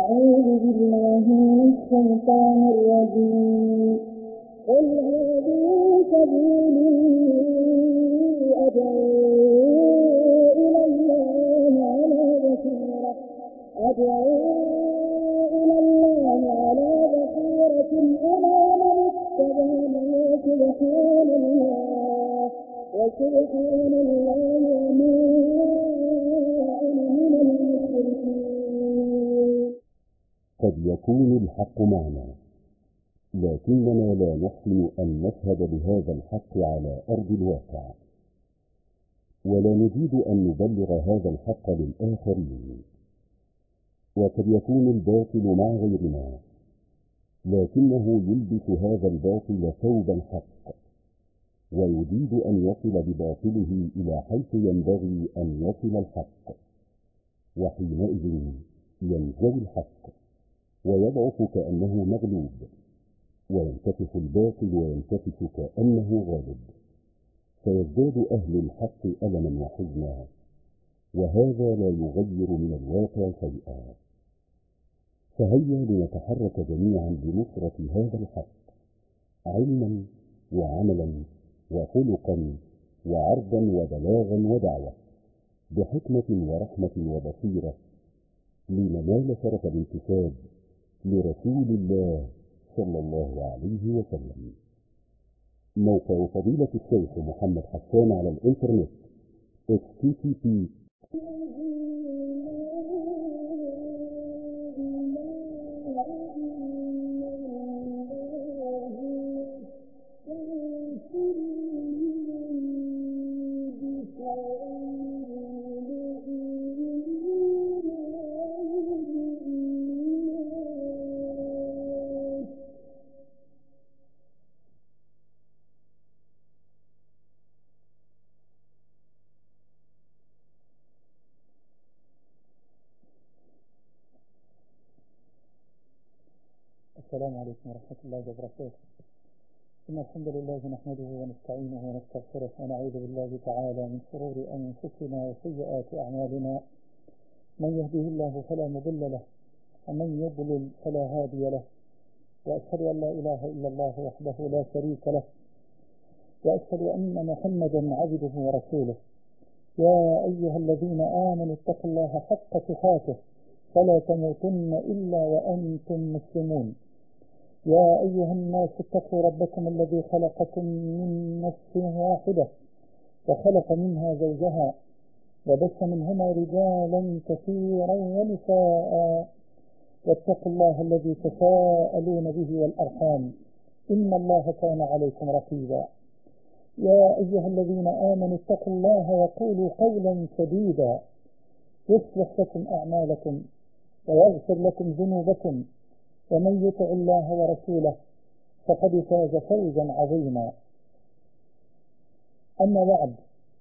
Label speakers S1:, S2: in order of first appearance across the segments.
S1: أعوذ بالله من الشيطان الرجيم. قل هذه سبيلي أدعو إلى الله على بصيرة أنا ومن اتبعني وسبحان الله وما أنا من المشركين.
S2: قد يكون الحق معنا، لكننا لا نحسن أن نشهد بهذا الحق على أرض الواقع، ولا نريد أن نبلغ هذا الحق للآخرين. وقد يكون الباطل مع غيرنا، لكنه يلبس هذا الباطل ثوب الحق، ويريد أن يصل بباطله إلى حيث ينبغي أن يصل الحق، وحينئذ ينزوي الحق ويضعف كأنه مغلوب، وينتفخ الباطل وينتفخ كأنه غالب، فيزداد أهل الحق ألما وحزنا، وهذا لا يغير من الواقع شيئا. فهيا لنتحرك جميعا لنصرة هذا الحق، علما وعملا وخلقا وعرضا وبلاغا ودعوة، بحكمة ورحمة وبصيرة، لننال شرف الانتساب لرسول الله صلى الله عليه وسلم. موقع فضيلة الشيخ محمد حسان على الانترنت http
S3: السلام عليكم ورحمة الله وبركاته. إن الحمد لله نحمده ونستعينه ونستغفره ونعوذ بالله تعالى من شرور أنفسنا وسيئات أعمالنا. من يهده الله فلا مضل له ومن يضلل فلا هادي له، وأشهد أن لا إله إلا الله وحده لا شريك له، وأشهد أن محمدا عبده ورسوله. يا أيها الذين آمنوا اتقوا الله حق تقاته فلا تموتن إلا وأنتم مسلمون. يا أيها الناس اتقوا ربكم الذي خلقكم من نفس واحدة وخلق منها زوجها وبث منهما رجالا كثيرا ونساء، واتقوا الله الذي تساءلون به والأرحام إن الله كان عليكم رقيبا. يا أيها الذين آمنوا اتقوا الله وقولوا قولا سديدا يصلح لكم أعمالكم ويغفر لكم ذنوبكم، ومن يطع الله ورسوله فقد فاز فوزا عظيما. أما بعد،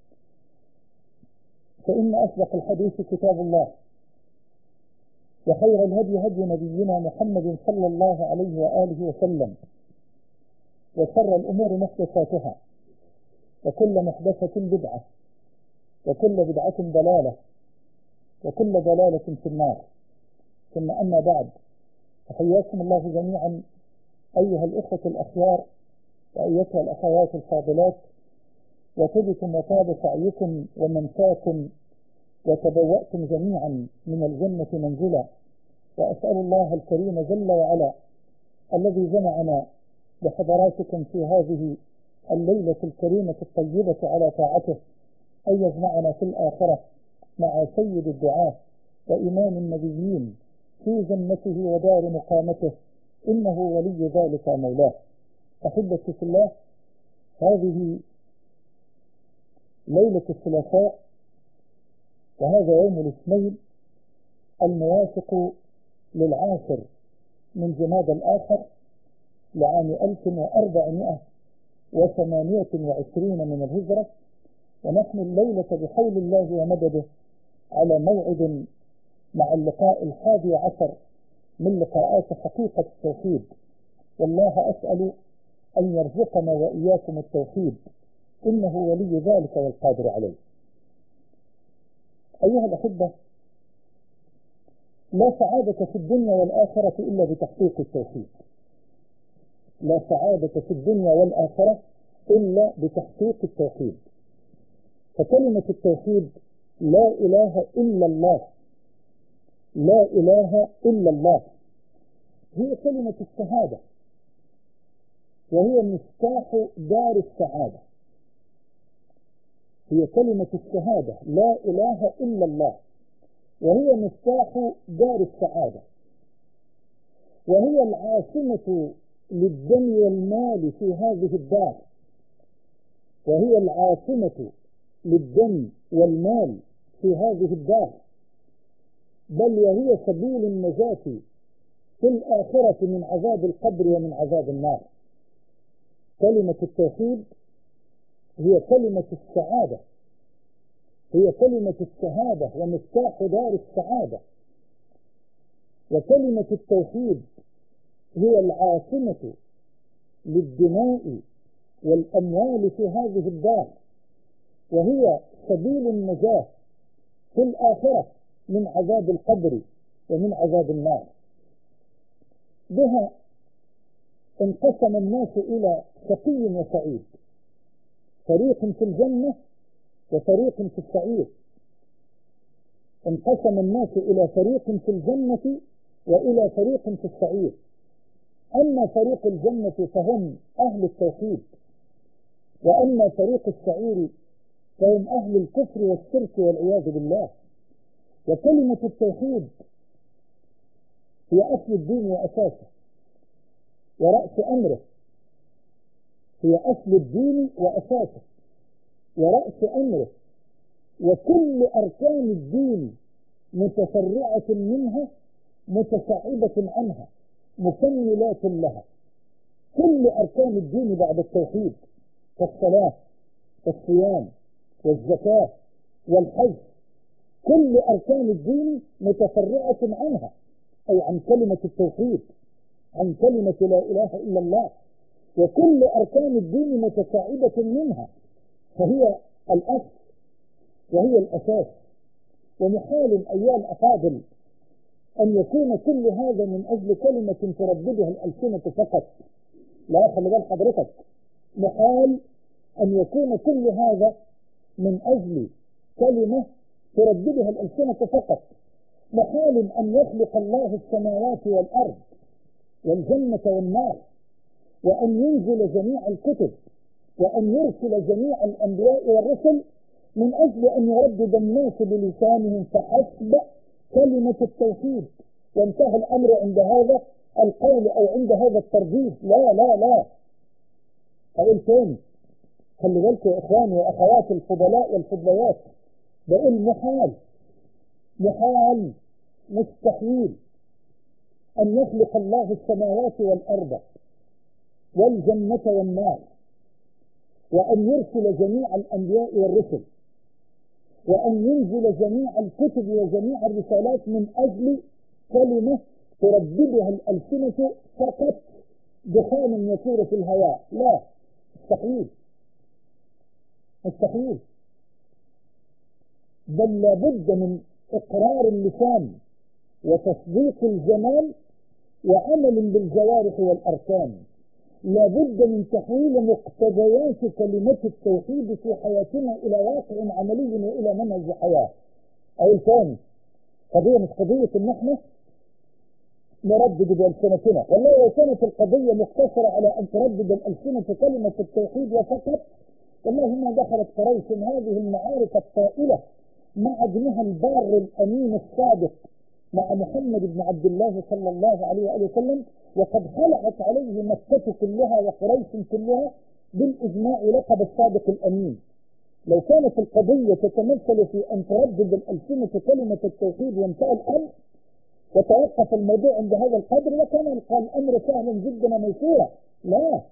S3: فإن أصدق الحديث كتاب الله، وخير الهدي هدي نبينا محمد صلى الله عليه وآله وسلم، وشر الأمور محدثاتها، وكل محدثة بدعة، وكل بدعة ضلالة، وكل ضلالة في النار. ثم أما بعد، فحياكم الله جميعا أيها الإخوة الأخيار وأيتها الأخوات الفاضلات، وطبتم وطاب سعيكم ومنساكم وتبوأتم جميعا من الجنة منزلا. وأسأل الله الكريم جل وعلا الذي جمعنا بحضراتكم في هذه الليلة الكريمة الطيبة على طاعته أن يجمعنا في الآخرة مع سيد الدعاة وإمام النبيين في جنته ودار مقامته، إنه ولي ذلك مولاه. أحبتي في الله، هذه ليلة الثلاثاء، وهذا يوم الاثنين الموافق للعاشر من جماد الآخر لعام 1428 من الهجرة، ونحن الليلة بحول الله ومدده على موعد مع اللقاء 11 من لقاءات حقيقة التوحيد، والله أسأل أن يرزقنا وإياكم التوحيد، إنه ولي ذلك والقادر عليه. أيها الأحبة، لا سعادة في الدنيا والآخرة إلا بتحقيق التوحيد. لا سعادة في الدنيا والآخرة إلا بتحقيق التوحيد. فكلمة التوحيد لا إله إلا الله، لا إله إلا الله، هي كلمة الشهادة، وهي مفتاح دار السعادة. هي كلمة الشهادة لا إله إلا الله، وهي مفتاح دار السعادة، وهي العاصمة للدم والمال في هذه الدار، وهي العاصمة للدم والمال في هذه الدار، بل وهي سبيل النجاة في الآخرة من عذاب القبر ومن عذاب النار. كلمة التوحيد هي كلمة السعادة، هي كلمة الشهادة ومفتاح دار السعادة. وكلمة التوحيد هي العاصمة للدماء والأموال في هذه الدار، وهي سبيل النجاة في الآخرة من عذاب القبر ومن عذاب النار. بها انقسم الناس إلى شقي وسعيد، فريق في الجنة وفريق في السعير. انقسم الناس إلى فريق في الجنة وإلى فريق في السعير. أما فريق الجنة فهم أهل التوحيد، وأما فريق السعير فهم أهل الكفر والشرك والعياذ بالله. وكلمة التوحيد هي أصل الدين وأساسه ورأس أمره، هي أصل الدين وأساسه ورأس أمره، وكل أركان الدين متفرعة منها متشعبة عنها مكملات لها. كل أركان الدين بعد التوحيد كالصلاة والصيام والزكاة والحج، كل أركان الدين متفرعة عنها، أي عن كلمة التوحيد، عن كلمة لا إله إلا الله. وكل أركان الدين متشعبة منها، فهي الأصل وهي الأساس. ومحال أيها الأفاضل أن يكون كل هذا من أجل كلمة ترددها الألسنة فقط. لا، خلي بال حضرتك، محال أن يكون كل هذا من أجل كلمة ترددها الألسنة فقط. محال أن يخلق الله السماوات والأرض والجنة والنار، وأن ينزل جميع الكتب، وأن يرسل جميع الأنبياء والرسل من أجل أن يردد الناس بلسانهم فحسب كلمة التوحيد، وانتهى الأمر عند هذا القول أو عند هذا الترديد. لا لا لا، أقول تاني، خلي بالكم يا إخواني وأخواتي الفضلاء والفضليات، بقول محال، محال، مستحيل أن يخلق الله السماوات والأرض والجنة والنار، وأن يرسل جميع الأنبياء والرسل، وأن ينزل جميع الكتب وجميع الرسالات من أجل كلمة ترددها الألسنة فقط دخان يطير في الهواء. لا، مستحيل، مستحيل. بل لابد من إقرار اللسان وتصديق الجمال وعمل بالجوارح والأركان. لابد من تحويل مقتضيات كلمة التوحيد في حياتنا إلى واقع عملي وإلى منهج حياة. أو الثاني، قضية مش قضية إن احنا نردد بألسنتنا، والله لو كانت القضية مقتصرة على أن تردد الألسنة كلمة التوحيد وفقط، والله ما دخلت قريش هذه المعارك الطائلة مع ابنها البار الأمين الصادق، مع محمد بن عبد الله صلى الله عليه وآله وسلم، وقد خلعت عليه مكة كلها وقريش كلها بالإجماع لقب الصادق الأمين. لو كانت القضية تتمثل في أن تردد الألسنة كلمة التوحيد وانتهى الأمر وتوقف الموضوع عند هذا القدر لكان الأمر سهلا جدا وميسورا. لا،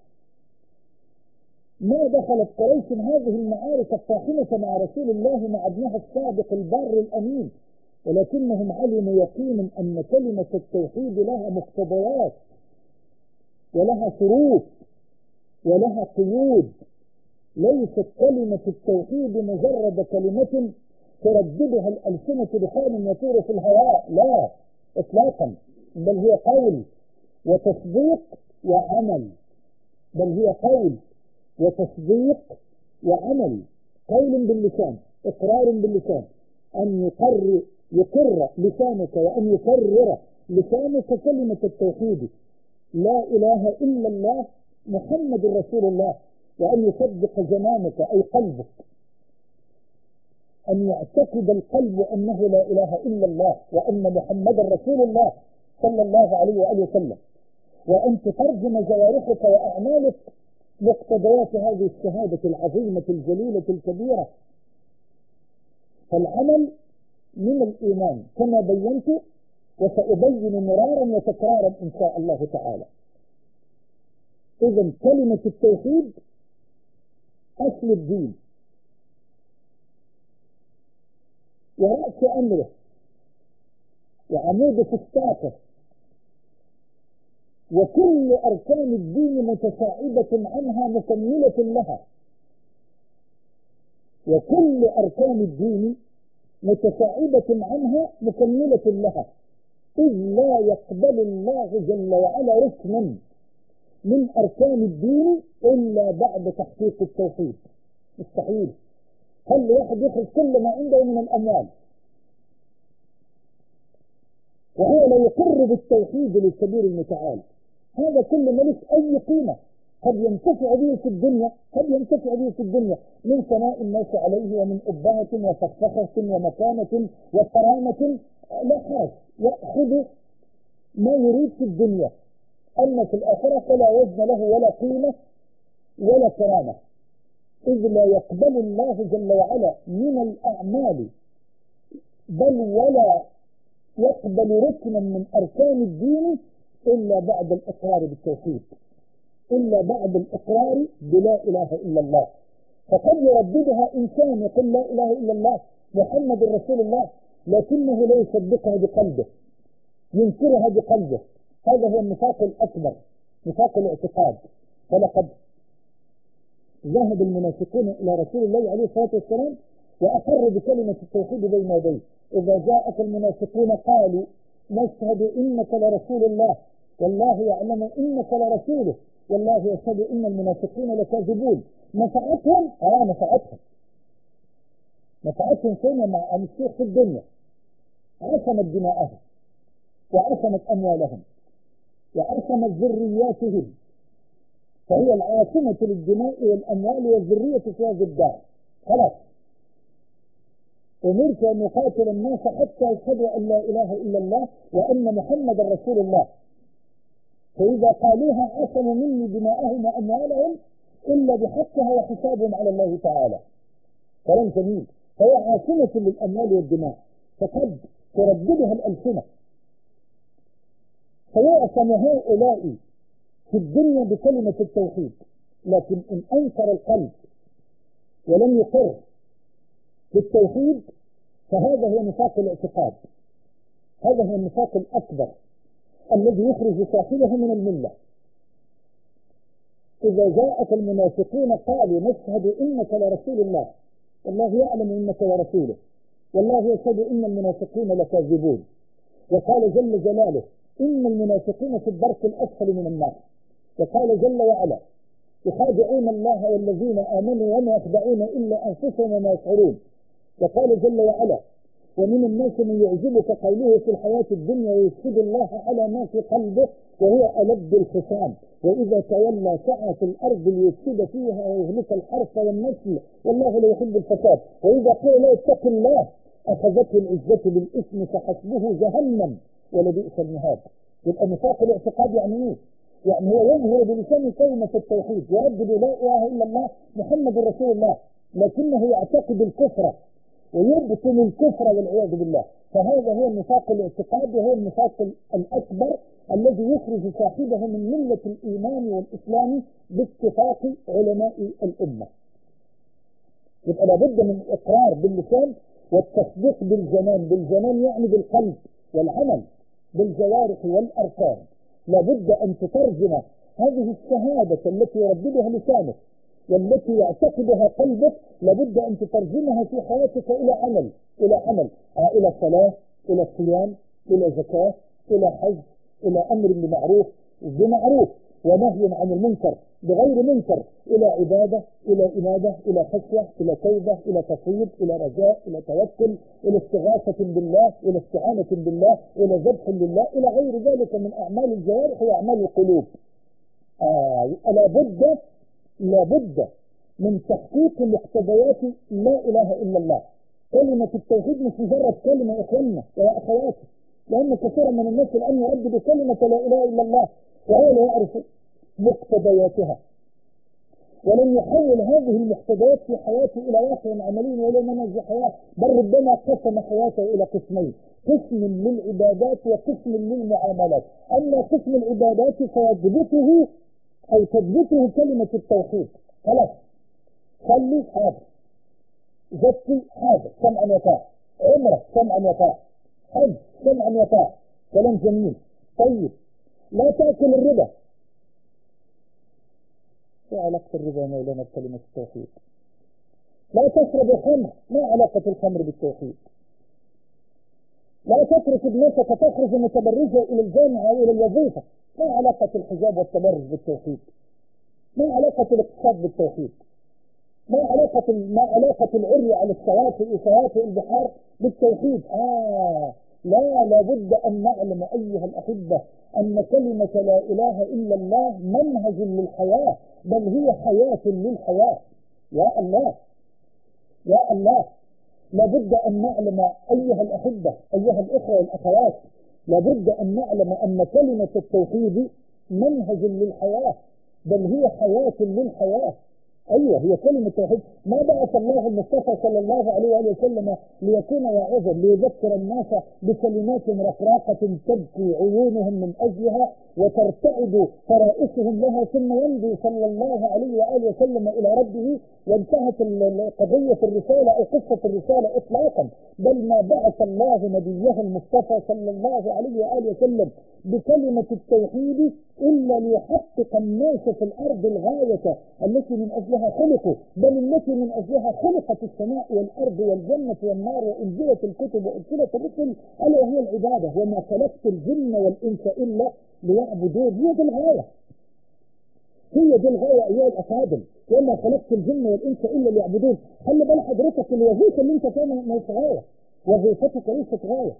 S3: ما دخلت قريش هذه المعارك الطاحنة مع رسول الله مع ابنها الصادق البار الأمين، ولكنهم علموا يقينا أن كلمة التوحيد لها مقتضيات ولها شروط ولها قيود. ليست كلمة التوحيد مجرد كلمة ترددها الألسنة دخان يطير في الهواء. لا، إطلاقا، بل هي قول وتصديق وعمل، بل هي قول وتصديق وعمل. قول باللسان، إقرار باللسان، أن يقر لسانك وأن يكرر لسانك كلمة التوحيد لا إله إلا الله محمد رسول الله، وأن يصدق جنانك أي قلبك، أن يعتقد القلب أنه لا إله إلا الله وأن محمد رسول الله صلى الله عليه وآله وسلم، وأن تترجم جوارحك وأعمالك مقتضيات هذه الشهادة العظيمة الجليلة الكبيرة. فالعمل من الإيمان كما بينت، وسأبين مرارا وتكرارا إن شاء الله تعالى. إذن كلمة التوحيد أصل الدين ورأس أمره وعمود فستاته، وكل أركان الدين متشعبة عنها مكملة لها، وكل أركان الدين متشعبة عنها مكملة لها، إذ لا يقبل الله جل وعلا ركنا من أركان الدين إلا بعد تحقيق التوحيد. مستحيل خلي واحد يخرج كل ما عنده من الأموال وهو لا يقر بالتوحيد للكبير المتعال، هذا كل ملك أي قيمة، قد ينتفع به في الدنيا، قد ينتفع به في الدنيا من ثناء الناس عليه ومن أبهة وفخفخة ومكانة وكرامة، لا حرج، يأخذ ما يريد في الدنيا، أما في الآخرة فلا وزن له ولا قيمة ولا كرامة، إذ لا يقبل الله جل وعلا من الأعمال بل ولا يقبل ركنا من أركان الدين إلا بعد الإقرار بالتوحيد، إلا بعد الإقرار بلا إله إلا الله. فقد يرددها إنسان يقول لا إله إلا الله محمد رسول الله، لكنه لا يصدقها بقلبه، ينكرها بقلبه، هذا هو النفاق الأكبر، نفاق الاعتقاد. ولقد ذهب المنافقون إلى رسول الله عليه الصلاة والسلام وأقروا بكلمة التوحيد بين يديه، إذا جاءك المنافقون قالوا نشهد إنك لرسول الله والله يعلم إنك لرسوله والله يشهد إن المنافقين لكاذبون. نفعتهم؟ نفعتهم فيما مع الشيخ في الدنيا، عصمت دماءهم وعصمت أموالهم وعصمت ذرياتهم، فهي العاصمة للدماء والأموال والذرية في هذه الدار. خلاص أمرت أن يقاتل الناس حتى يشهدوا أن لا إله إلا الله وأن محمد رسول الله، فإذا قالوها عصموا مني دماءهم وأموالهم إلا بحقها وحسابهم على الله تعالى. كلام جميل. فهي عاصمة للأموال والدماء، فقد ترددها الألسنة، فيعصم هؤلاء في الدنيا بكلمة التوحيد، لكن إن أنكر القلب ولم يقر بالتوحيد فهذا هو نفاق الاعتقاد، هذا هو النفاق الأكبر الذي يخرج صاحبه من الملة. إذا جاءك المنافقون قالوا نشهد إنك لرسول الله والله يعلم إنك لرسوله والله يشهد إن المنافقين لكاذبون، وقال جل جلاله إن المنافقين في الدرك الأسفل من النار، وقال جل وعلا يخادعون الله والذين آمنوا وما يخدعون إلا أنفسهم وما يشعرون، وقال جل وعلا ومن الناس من يعجبك قوله في الحياة الدنيا ويشهد الله على ما في قلبه وهو ألد الخصام وإذا تولى سعى في الأرض ليفسد فيها ويهلك الحرث والنسل والله لا يحب الفساد، وإذا قيل لا اتق الله أخذته العزة بالإثم فحسبه جهنم ولبئس المهاد. يبقى نفاق الاعتقاد يعني ايه؟ يعني هو يظهر بلسان كلمة التوحيد يردد لا إله إلا الله محمد رسول الله، لكنه يعتقد الكفر ويبطن الكفر والعياذ بالله، فهذا هو النفاق الاعتقادي وهو النفاق الأكبر الذي يخرج صاحبه من ملة الإيمان والإسلام باتفاق علماء الأمة. يبقى لابد من الإقرار باللسان والتصديق بالجنان، بالجنان يعني بالقلب، والعمل بالجوارح والأركان. لابد أن تترجم هذه الشهادة التي يرددها لسانك والتي يعتقدها قلبك، لابد أن تترجمها في حياتك إلى عمل، إلى صلاة، إلى صيام، إلى زكاة، إلى حج، إلى أمر بمعروف بمعروف ونهي عن المنكر بغير منكر، إلى عبادة، إلى إنابة، إلى خشية، إلى توبة، إلى تفويض، إلى رجاء، إلى توكل، إلى استغاثة بالله، إلى استعانة بالله، إلى ذبح لله، إلى غير ذلك من أعمال الجوارح وأعمال القلوب. لابد من تحقيق مقتضيات لا إله إلا الله. كلمة التوحيد مش مجرد كلمة يا إخواننا يا أخواتي، لأن كثيرا من الناس الآن يردد كلمة لا إله إلا الله وهو لا يعرف مقتضياتها، ولم يحول هذه المقتضيات في حياته إلى واقع عملي ولا منهج حياة، بل ربما قسم حياته إلى قسمين، قسم للعبادات وقسم للمعاملات. أما قسم العبادات فيضبطه أو تضبطه كلمة التوحيد، خلاص صلي حاضر، زكي حاضر سمعا وطاعة، عمرة سمعا وطاعة، حج سمعا وطاعة، كلام جميل. طيب لا تأكل الربا، ما علاقة الربا مولانا بكلمة التوحيد؟ لا تشرب الخمر، ما علاقة الخمر بالتوحيد؟ لا تترك ابنتك تخرج متبرجة إلى الجامعة أو إلى الوظيفة، ما علاقة الحجاب والتبرج بالتوحيد؟ ما علاقة الاقتصاد بالتوحيد؟ ما علاقة العري على الشواطئ وشواطئ البحار بالتوحيد؟ لابد أن نعلم أيها الأحبة أن كلمة لا إله إلا الله منهج للحياة، بل هي حياة للحياة. يا الله يا الله، لابد أن نعلم أيها الأحبة أيها الإخوة والأخوات، لابد أن نعلم أن كلمة التوحيد منهج للحياة، بل هي حياة للحياة. أيوة، هي كلمة توحيد. ما بعث الله المصطفى صلى الله عليه وآله وسلم ليكون واعظا ليذكر الناس بكلمات رقراقة تبكي عيونهم من أجلها وترتعد فرائسهم لها، ثم يمضي صلى الله عليه وآله وسلم إلى ربه وانتهت قضية الرسالة أو قصة الرسالة إطلاقا. بل ما بعث الله نبيه المصطفى صلى الله عليه وآله وسلم بكلمة التوحيد إلا ليحقق الناس في الأرض الغاية التي من أجلها خلقوا، بل التي من أجلها خلقت السماء والأرض والجنة والنار وأنزلت الكتب وأرسلت الرسل، ألا وهي العبادة. وما خلقت الجن والإنس إلا ليعبدون. هي دي الغاية، هي دي الغاية أيها الأفاضل. وما خلقت الجن والإنس إلا ليعبدون. خلي بال حضرتك، الوظيفة اللي أنت فيها مش غاية، وظيفتك ليست غاية،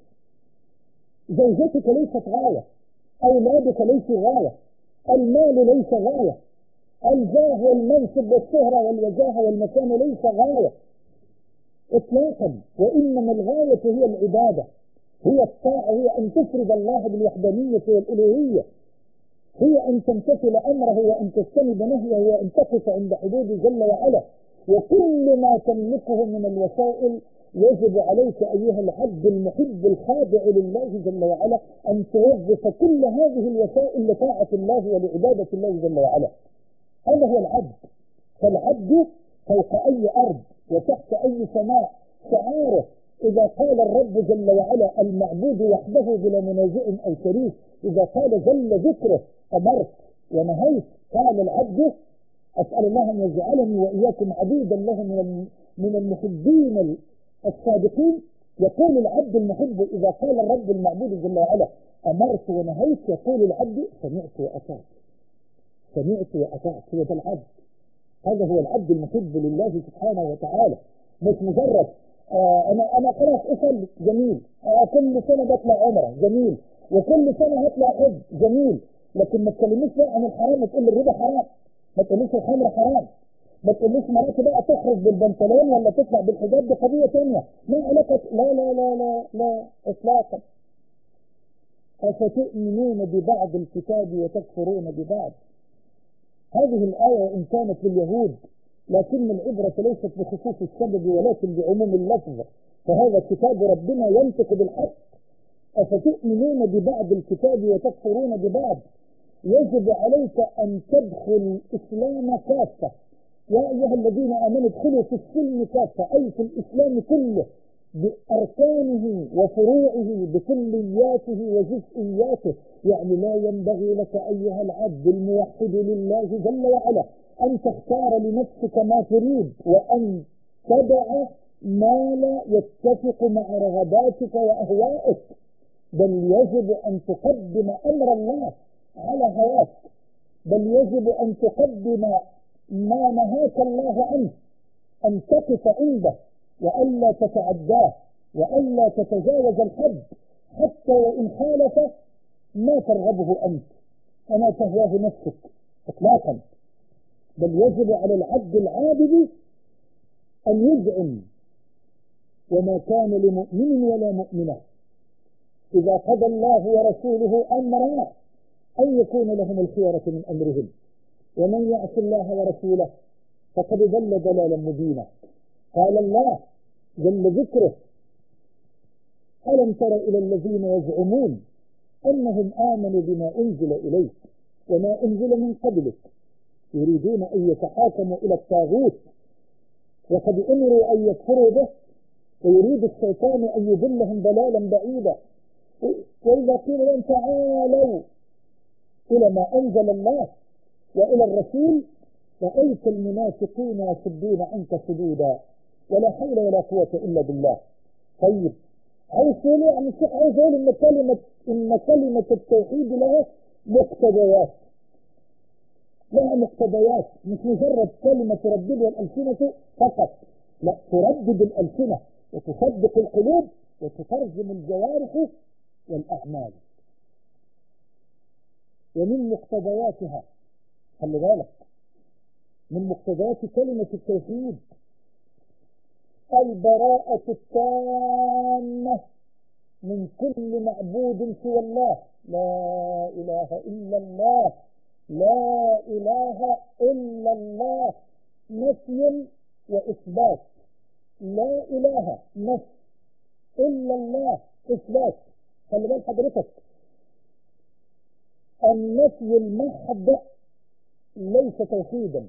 S3: زوجتك ليست غاية، أولادك ليسوا غاية، المال ليس غاية، الجاه والمنصب والشهرة والوجاهة والمكانة ليس غاية إطلاقا. وإنما الغاية هي العبادة، هي الطاعة، هي أن تفرد الله بالوحدانية والألوهية، هي أن تمتثل أمره وأن تجتنب نهيه وأن تقف عند حدوده جل وعلا. وكل ما تملكه من الوسائل يجب عليك أيها العبد المحب الخاضع لله جل وعلا أن توظف كل هذه الوسائل لطاعة الله ولعبادة الله جل وعلا. هذا هو العبد. فالعبد فوق أي أرض وتحت أي سماء شعاره إذا قال الرب جل وعلا المعبود وحده بلا منازع أو شريك، إذا قال جل ذكره أمرت ونهيت، قال العبد أسأل الله أن يجعلني وإياكم عبيدا له من المحبين الصادقين. يقول العبد المحب إذا قال الرب المعبود جل وعلا أمرت ونهيت، يقول العبد سمعت وأطعت، سمعت وأطعت. هو ده العبد، هذا هو العبد المحب لله سبحانه وتعالى. مش مجرد أنا خلاص أصلي جميل، كل سنة بطلع عمرة جميل، وكل سنة هطلع حج جميل، لكن ما تكلمنيش بقى عن الحرام وتقول لي الربا حرام، ما تقوليش الخمر حرام، ما تقوليش مراتي بقى تخرج بالبنطلون ولا تطلع بالحجاب، دي قضية ثانية. ما علاقة؟ لا لا لا لا لا إطلاقا. أفتؤمنون ببعض الكتاب وتكفرون ببعض. هذه الآية وإن كانت لليهود لكن العبرة ليست بخصوص السبب ولكن بعموم اللفظ، فهذا كتاب ربنا ينطق بالحق. أفتؤمنون ببعض الكتاب وتكفرون ببعض. يجب عليك أن تدخل الإسلام كافة. يا أيها الذين آمنوا ادخلوا في السلم كافة، أي في الإسلام كله بأركانه وفروعه بكلياته وجزئياته. يعني لا ينبغي لك أيها العبد الموحد لله جل وعلا أن تختار لنفسك ما تريد وأن تدع ما لا يتفق مع رغباتك وأهوائك. بل يجب أن تقدم أمر الله على هواك، بل يجب أن تقدم ما نهاك الله عنه، أن تقف عنده وألا تتعداه وألا تتجاوز الحد، حتى وإن خالف ما ترغبه أنت وما تهواه نفسك إطلاقا. بل يجب على العبد العابد أن يذعن، وما كان لمؤمن ولا مؤمنة إذا قضى الله ورسوله أمرا أن يكون لهم الخيرة من أمرهم، ومن يعص الله ورسوله فقد ضل ضلالا مبينا. قال الله جل ذكره: ألم تر إلى الذين يزعمون أنهم آمنوا بما أنزل إليك وما أنزل من قبلك يريدون أن يتحاكموا إلى الطاغوت وقد أمروا أن يكفروا به ويريد الشيطان أن يضلهم ضلالا بعيدا. وإذا قيل لهم تعالوا إلى ما أنزل الله وإلى الرسول رأيت المنافقين يصدون عنك صدودا ولا حول ولا قوة إلا بالله. طيب عايز تقول يعني الشيخ عايز يقول إن كلمة التوحيد لها مقتضيات، لها مقتضيات، مش مجرد كلمة ترددها الألسنة فقط، لا، تردد الألسنة وتصدق القلوب وتترجم الجوارح والأعمال. ومن مقتضياتها، خلي بالك، من مقتضيات كلمة التوحيد البراءة التامة من كل معبود سوى الله. لا إله إلا الله، لا إله إلا الله، نفي وإثبات. لا إله نفي، إلا الله إثبات. خلي بال حضرتك، النفي المحض ليس توحيدا،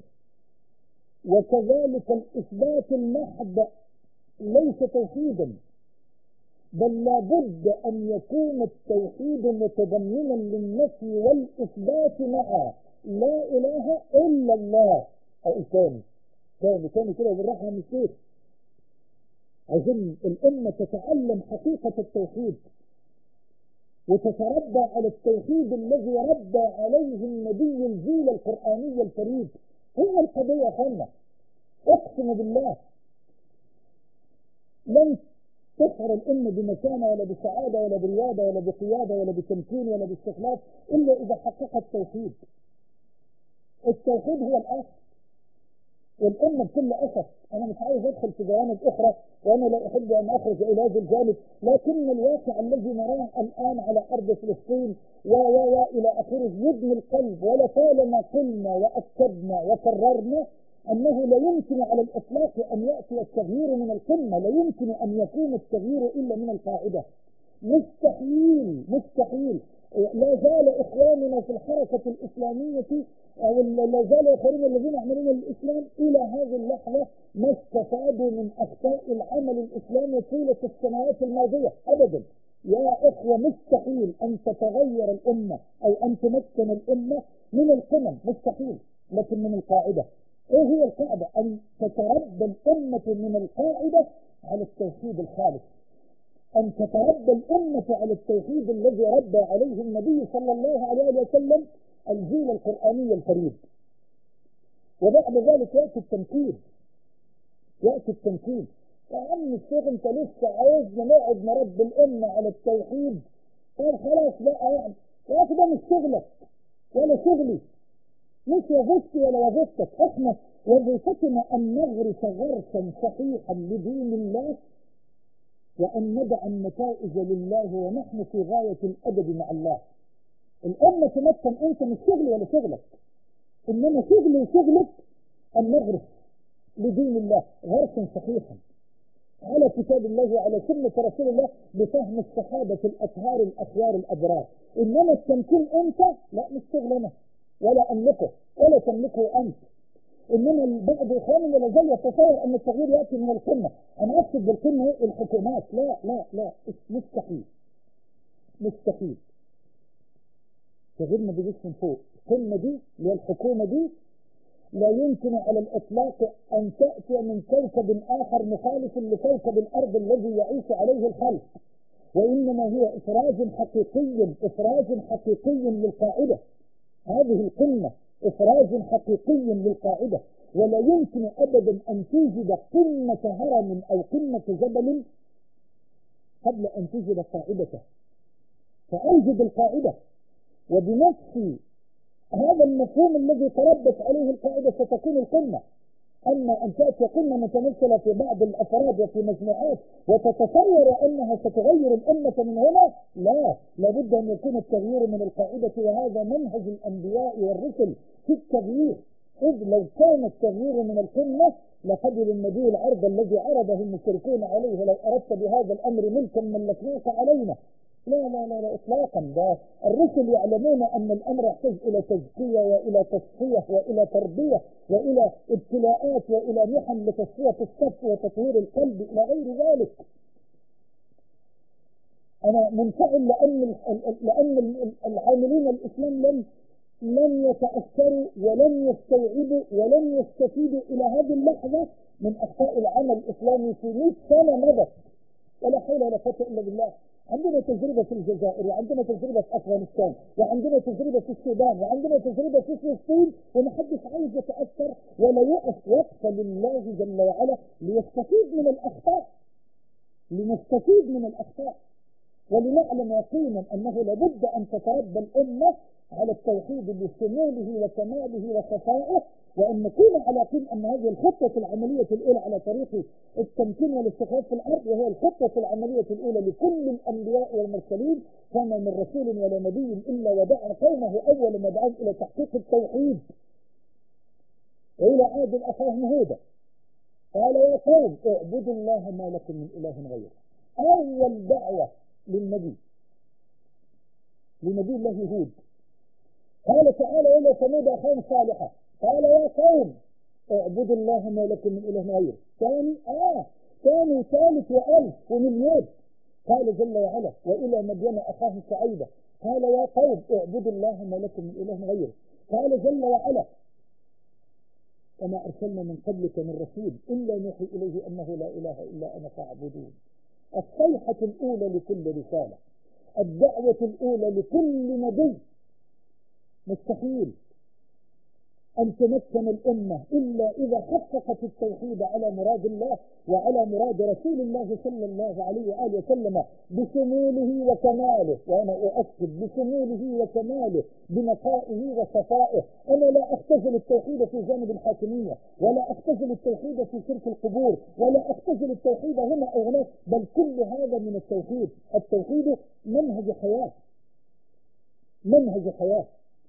S3: وكذلك الإثبات المحض ليس توحيدا، بل لابد أن يكون التوحيد متضمنا للنفي والإثبات معا. لا إله إلا الله. أو ثاني كده بالراحة من الشيخ. عايزين الأمة تتعلم حقيقة التوحيد وتتربى على التوحيد الذي ربى عليه النبي الجيل القرآني الفريد. هي القضية خلنا، أقسم بالله لن تشعر الأمة بمكانة ولا بسعادة ولا بريادة ولا بقيادة ولا بتمكين ولا باستخلاف إلا إذا حقق التوحيد. التوحيد هو الأصل، والأمة بكل أسف أنا مش عايز أدخل في جوانب أخرى وأنا لا أحب أن أخرج إلى هذا الجانب، لكن الواقع الذي نراه الآن على أرض فلسطين إلى آخره يبني القلب. ولطالما قلنا وأكدنا وكررنا أنه لا يمكن على الإطلاق أن يأتي التغيير من القمة، لا يمكن أن يكون التغيير إلا من القاعدة. مستحيل مستحيل. لا زال إخواننا في الحركة الإسلامية أو لا زال إخواننا الذين يعملون الإسلام إلى هذه اللحظة ما استفادوا من أخطاء العمل الإسلامي طيلة السنوات الماضية أبدا. يا إخوة مستحيل أن تتغير الأمة أو أن تمكن الأمة من القمم، مستحيل، لكن من القاعدة. إيه هي القاعدة؟ أن تتربى الأمة من القاعدة على التوحيد الخالص، أن تتربى الأمة على التوحيد الذي ربى عليه النبي صلى الله عليه وسلم الجيل القرآني الفريد. وبعد ذلك يأتي التمكين. يا عم الشيخ أنت لسه عايزنا نقعد نربي الأمة على التوحيد؟ طيب خلاص بقى، يعني يا أخي ده مش شغلك ولا شغلي، مش وظيفتي ولا وظيفتك. احنا وظيفتنا أن نغرس غرسا صحيحا لدين الله وأن ندع النتائج لله ونحن في غاية الأدب مع الله. الأمة تمكن أنت مش شغل ولا شغلك، إنما شغلي وشغلك أن نغرس لدين الله غرسا صحيحا على كتاب الله وعلى سنة رسول الله بفهم الصحابة الأطهار الأخيار الأبرار. إنما التمكين أنت لا، مش شغلنا ولا أملكه ولا تملكه أنت. إنما بعض إخواننا لا زال يتصور أن التغيير يأتي من القمة. أنا أقصد بالقمة الحكومات. لا لا لا، مستحيل مستحيل. التغيير ما بيجيش من فوق. القمة دي اللي هي الحكومة دي لا يمكن على الإطلاق أن تأتي من كوكب آخر مخالف لكوكب الأرض الذي يعيش عليه الخلق. وإنما هو إفراز حقيقي للقاعدة. هذه القمة إفراز حقيقي للقاعدة، ولا يمكن أبدا أن توجد قمة هرم أو قمة جبل قبل أن توجد قاعدته، فأوجد القاعدة، وبنفس هذا المفهوم الذي تربت عليه القاعدة ستكون القمة. أما أن تأتي قمة متمثلة في بعض الأفراد وفي مجموعات وتتصور أنها ستغير الأمة من هنا، لا، لابد أن يكون التغيير من القاعدة، وهذا منهج الأنبياء والرسل في التغيير. إذ لو كان التغيير من القمة لقبل النبي العرض الذي عرضه المشركون عليه: لو أردت بهذا الأمر ملكا ملكناك علينا. لا لا لا لا إطلاقا. ده الرسل يعلمون أن الأمر يحتاج إلى تزكية وإلى تصفية وإلى تربية وإلى ابتلاءات وإلى محن لتصفية الصف وتطهير القلب إلى غير ذلك. أنا منفعل لأن العاملين الإسلام لم يتأثروا ولم يستوعبوا ولم يستفيدوا إلى هذه اللحظة من أخطاء العمل الإسلامي في 100 سنة مضت. ولا حول ولا قوة إلا بالله. عندنا تجربة في الجزائر، وعندنا تجربة في أفغانستان، وعندنا تجربة في السودان، وعندنا تجربة في فلسطين، ومحدش عايز يتأثر ولا يقف وقفة لله جل وعلا ليستفيد من الأخطاء، لنستفيد من الأخطاء، ولنعلم يقينا أنه لابد أن تتربى الأمة على التوحيد بشموله وكماله وصفائه، وأن نكون على يقين أن هذه الخطة العملية الأولى على طريق التمكين والاستقرار في الأرض، وهي الخطة العملية الأولى لكل الأنبياء والمرسلين. فما من رسول ولا نبي إلا ودعا قومه أول ما دعاهم إلى تحقيق التوحيد. وإلى عاد أخاهم هودا قال: يا قوم اعبدوا الله ما لكم من إله غيره. أول دعوة للنبي الله هود. قال تعالى: إلى ثمود أخاهم صالحا قال: يا قوم اعبدوا الله ما لكم من إله غيره. ثاني وثالث وألف ومليون. قال جل وعلا: وإلى مدين أخاهم شعيبا قال: يا قوم اعبدوا الله ما لكم من إله غيره. قال جل وعلا: وما أرسلنا من قبلك من رسول إلا نوحي إليه أنه لا إله إلا أنا فاعبدون. الصيحة الأولى لكل رسالة، الدعوة الأولى لكل نبي. مستحيل أن تمكن الأمة إلا إذا حققت التوحيد على مراد الله وعلى مراد رسول الله صلى الله عليه وآله وسلم بشموله وكماله. وأنا أؤكد: بشموله وكماله، بنقائه وصفائه. أنا لا أختزل التوحيد في جانب الحاكمية، ولا أختزل التوحيد في شرك القبور، ولا أختزل التوحيد هنا أو هناك، بل كل هذا من التوحيد. التوحيد منهج حياة، منهج حياة،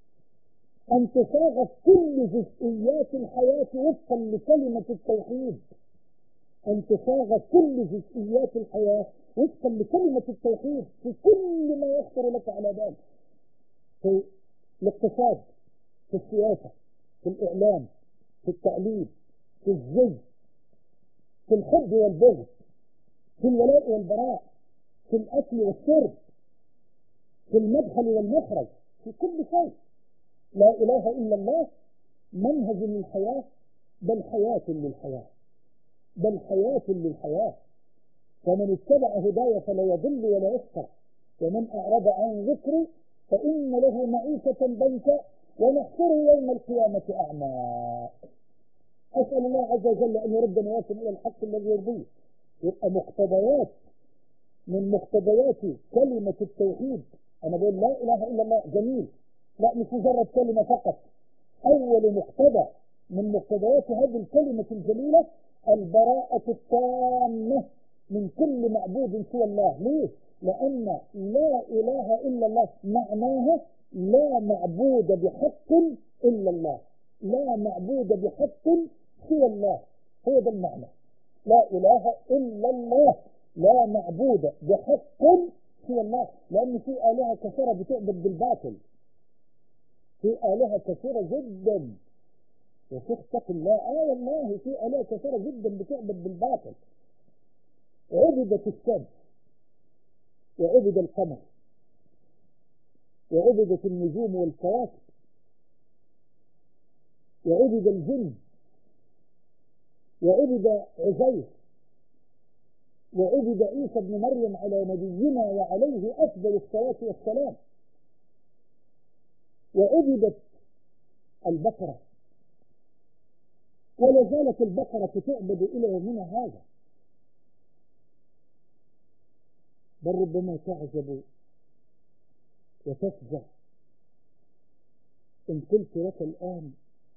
S3: أن تصاغ كل جزئيات الحياة وفقا لكلمة التوحيد، أن تصاغ كل جزئيات الحياة وفقا لكلمة التوحيد في كل ما يخطر لك على بال، في الاقتصاد، في السياسة، في الإعلام، في التعليم، في الزي، في الحب والبغض، في الولاء والبراء، في الأكل والشرب، في المدخل والمخرج، في كل شيء. لا إله إلا الله منهج للحياة، بل حياة للحياة، بل حياة للحياة. فمن اتبع هدايا فلا يضل ولا يشقى، ومن أعرض عن ذكري فإن له معيشة ضنكا ونحشره يوم القيامة أعمى. أسأل الله عز وجل أن يردنا وياكم إلى الحق الذي يرضيه. يبقى مقتضيات من مقتضيات كلمة التوحيد. أنا بقول لا إله إلا الله، جميل، لا مش مجرد كلمة فقط. أول مقتضى من مقتضيات هذه الكلمة الجليلة البراءة التامة من كل معبود سوى الله. ليه؟ لأن لا إله إلا الله معناها لا معبود بحق إلا الله، لا معبود بحق سوى الله. هو ده المعنى، لا إله إلا الله، لا معبود بحق سوى الله. لأن في آلهة كثيرة بتعبد بالباطل، في آلهة كثيرة جدا يا شيخ اتق الله. والله في آلهة كثيرة جدا بتعبد بالباطل. عبدت الشمس، وعبد القمر، وعبدت النجوم والكواكب، وعبد الجن، وعبد عزير، وعبد عيسى ابن مريم على نبينا وعليه أفضل الصلاة والسلام، وعبدت البقرة، ولا زالت البقرة تعبد إلى يومنا هذا. بل ربما تعجب وتفزع إن قلت لك الآن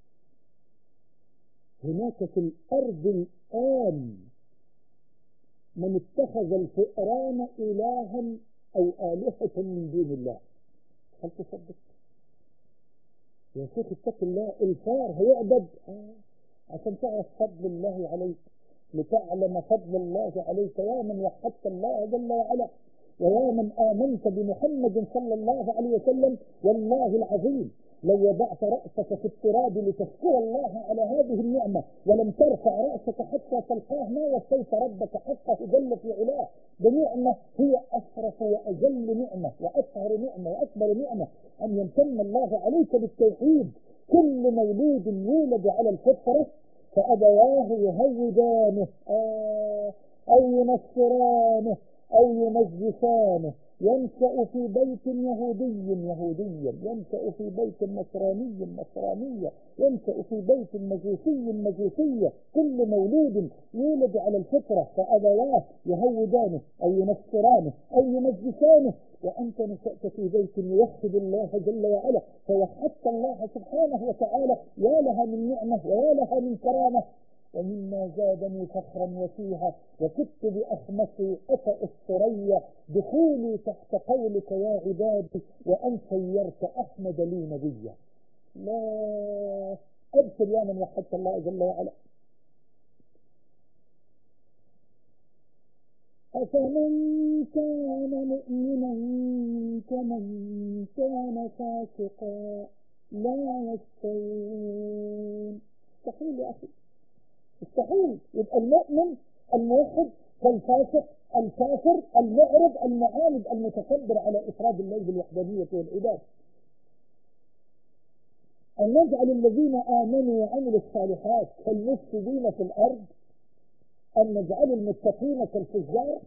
S3: هناك في الأرض الآن من اتخذ الفئران إلها أو آلهة من دون الله. هل تصدق؟ يا شيخ اتق الله، الفار هيعبد عشان تعرف فضل الله عليك، لتعلم فضل الله عليك يا من وحدت الله جل وعلا، ويا من آمنت بمحمد صلى الله عليه وسلم. والله العظيم لو وضعت رأسك في التراب لتشكر الله على هذه النعمة ولم ترفع رأسك حتى تلقاه ما وفيت ربك حقه جل في علاه. بنعمة هي أشرف وأجل نعمة وأطهر نعمة وأكبر نعمة، أن يمتن الله عليك بالتوحيد. كل مولود يولد على الفطرة فأبواه يهودانه أو ينصرانه أو يمجسانه، ينشأ في بيت يهوديا، ينشأ في بيت نصرانية، ينشأ في بيت مجوسية. كل مولود يولد على الفطرة فأبواه يهودانه أو ينصرانه أو يمجسانه، وأنت نشأت في بيت يوحد الله جل وعلا فوحدت الله سبحانه وتعالى. يا لها من نعمة ويا لها من كرامة. ومما زادني فخرا وفيها وكدت بأخمصي أطأ الثريا دخولي تحت قولك يا عبادي وأن خيرت أحمد لي نبيا. لا أبشر يا من وحدت الله جل وعلا. أفمن كان مؤمنا كمن كان فاسقا لا يستوون. مستحيل يا أخي، مستحيل يبقى المؤمن الموحد كالفاسق الكافر المعرض المعاند المتكبر على إفراد الله بالوحدانية والعبادة. أن نجعل الذين آمنوا وعملوا الصالحات كالمفسدين في الأرض، أن نجعل المتقين كالفجار،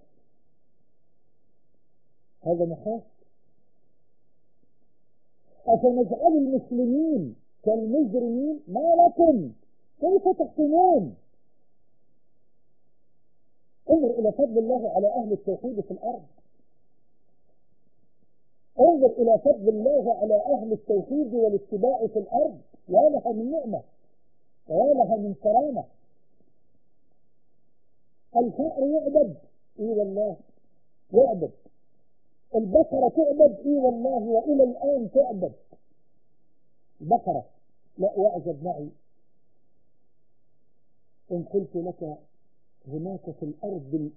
S3: هذا محال. أفنجعل المسلمين كالمجرمين، ما لكم كيف تحكمون؟ انظر إلى فضل الله على أهل التوحيد في الأرض، انظر إلى فضل الله على أهل التوحيد والاتباع في الأرض. يا لها من نعمة ويا لها من كرامة. الفأر يعبد، اي والله يعبد. البقرة تعبد، اي والله وإلى الآن تعبد البقرة. لا واعجب معي إن قلت لك هناك في الأرض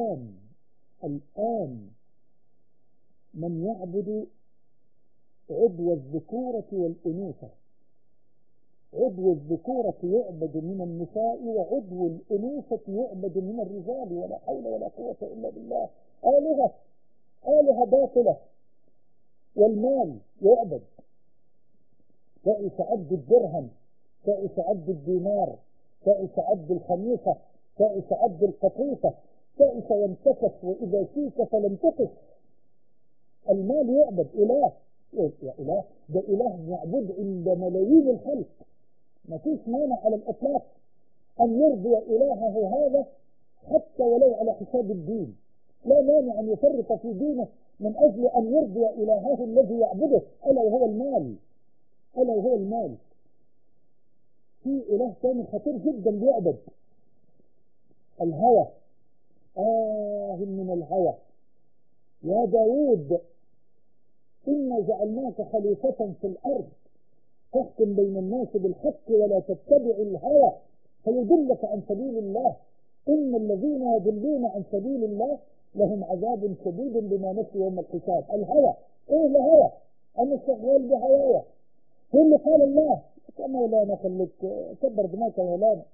S3: الآن من يعبد عضو الذكورة والأنوثة. عضو الذكورة يعبد من النساء وعضو الأنوثة يعبد من الرجال، ولا حول ولا قوة إلا بالله. آلهة باطلة. والمال يعبد، تعيش عبد الدرهم، تعيش عبد الدينار، تعيش عبد الخميسة، تعيش عبد القطيفة، تعيش وانتكس وإذا شيك فلم تقف. المال يعبد إله. يا إله ده إله يعبد عند ملايين الخلق. ما فيش مانع على الإطلاق أن يرضي إلهه هذا حتى ولو على حساب الدين. لا مانع أن يفرط في دينه من أجل أن يرضي إلهه الذي يعبده، ألا وهو المال. ألا وهو المال. في إله ثاني خطير جدا بيعبد، الهوى. من الهوى. يا داود إنا جعلناك خليفة في الأرض تحكم بين الناس بالحق ولا تتبع الهوى فيضلك عن سبيل الله. إن الذين يضلون عن سبيل الله لهم عذاب شديد بما نسوا يوم الحساب. الهوى. ايه الهوى؟ انا شغال بهوايا. ايه اللي قال الله؟ يا مولانا خليك كبر دماغك يا مولانا.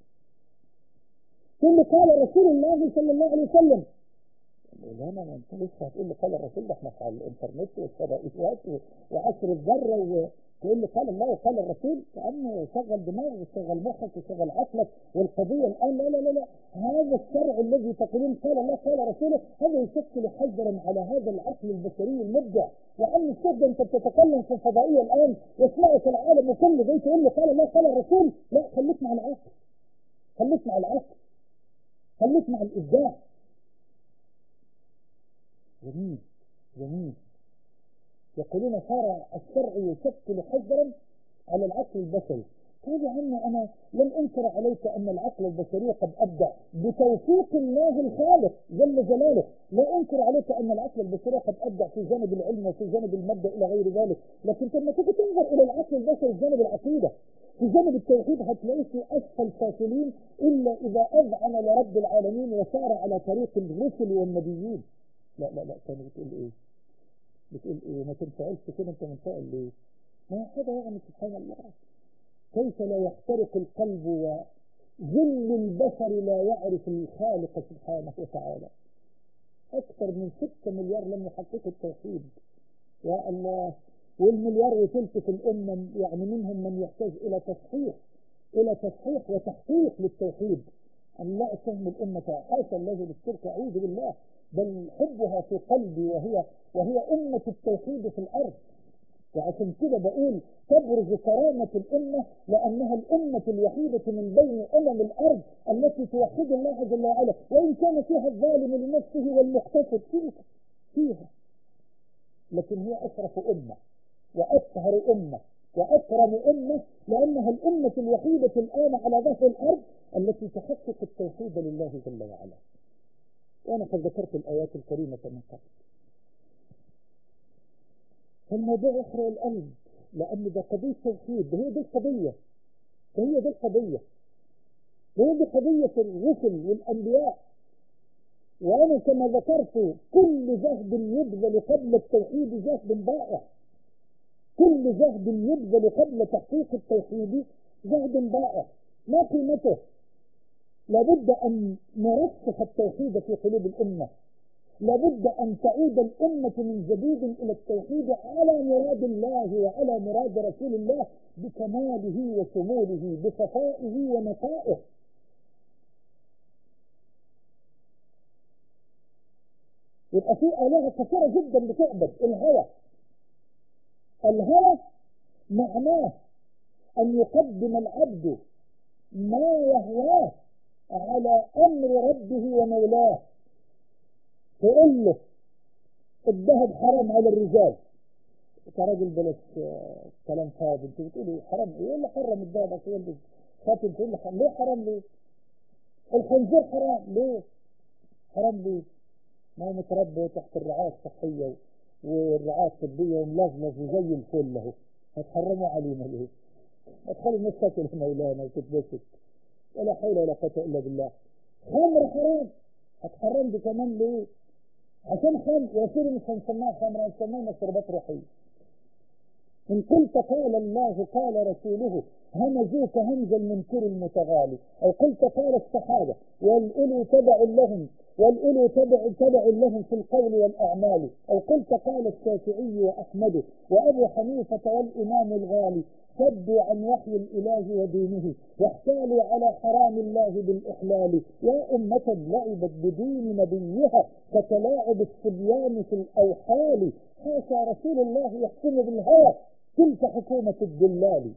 S3: ايه اللي قال رسول الله صلى الله عليه وسلم؟ مولانا انت لسه هتقول لي قال الرسول؟ ده احنا على الانترنت والفضائيات وعصر الذره تقول لي قال الله وقال الرسول، كأنه شغل دماغك وشغل مخك وشغل عقلك، والقضية الآن لا لا لا لا، هذا الشرع الذي تقولون قال الله قال رسوله هذا يشكل حجرا على هذا العقل البشري المبدع. وعن الشدة أنت بتتكلم في الفضائية الآن يسمعك العالم كله، جاي تقول لي قال الله قال الرسول؟ لا، خليك مع العقل، خليك مع العقل، خليك مع الإبداع. جميل جميل. يقولون صار الشرع يشكل حجرا على العقل البشري. قال يا عمي أنا لم أنكر عليك أن العقل البشري قد أبدع بتوفيق الله الخالق جل جلاله، لا أنكر عليك أن العقل البشري قد أبدع في جانب العلم وفي جانب المادة إلى غير ذلك، لكن لما تيجي تنظر إلى العقل البشري في جانب العقيدة في جانب التوحيد هتلاقيه في أسفل السافلين إلا إذا أذعن لرب العالمين وسار على طريق الرسل والنبيين. لا لا لا، كانوا بتقول إيه؟ بتقول إيه؟ ما تنفعلش كده، أنت منفعل ليه؟ ما هذا يعني سبحان الله، كيف لا يخترق القلب وذل البشر لا يعرف الخالق سبحانه وتعالى. أكثر من 6 مليار لم يحققوا التوحيد يا الله، والمليار وثلث في الأمة يعني منهم من يحتاج إلى تصحيح وتحقيق للتوحيد. أن لا أتهم الأمة حاشا الله للشرك أعوذ بالله، بل حبها في قلبي وهي أمة التوحيد في الأرض. وعشان كده بقول تبرز كرامة الأمة لأنها الأمة الوحيدة من بين الأرض التي توحد الله جل وعلا، وإن كان فيها الظالم لنفسه والمقتصد فيها، لكن هي أشرف أمة وأطهر أمة وأكرم أمة، لأنها الأمة الوحيدة الآن على ظهر الأرض التي تحقق التوحيد لله جل وعلا. وأنا قد ذكرت الآيات الكريمة من قبل. فالموضوع يحرق القلب، لأن ده قضية توحيد، هي دي القضية، هي دي القضية، هي دي قضية الرسل والأنبياء. وأنا كما ذكرت كل جهد يبذل قبل التوحيد جهد ضائع، كل جهد يبذل قبل تحقيق التوحيد جهد ضائع ما قيمته. لابد أن نرسخ التوحيد في قلوب الأمة، لابد أن تعود الأمة من جديد إلى التوحيد على مراد الله وعلى مراد رسول الله بكماله وشموله بصفائه ونقائه. يبقى في آلهة كثيرة جدا بتعبد. الهوى معناه أن يقدم العبد ما يهواه على أمر ربه ومولاه. تقول له الذهب حرام على الرجال، كراجل بلاش كلام فاضي، انت بتقولي حرام ايه اللي حرم الذهب؟ عشان خاطر تقول لي ليه حرام؟ ليه الخنزير حرام؟ ليه حرام؟ ليه ما هو متربي تحت الرعاية الصحية والرعاية الطبية وملظلظ وزي الفل اهو، هتحرموا علينا ليه؟ هتخلي الناس تاكل مولانا وتتبسط، ولا حول ولا قوة الا بالله. خمر حرام، هتحرم دي كمان ليه؟ عشان خمر يا سيدي مش هنسميها خمر، هنسميها مشروبات روحية. إن قلت قال الله قال رسوله همزوك همز المنكر المتغالي، أو قلت قال الصحابة والأولو تبع لهم والأولو تبع لهم في القول والأعمال، أو قلت قال الشافعي وأحمد وأبو حنيفة والإمام الغالي، صدوا عن وحي الإله ودينه واحتالوا على حرام الله بالإحلال. يا أمة لعبت بدين نبيها كتلاعب الصبيان في الأوحال، حاشا رسول الله يحكم بالهوى تلك حكومة الدلال.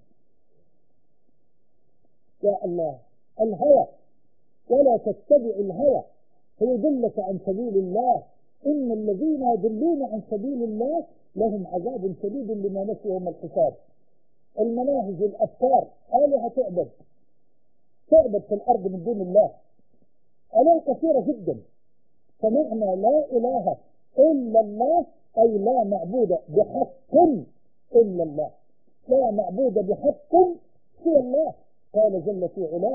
S3: يا الله، الهوى ولا تتبع الهوى فيضلك عن سبيل الله، إن الذين يضلون عن سبيل الله لهم عذاب شديد لما نسوا يوم الحساب. المناهج الأفكار آلهة تعبد في الأرض من دون الله، آلهة كثيرة جدا. فمعنى لا إله إلا الله أي لا معبود بحق إلا الله، لا معبود بحق سوى الله. قال جل في علاه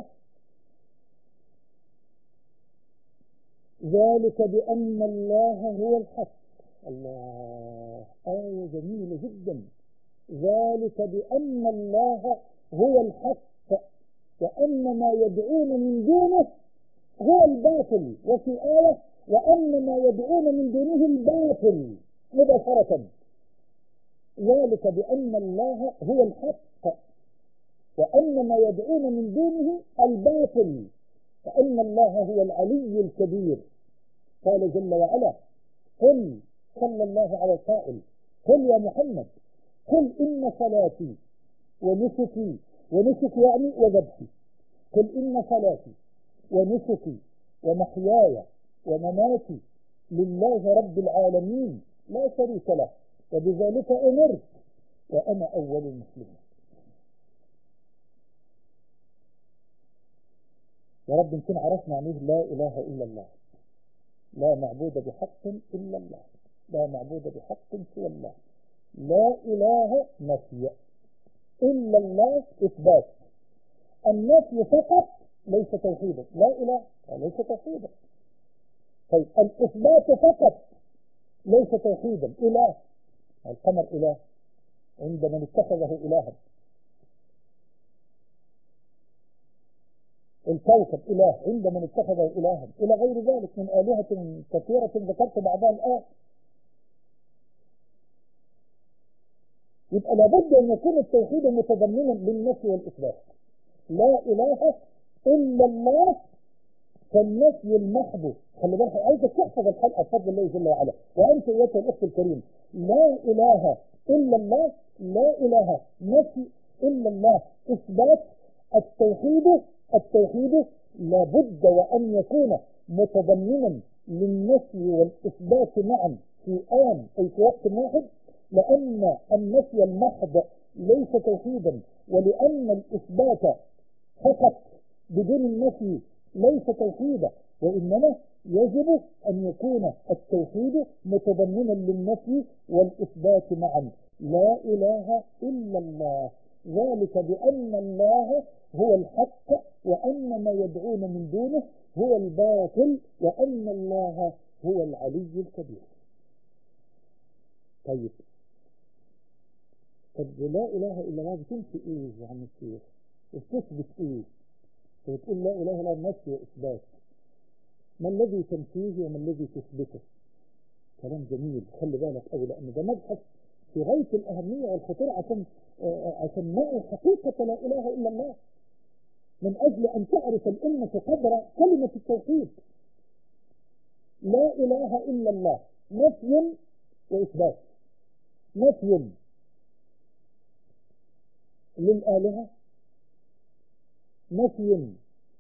S3: ذلك بأن الله هو الحق. الله، آية جميلة جدا. ذلك بأن الله هو الحق وأن ما يدعون من دونه هو الباطل، وفي آية وأن ما يدعون من دونه الباطل مباشرة. ذلك بأن الله هو الحق وأن ما يدعون من دونه الباطل وأن الله هو العلي الكبير. قال جل وعلا: قل، صلى الله على القائل، قل يا محمد، قل إن صلاتي ونسكي، ونسك يعني وذبحي، قل إن صلاتي ونسكي ومحياي ومماتي لله رب العالمين لا شريك له وبذلك أمرت وأنا أول المسلمين. يا رب يمكن عرفنا عنه لا إله إلا الله، لا معبود بحق إلا الله، لا معبود بحق سوى الله. لا إله نفي، إلا الله إثبات. النفي فقط ليس توحيدا، لا إله ليس توحيدا. طيب الإثبات فقط ليس توحيدا. إله، القمر إله عند من اتخذه إلها، الكوكب إله عند من اتخذه إلها، إلى غير ذلك من آلهة كثيرة ذكرت بعضها الآن. يبقى لابد أن يكون التوحيد متضمنا للنفي والإثبات. لا إله إلا الله فالنفي المحض. خلي بالك، عايزك تحفظ الحلقة بفضل الله جل وعلا. وأنت أيها الأخت الكريم، لا إله إلا الله، لا إله نفي إلا الله إثبات. التوحيد لابد وأن يكون متضمنا للنفي والإثبات معا في آن أي في وقت واحد، لأن النفي المحض ليس توحيدا، ولأن الإثبات فقط بدون النفي ليس توحيدا، وإنما يجب أن يكون التوحيد متضمنا للنفي والإثبات معا. لا إله إلا الله، ذلك بأن الله هو الحق وأن ما يدعون من دونه هو الباطل وأن الله هو العلي الكبير. طيب لا إله إلا الله بتنفي إيه يا عم الشيخ؟ بتثبت إيه؟ بتقول لا إله إلا الله نفي وإثبات، ما الذي تنفيه وما الذي تثبته؟ كلام جميل، خلي بالك أوي، لأن ده مبحث في غاية الأهمية والخطورة عشان نعي حقيقة لا إله إلا الله، من أجل أن تعرف الأمة قدر كلمة التوحيد. لا إله إلا الله نفي وإثبات. نفي للآلهة، نفي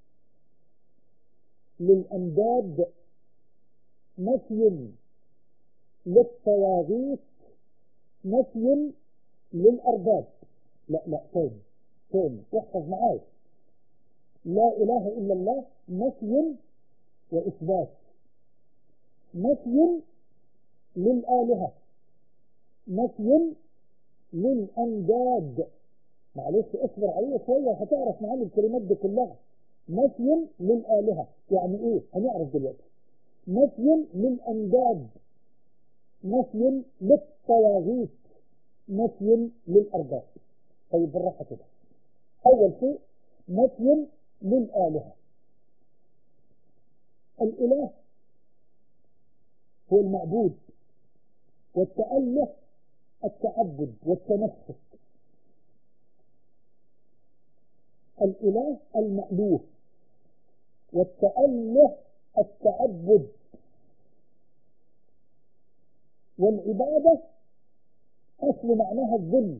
S3: للأنداد، نفي للطواغيت، نفي للأرباب. لا ثاني واحفظ معايا. لا إله إلا الله نفي وإثبات. نفي للآلهة، نفي للأنداد. معلش اصبر عليه شوية وهتعرف معاني الكلمات دي كلها. نفي للآلهة يعني ايه؟ هنعرف دلوقتي. نفي للأنداد، نفي للطواغيت، نفي للأرباب. طيب بالراحة كده. أول شيء نفي للآلهة. الإله هو المعبود، والتأله التعبد والتنفس. الإله المألوه، والتأله التعبد، والعبادة أصل معناها الذل.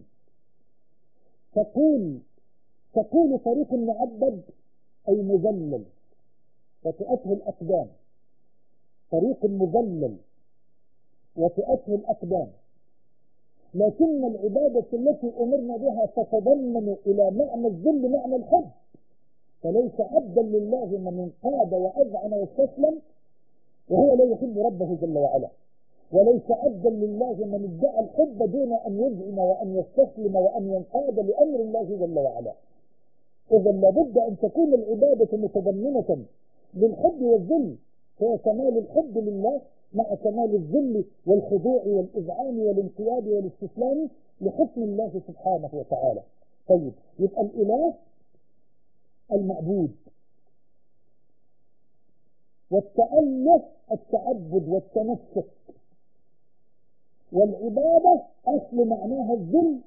S3: تقول طريق معبد أي مذلل وتؤته الأقدام، طريق مذلل وتؤته الأقدام. لكن العبادة التي أمرنا بها تتضمن إلى معنى الذل معنى الحب، فليس عبدا لله من انقاد وأذعن واستسلم وهو لا يحب ربه جل وعلا، وليس عبدا لله من ادعى الحب دون أن يذعن وأن يستسلم وأن ينقاد لأمر الله جل وعلا. إذا لابد أن تكون العبادة متضمنة للحب والذل، هو كمال الحب لله مع كمال الذل والخضوع والإذعان والانقياد والاستسلام لحكم الله سبحانه وتعالى. طيب يبقى الإله المعبود، والتأله التعبد والتنسك، والعبادة أصل معناها الذل،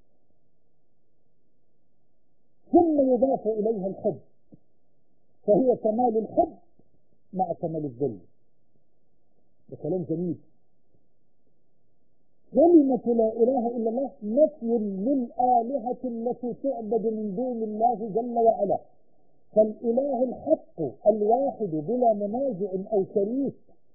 S3: ثم يضاف إليها الحب، فهي كمال الحب مع كمال الذل. ده كلام جميل. كلمة لا إله إلا الله نفي للآلهة التي تعبد من دون الله جل وعلا. فالإله الحق الواحد بلا منازع أو شريك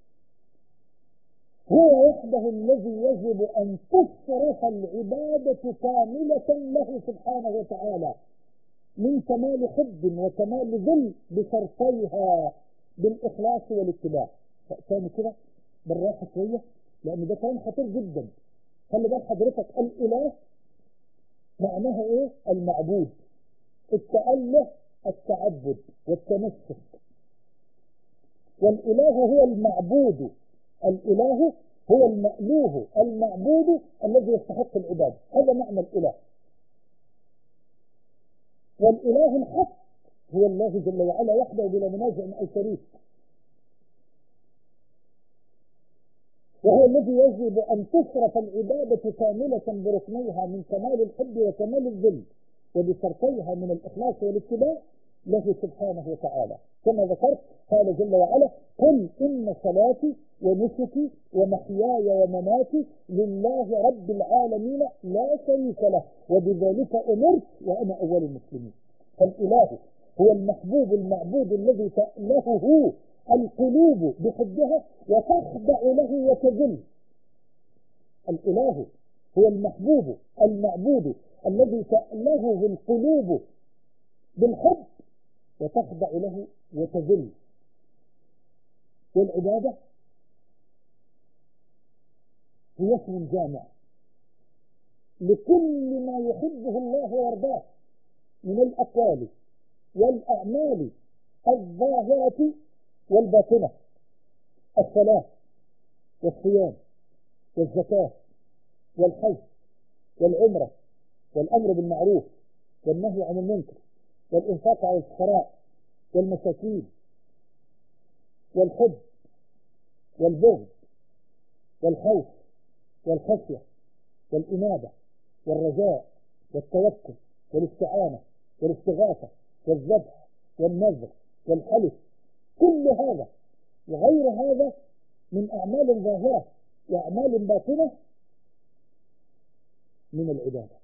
S3: هو وحده الذي يجب أن تصرف العبادة كاملة له سبحانه وتعالى من كمال حب وكمال ذل بشرطيها بالإخلاص والاتباع. فكان كده بالراحة شوية لأن ده كلام خطير جدا. خلي بال حضرتك، الإله معناها إيه؟ المعبود. التأله التعبد والتمسك، والإله هو المعبود. الإله هو المألوه المعبود الذي يستحق العبادة، هذا معنى الإله. والإله الحق هو الله جل وعلا وحده بلا منازع أو شريك، وهو الذي يجب أن تصرف العبادة كاملة بركنيها من كمال الحب وكمال الذل وبشرطيها من الإخلاص والاتباع له سبحانه وتعالى. كما ذكرت قال جل وعلا: قل إن صلاتي ونسكي ومحياي ومماتي لله رب العالمين لا شريك له وبذلك أمرت وأنا أول المسلمين. فالإله هو المحبوب المعبود الذي تألهه القلوب بحبها وتخضع له وتذل. الإله هو المحبوب المعبود الذي تألهه القلوب بالحب وتخضع له وتذل. والعبادة هي اسم جامع لكل ما يحبه الله ويرضاه من الأقوال والأعمال الظاهرة والباطنة: الصلاة والصيام والزكاة والحج والعمرة والأمر بالمعروف والنهي عن المنكر والإنفاق على الفقراء والمساكين والحب والبغض والخوف والخشية والإنابة والرجاء والتوكل والاستعانة والاستغاثة والذبح والنذر والحلف. كل هذا وغير هذا من أعمال ظاهرة وأعمال باطنة من العبادة،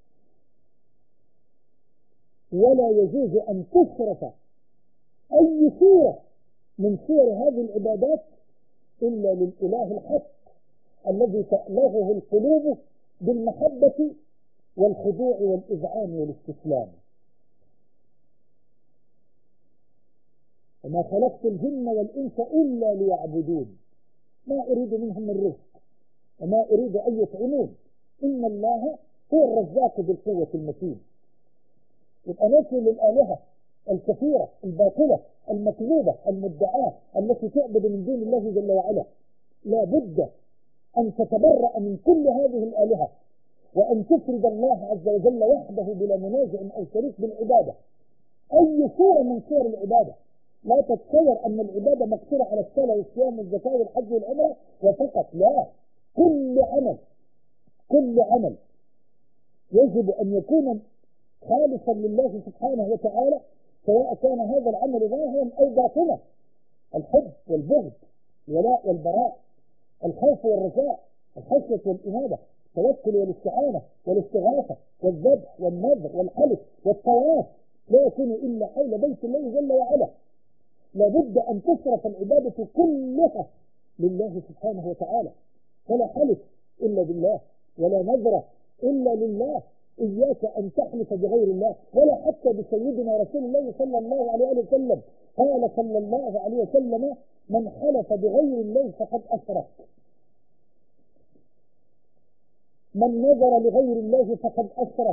S3: ولا يجوز أن تصرف أي صورة من صور هذه العبادات إلا للإله الحق الذي تألهه القلوب بالمحبة والخضوع والإذعان والاستسلام. وما خلقت الجن والإنس إلا ليعبدون ما أريد منهم من رزق وما أريد أن يطعمون إن الله هو الرزاق ذو القوة المتين. يبقى نفي للآلهة الكثيرة الباطلة المكذوبة المدعاة التي تعبد من دون الله جل وعلا. لا بد أن تتبرأ من كل هذه الآلهة وأن تفرد الله عز وجل وحده بلا منازع أو شريك بالعبادة. أي صورة من صور العبادة. لا تتصور أن العبادة مقصورة على الصلاة والصيام والزكاة والحج والعمرة وفقط، لا. كل عمل يجب أن يكون خالصا لله سبحانه وتعالى، سواء كان هذا العمل ظاهرا أو باطنا. الحب والبغض، الولاء والبراء، الخوف والرجاء، الخشية والإنابة، التوكل والاستعانة والاستغاثة والذبح والنذر والحلف والطواف لا يكون إلا حول بيت الله جل وعلا. لابد أن تصرف العبادة كلها لله سبحانه وتعالى، فلا حلف إلا بالله ولا نذر إلا لله. إياك أن تحلف بغير الله ولا حتى بسيدنا رسول الله صلى الله عليه وسلم. قال صلى الله عليه وسلم: من حلف بغير الله فقد أشرك. من نذر لغير الله فقد أشرك.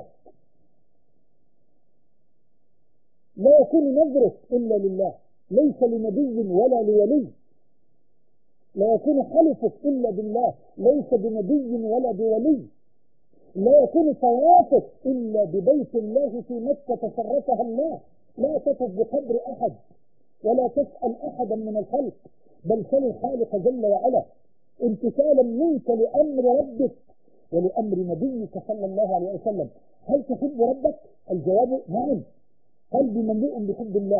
S3: لا يكون نذرك إلا لله، ليس لنبي ولا لولي. لا يكون حلفك إلا بالله، ليس بنبي ولا بولي. لا يكون طوافك إلا ببيت الله في مكة شرفها الله. لا تطف بقبر أحد ولا تسأل أحدا من الخلق، بل سل الخالق جل وعلا. امتثالا منك لأمر ربك ولأمر نبيك صلى الله عليه وسلم. هل تحب ربك؟ الجواب نعم، قلبي مملوء بحب الله.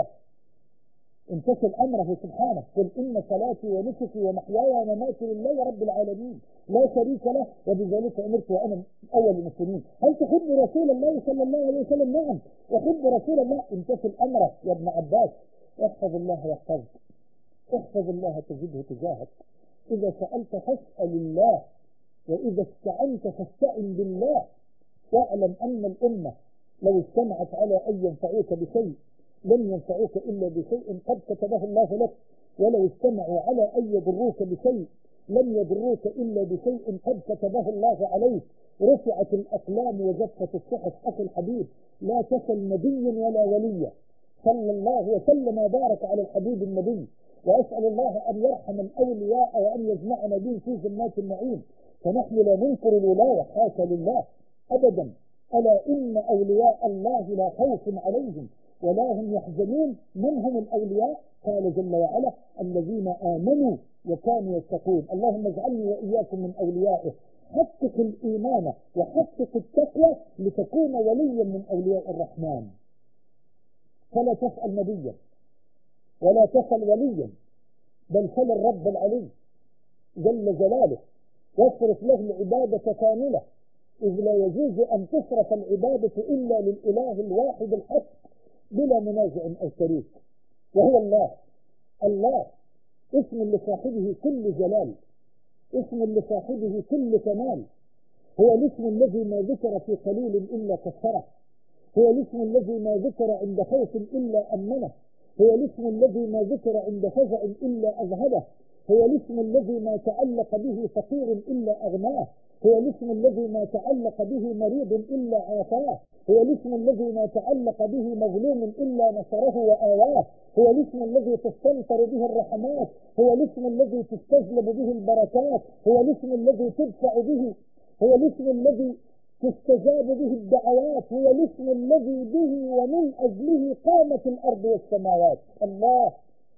S3: امتثل أمره سبحانه، قل إن صلاتي ونسكي ومحياي ومماتي لله رب العالمين لا شريك له وبذلك أمرت وأنا أول المسلمين. هل تحب رسول الله صلى الله عليه وسلم؟ نعم أحب رسول الله. امتثل أمره يا ابن عباس. احفظ الله يحفظك، احفظ الله تجده تجاهك. إذا سألت فاسأل الله، وإذا استعنت فاستعن بالله. واعلم أن الأمة لو اجتمعت على أن ينفعوك بشيء لن ينفعوك إلا بشيء قد كتبه الله لك، ولو اجتمعوا على أن يضروك بشيء لن يضروك إلا بشيء قد كتبه الله عليك. رفعت الأقلام وجفت الصحف. أخي الحبيب، لا تسل نبيا ولا وليا. صلى الله وسلم وبارك على الحبيب النبي، وأسأل الله أن يرحم الأولياء وأن يجمعنا بهم في جنات النعيم. فنحن لا ننكر الولاية، حاشا لله أبدا. ألا إن أولياء الله لا خوف عليهم ولا هم يحزنون. من هم الأولياء؟ قال جل وعلا الذين آمنوا وكانوا يتقون. اللهم اجعلني وإياكم من أوليائه. حقق الإيمان وحقق التقوى لتكون وليا من أولياء الرحمن. فلا تسأل نبيا ولا تسأل وليا، بل سل الرب العلي جل جلاله واصرف له العبادة كاملة، إذ لا يجوز أن تصرف العبادة إلا للإله الواحد الحق بلا منازع أو شريك، وهو الله. الله اسم لصاحبه كل جلال، اسم لصاحبه كل كمال. هو الاسم الذي ما ذكر في قليل إلا كثره، هو الاسم الذي ما ذكر عند خوف إلا أمنه، هو الاسم الذي ما ذكر عند فزع إلا أذهبه، هو الاسم الذي ما تعلق به فقير إلا أغناه، هو الاسم الذي ما تعلق به مريض إلا عافاه، هو الاسم الذي ما تعلق به مظلوم إلا نصره وآواه، هو الاسم الذي تستنصر به الرحمات، هو الاسم الذي تستجلب به البركات، هو الاسم الذي تدفع به، هو الاسم الذي تستجاب به الدعوات، هو الاسم الذي به ومن أجله قامت الأرض والسماوات. الله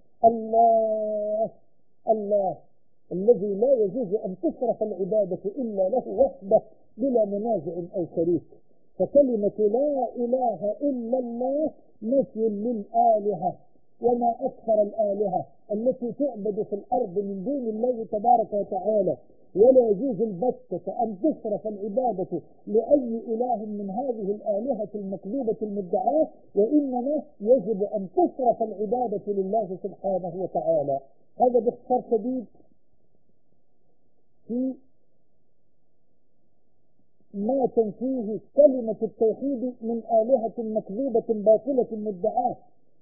S3: الله الله الذي لا يجوز أن تصرف العبادة إلا له وحده بلا منازع أو شريك. فكلمة لا إله إلا الله نفي للآلهة، وما أكثر الآلهة التي تعبد في الأرض من دون الله تبارك وتعالى. ولا يجوز البتة أن تصرف العبادة لأي إله من هذه الآلهة المكذوبة المدعاة، وإنما يجب أن تصرف العبادة لله سبحانه وتعالى. هذا باختصار شديد في ما تنفيه كلمة التوحيد من آلهة مكذوبة باطلة مدعاة.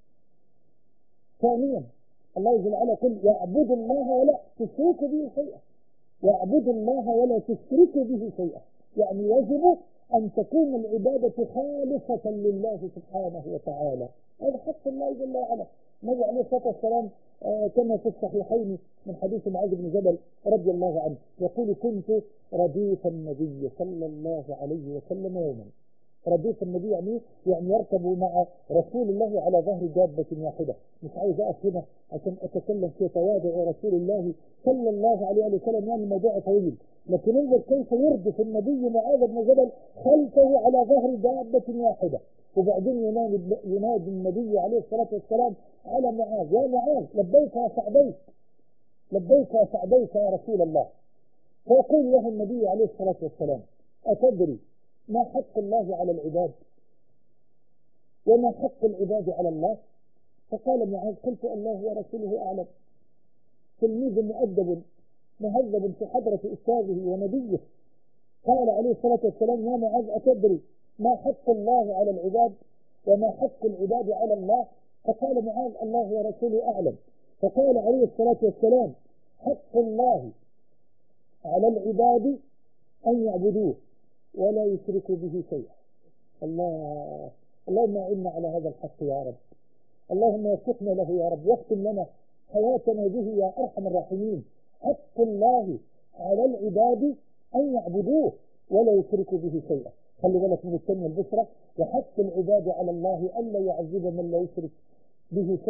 S3: ثانيا الله جل وعلا يقول يعبد الله ولا تشرك به شيئا، يعبد الله ولا تشرك به شيئا، يعني يجب أن تكون العبادة خالصة لله سبحانه وتعالى. هذا حق الله جل وعلا. النبي عليه الصلاة والسلام كما في الصحيحين من حديث معاذ بن جبل رضي الله عنه يقول كنت رديف النبي صلى الله عليه وسلم يوما. رديف النبي يعني يركب مع رسول الله على ظهر دابة واحدة. مش عايز أقف هنا عشان أتكلم في تواضع رسول الله صلى الله عليه وسلم، يعني موضوع طويل، لكن انظر كيف يردف النبي معاذ بن جبل خلفه على ظهر دابة واحدة. وبعدين ينادي النبي عليه الصلاة والسلام على معاذ: يا معاذ لبيك وسعديك، لبيك وسعديك يا رسول الله. فيقول له النبي عليه الصلاة والسلام: أتدري ما حق الله على العباد وما حق العباد على الله؟ فقال معاذ: قلت الله ورسوله أعلم. تلميذ مؤدب مهذب في حضرة أستاذه ونبيه. قال عليه الصلاة والسلام: يا معاذ أتدري ما حق الله على العباد وما حق العباد على الله؟ فقال معاذ: الله ورسوله أعلم. فقال عليه الصلاة والسلام: حق الله على العباد أن يعبدوه ولا يشركوا به شيئا. الله، اللهم أعنا على هذا الحق يا رب، اللهم وفقنا له يا رب، واختم لنا حياتنا به يا أرحم الراحمين. حق الله على العباد أن يعبدوه ولا يشركوا به شيئا. خلي بالك من الكلمة البشرى: وحق العباد على الله ألا يعذب من لا يشرك به شيئا.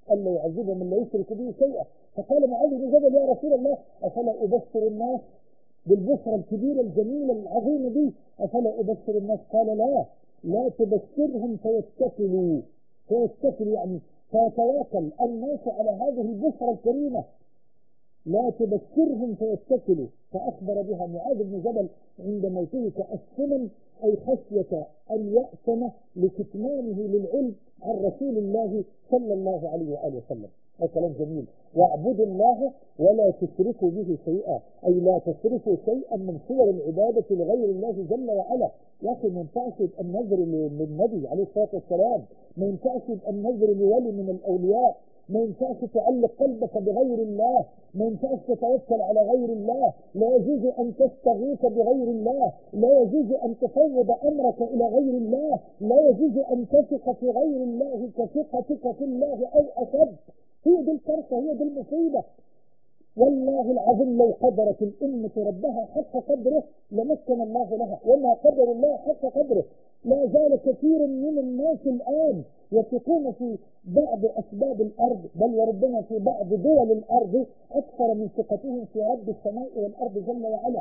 S3: ألا يعذبهم من لا يشرك به شيئا. فقال معاذ بن جبل يا رسول الله أفلا أبشر الناس بالبشرى الكبيرة الجميلة العظيمة دي؟ أفلا أبشر الناس؟ قال لا تبشرهم فيتكلوا يعني فيتواكل الناس على هذه البشرى الكريمة، لا تبشرهم فيتكلوا. فأخبر بها معاذ بن جبل عند موته تأثما أي خشية أن يأثم لكتمانه للعلم عن رسول الله صلى الله عليه وآله وسلم. هذا كلام جميل. واعبدوا الله ولا تشركوا به شيئا، أي لا تصرفوا شيئا من صور العبادة لغير الله جل وعلا. لكن ما ينفعش يبقى النذر للنبي عليه الصلاة والسلام، ما ينفعش يبقى النذر لولي من الأولياء، ما ينفعش تعلق قلبك بغير الله، ما ينفعش تتوكل على غير الله، لا يجوز أن تستغيث بغير الله، لا يجوز أن تفوض أمرك إلى غير الله، لا يجوز أن تثق في غير الله كثقتك في الله أو أشد. هي دي الكارثة، هي دي المصيبة. والله العظيم لو قدرت الأمة ربها حق قدره لمكن الله لها، وما قدر الله حق قدره. لا زال كثير من الناس الآن يثقون في بعض أسباب الأرض، بل وربما في بعض دول الأرض أكثر من ثقتهم في رب السماء والأرض جل وعلا.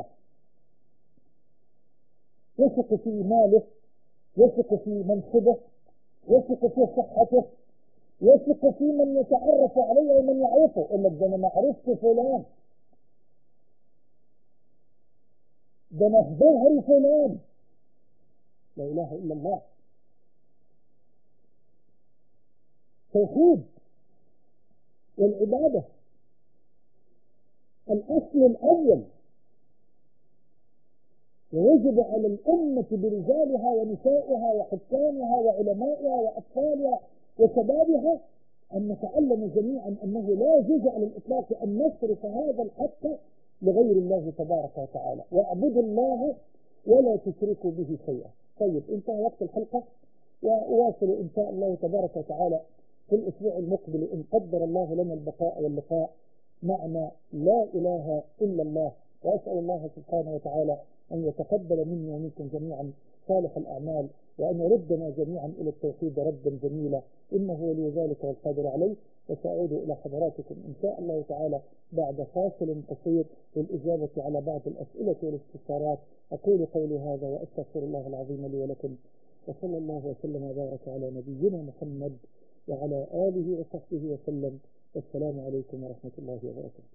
S3: يثق في ماله، يثق في منصبه، يثق في صحته، يثق في من يتعرف عليه ومن يعرفه. يقول لك ده انا ما عرفت فلان، ده انا في ظهر فلان. لا اله الا الله. توحيد والعباده الاصل الاول، ويجب على الامه برجالها ونسائها وحكامها وعلمائها واطفالها وشبابها أن نتعلم جميعا أنه لا يجوز على الإطلاق أن نصرف هذا الحق لغير الله تبارك وتعالى. واعبدوا الله ولا تشركوا به شيئا. طيب انتهى وقت الحلقة، وأواصل إن شاء الله تبارك وتعالى في الأسبوع المقبل إن قدر الله لنا البقاء واللقاء معنى لا إله إلا الله. وأسأل الله سبحانه وتعالى أن يتقبل مني ومنكم جميعا صالح الأعمال، وأن يردنا جميعا إلى التوحيد ردا جميلا، إنه ولي ذلك والقادر عليه. وسأعود إلى حضراتكم إن شاء الله تعالى بعد فاصل قصير للإجابة على بعض الأسئلة والاستفسارات. أقول قولي هذا وأستغفر الله العظيم لي ولكم، وصلى الله وسلم وبارك على نبينا محمد وعلى آله وصحبه وسلم. والسلام عليكم ورحمة الله وبركاته.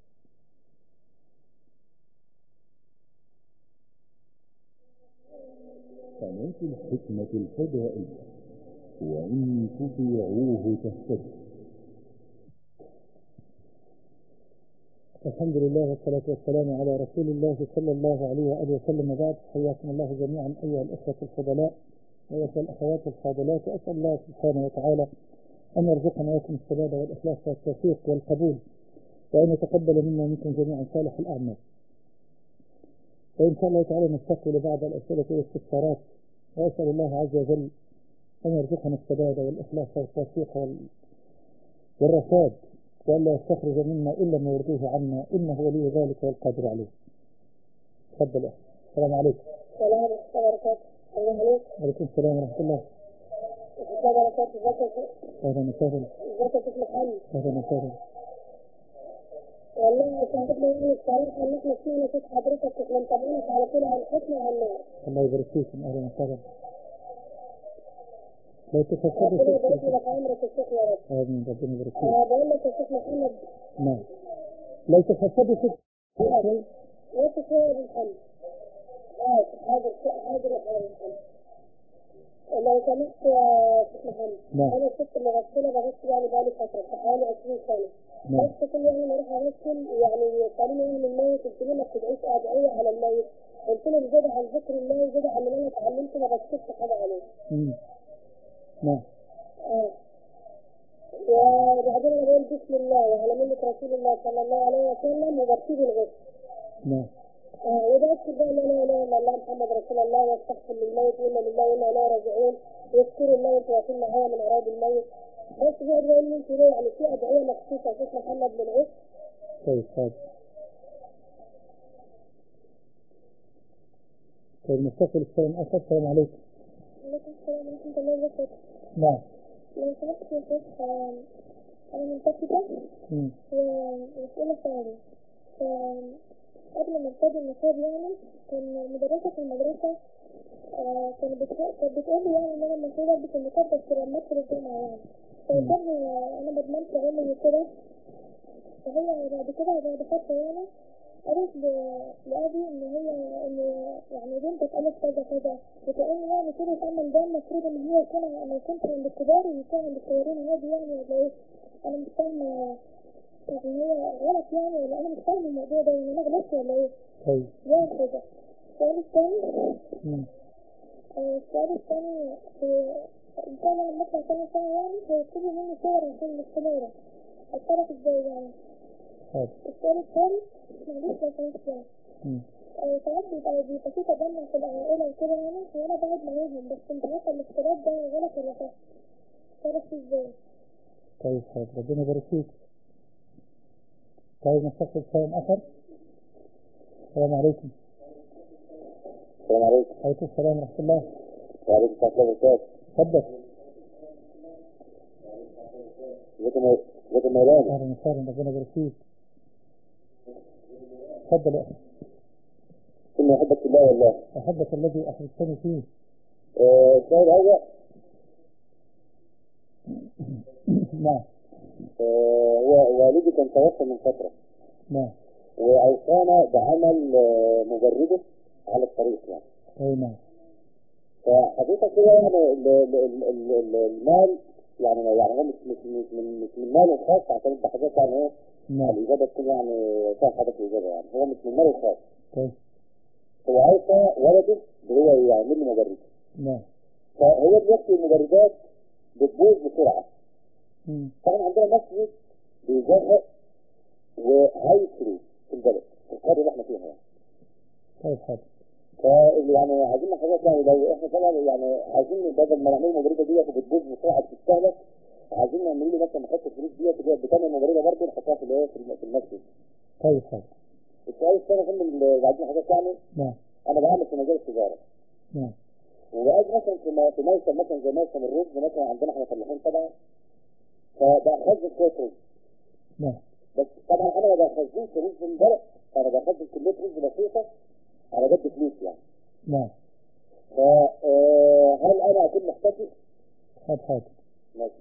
S2: قناة الحكمة الفضائية، وإن تطيعوه تهتدوا.
S3: الحمد لله والصلاة والسلام على رسول الله صلى الله عليه وآله وسلم. بعد، حياكم الله جميعا أيها الأخوة الفضلاء وأيها الأخوات الفاضلات. وأسأل الله سبحانه وتعالى أن يرزقنا ويكم السداد والإخلاص والتوفيق والقبول، وأن يتقبل منا ومنكم جميعا صالح الأعمال. وإن شاء الله تعالى نستقبل بعض الأسئلة والاستفسارات، وأسأل الله عز وجل أن يرزقنا السداد والإخلاص والتوفيق والرشاد، وألا يستخرج منا إلا ما يرضيه عنا، إنه ولي ذلك والقادر عليه. تفضل يا أخي. السلام عليكم.
S1: السلام ورحمة الله وبركاته. السلام عليكم.
S3: وعليكم السلام ورحمة الله. أهلا وسهلا.
S1: ازيك يا شيخ محمد؟
S3: أهلا وسهلا.
S1: والله ساعدنا يعني الصراحة إن إحنا سمعنا صوت حضرتك وإحنا متابعينك على طول على الحكمة والنور.
S3: الله يبارك فيكم. أهلا وسهلا. لو تفضلوا
S1: ربنا يبارك لك عمرك يا شيخ يا رب.
S3: آمين. ربنا يبارك فيك.
S1: بقول لك يا شيخ محمد.
S3: نعم. لو تفضلوا شيء.
S1: وقت شوية يا محمد. حاضر حاضر يا محمد. لو سمحت يا شيخ محمد.
S3: نعم.
S1: أنا الست اللي غسلة بغسل يعني بقالي فترة حوالي 20 سنة.
S3: نعم.
S1: بس كل يوم اروح اغسل يعني قالوا لي الميت قلت له ما بتدعيش ادعيه على الميت، قلت له زاد عن ذكر الله وزاد عن اللي انا اتعلمته ما بكتبش حاجه عليه.
S3: نعم.
S1: وبعدين انا بقول بسم الله وعلى ملة رسول الله صلى الله عليه وسلم وببتدي الغسل.
S3: نعم.
S1: وبذكر بقى لا اله الا الله محمد رسول الله واستغفر للميت وانا لله وانا اليه راجعون واذكروا الله وانتم واقفين معايا من اعراض الميت. بس بقى بقول لي انت ليه يعني في ادعيه مخصوصه يا شيخ محمد للغسل؟
S3: طيب حاضر. طيب نستقبل السلام آخر. السلام عليكم.
S1: وعليكم السلام ورحمة الله وبركاته.
S3: نعم.
S1: لو سمحت يا شيخ أنا منتخبة
S3: مم.
S1: ومسؤولة ثانوي. فقبل ما ابتدي النقاب يعني كان المدرسة في المدرسة كانت بتقول لي يعني إن أنا المفروض ألبس النقاب بس لما أدخل الجامعة يعني. فقلت لها أنا مضمنش عمري وكده. فهي بعد كده بعد فترة يعني قالت لأبي إن هي يعني بنتك قالت كذا كذا، وكأن يعني كده الأمل ده المفروض إن هو يكون ما يكونش عند الكبار ويكون عند الصغيرين عادي يعني ولا إيه؟ أنا مش فاهمة يعني هي غلط يعني ولا أنا مش فاهمة الموضوع ده يعني أنا غلطت ولا إيه؟
S3: طيب.
S1: زي كده. السؤال الثاني
S3: مم.
S1: في إن شاء الله لما أطلع تاني سنة يعني هيطلبوا مني صور عشان الاختبار. أتصرف إزاي يعني؟
S3: حاضر.
S1: السؤال الثالث معلش لو سمحت يعني.
S3: مم.
S1: ساعات بيبقى في تجمع في العائلة وكده يعني وأنا بقعد معاهم بس مش عارفة الاختلاط ده غلط ولا صح. أتصرف إزاي؟
S3: طيب حاضر، ربنا يبارك فيك. طيب نستقبل سؤال آخر. السلام عليكم.
S4: السلام عليكم.
S3: عليكم السلام ورحمة الله.
S4: وعليكم السلام ورحمة الله.
S3: تفضل.
S4: ازيكم مولانا؟
S3: أهلا وسهلا، ربنا يبارك فيك. تفضل يا أخي.
S4: إني أحبك في الله والله.
S3: أحبك الذي أحببتني فيه.
S4: السؤال الأول.
S3: نعم.
S4: هو والدي كان توفى من فترة.
S3: نعم.
S4: وأوصانا بعمل مجرده على الطريق يعني.
S3: أي نعم.
S4: فحقيقة كده يعني المال يعني هو مش من ماله الخاص عشان يبقى حاجات يعني ايه
S3: نعم.
S4: الإجابة تكون يعني فيها حاجة في الإجابة يعني هو مش من ماله الخاص.
S3: طيب.
S4: هو أوصى ولده هو يعمل له مجرد.
S3: نعم.
S4: فهو دلوقتي المجردات بتبوظ بسرعة.
S3: مم.
S4: طبعا عندنا مسجد بيزهق وهيكري في البلد في القرية اللي احنا فيها يعني.
S3: طيب حاضر.
S4: يعني عايزين حاجات يعني لو احنا طبعا يعني عايزين بدل ما نعمل المجرده ديت وبتبوظ بسرعه بتستهلك عايزين نعمل له مثلا نحط الفلوس ديت بتعمل مجرده برضه نحطها في الايه في المسجد.
S3: طيب حاضر.
S4: السؤال الثاني فندم اللي عايزين حاجات يعني
S3: نعم.
S4: انا بعمل في مجال التجاره.
S3: نعم.
S4: وقاعد مثلا في موسم مثلا زي موسم الرز مثلا عندنا احنا فلاحين طبعا فبخزن شويه رز.
S3: نعم.
S4: بس طبعا انا ما بخزنش رز من بلد انا بخزن كميه رز بسيطه على قد فلوس يعني.
S3: نعم.
S4: فهل انا اكون محتفل؟
S3: حاضر.
S4: ماشي.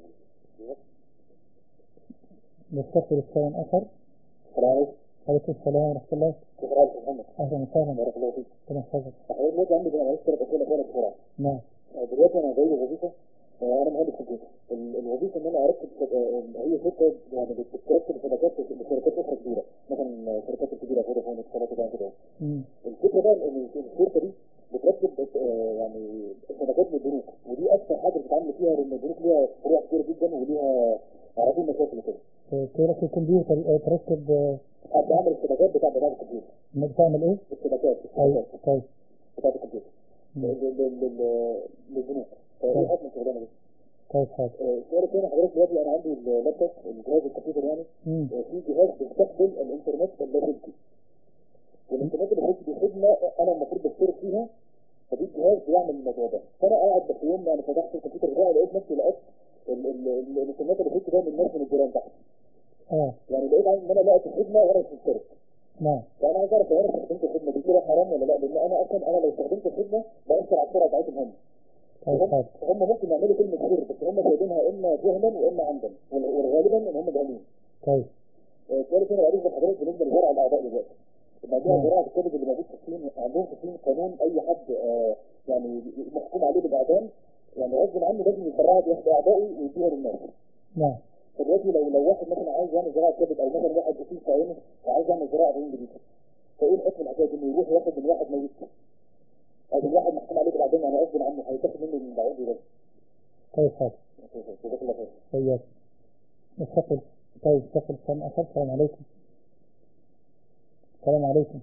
S3: نستقبل السؤال آخر.
S4: السلام عليكم.
S3: عليكم السلام ورحمة الله.
S4: كيف حالك يا محمد؟
S3: أهلا وسهلا.
S4: بارك الله فيك.
S3: ربنا يحفظك.
S4: دلوقتي عندي معلش ثلاث اسئله كده بسرعه.
S3: نعم.
S4: دلوقتي انا جاي وظيفه انا مهندس كمبيوتر. الوظيفه ان انا اركب هي شركه يعني بتركب شبكات لشركات اخرى كبيره مثلا شركات الكبيره فودافون اتصالات كده كده. الفكره بقى ان الشركه دي بتركب يعني شبكات للبنوك ودي اكثر حاجه بتتعامل فيها لان البنوك ليها فروع كتير جدا وليها عراضين مشاكل وكده.
S3: تركب الكمبيوتر تركب
S4: بعمل الشبكات بتاع الكمبيوتر.
S3: انك تعمل ايه؟
S4: الشبكات
S3: طيب
S4: بتاعت الكمبيوتر للبنوك. فايه حكم الشغلانه دي؟
S3: طيب حاضر.
S4: السؤال الثاني حضرتك دلوقتي انا عندي اللابتوب الجهاز الكمبيوتر يعني في جهاز بيستقبل الانترنت اللاسلكي والانترنت اللاسلكي دي خدمه انا المفروض بشترك فيها فدي الجهاز بيعمل الموضوع ده فانا قاعد في يوم يعني فتحت الكمبيوتر بتاعي لقيت نفسي لقيت الانترنت اللاسلكي ده من الناس من الجيران تحت. يعني لقيت ان انا لقيت الخدمه وانا مش مشترك.
S3: نعم.
S4: فانا عايز اعرف لو انا استخدمت الخدمه دي كده حرام ولا لا لان انا اصلا انا لو استخدمت الخدمه بأثر على السرعه بتاعتهم هم. هم ممكن يعملوا كلمه سر بس هم سايبينها اما جهلا واما عمدا والغالبا ان هم جاهلين.
S3: طيب.
S4: السؤال الثاني بعد اذن حضرتك بالنسبه لزرع الاعضاء دلوقتي. موضوع زراعه الكبد اللي موجود في الصين عندهم في الصين قانون اي حد يعني محكوم عليه بالاعدام يعني غصب عنه لازم يزرعها بياخد اعضائه ويديها للناس.
S3: نعم.
S4: فدلوقتي لو واحد مثلا عايز يعمل زراعه كبد او مثلا واحد اصيب في عينه وعايز يعمل زراعه عين جديده فايه الحكم الحكايه انه يروح ياخد من واحد ميت او من واحد محكوم عليه بالاعدام يعني غصب عنه هيتاخد منه من العضو ده.
S3: طيب حاضر.
S4: جزاك الله خير.
S3: طيب نستقبل. طيب نستقبل كم آخر. السلام عليكم. السلام عليكم.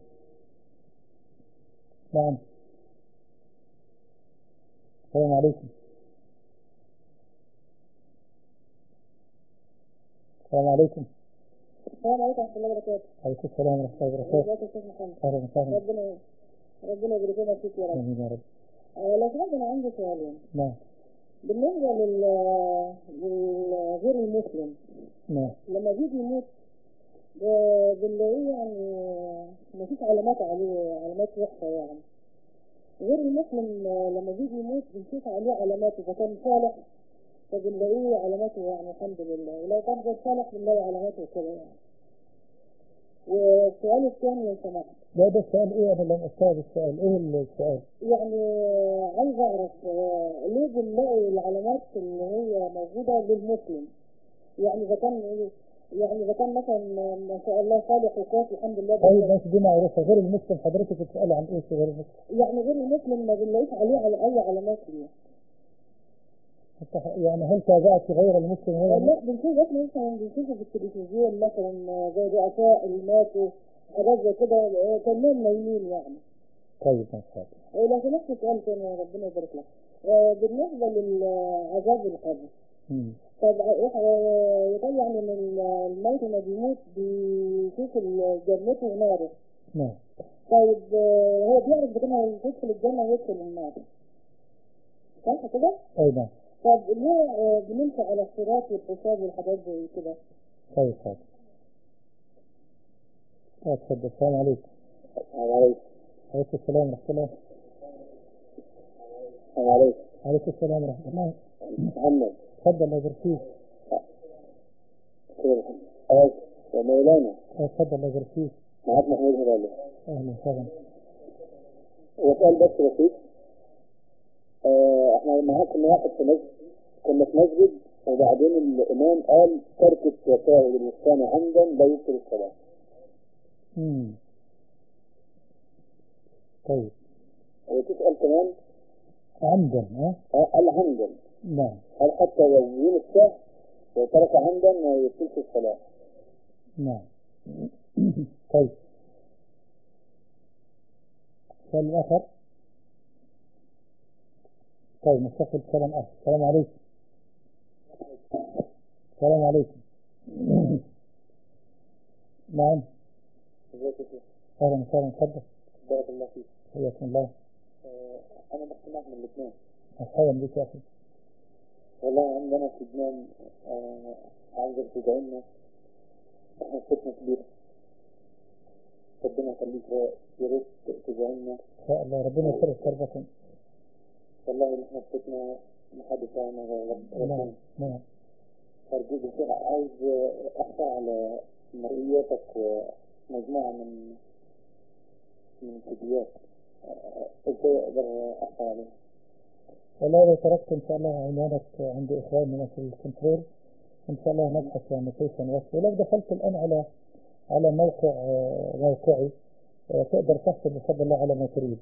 S3: نعم. السلام عليكم. السلام عليكم.
S1: السلام عليكم ورحمة الله وبركاته.
S3: عليكم السلام ورحمة الله وبركاته.
S1: ازيك يا شيخ محمد؟
S3: أهلا وسهلا.
S1: ربنا يبارك لنا فيك يا رب.
S3: آمين يا رب.
S1: لو سمحت أنا عندي سؤالين.
S3: نعم.
S1: بالنسبة للغير المسلم لما بيجي يموت بنلاقيه يعني مفيش علامات عليه، علامات وحشة يعني. غير المسلم لما بيجي يموت بنشوف عليه علامات، إذا كان صالح فبنلاقيه علاماته يعني الحمد لله، ولو كان غير صالح بنلاقي علاماته كده يعني. والسؤال الثاني لو سمحت.
S3: لا ده السؤال ايه؟ انا لم استوعب السؤال، ايه السؤال؟
S1: يعني عايز اعرف ليه بنلاقي العلامات اللي هي موجودة للمسلم؟ يعني اذا كان مثلا ما شاء الله صالح وكويس الحمد لله.
S3: طيب ماشي، دي معروفة. غير المسلم حضرتك بتسألي عن ايه في غير المسلم؟
S1: يعني غير المسلم ما بنلاقيش عليه على اي علامات ليه.
S3: يعني هل تابعت غير المسلم غير
S1: لا بنشوف مثلا بنشوفه في التلفزيون مثلا زي رؤساء اللي ماتوا حاجات زي كده كانهم نايمين يعني.
S3: طيب ما شاء الله.
S1: لو سمحت سؤال تاني ربنا يبارك لك. بالنسبة للعذاب القبر. طب يقول يعني ان الميت لما بيموت بيشوف جنته وناره.
S3: نعم.
S1: طيب هو بيعرف بكده يدخل الجنة ويدخل النار، صح كده؟
S3: اي نعم.
S1: طب ليه بنمشي على الصراط والحساب والحاجات زي كده؟
S3: طيب حاضر. اتفضل. السلام عليكم.
S4: وعليكم
S3: عليكم السلام ورحمة الله.
S4: وعليكم
S3: عليكم السلام ورحمة الله.
S4: محمد.
S3: تفضل يا برسيس.
S4: يا مولانا.
S3: تفضل يا برسيس.
S4: معاك محمود هلالي.
S3: اهلا وسهلا.
S4: وسؤال بس بسيط. احنا معاك كنا واحد في مسجد، كنا في مسجد وبعدين الامام قال ترك التساهل الانسان عمدا لا يبطل الصلاه.
S3: طيب.
S4: وتسأل كمان
S3: عمدا
S4: قال عمدا.
S3: نعم.
S4: هل حتى لو يوم السهل وترك عمدا ما يبطلش الصلاه؟
S3: نعم. طيب. السؤال الآخر. طيب نستقبل كلام آخر. السلام عليكم. السلام عليكم. نعم. أهلا وسهلا. تفضل.
S4: بارك الله فيك.
S3: حياكم الله.
S4: أنا بسمع من الاثنين.
S3: مرحبا بك يا أخي.
S4: والله عندنا في لبنان عايزك تدعي لنا، احنا فتنة كبيرة، ربنا يخليك يا ريت تدعي لنا.
S3: إن شاء الله ربنا يفرج كربكم.
S4: والله احنا فتنة ما حد فاهمها غير ربنا.
S3: نعم نعم.
S4: أرجوك عايز أحصى على مرئياتك ومجموعة من الفيديوهات، ازاي أقدر أحصى عليها؟
S3: والله لو تركت إن شاء الله عنوانك عند إخواننا في الكنترول إن شاء الله نبحث يعني كيف نوصل. ولو دخلت الآن على موقعي تقدر تحصل بفضل الله على ما تريد.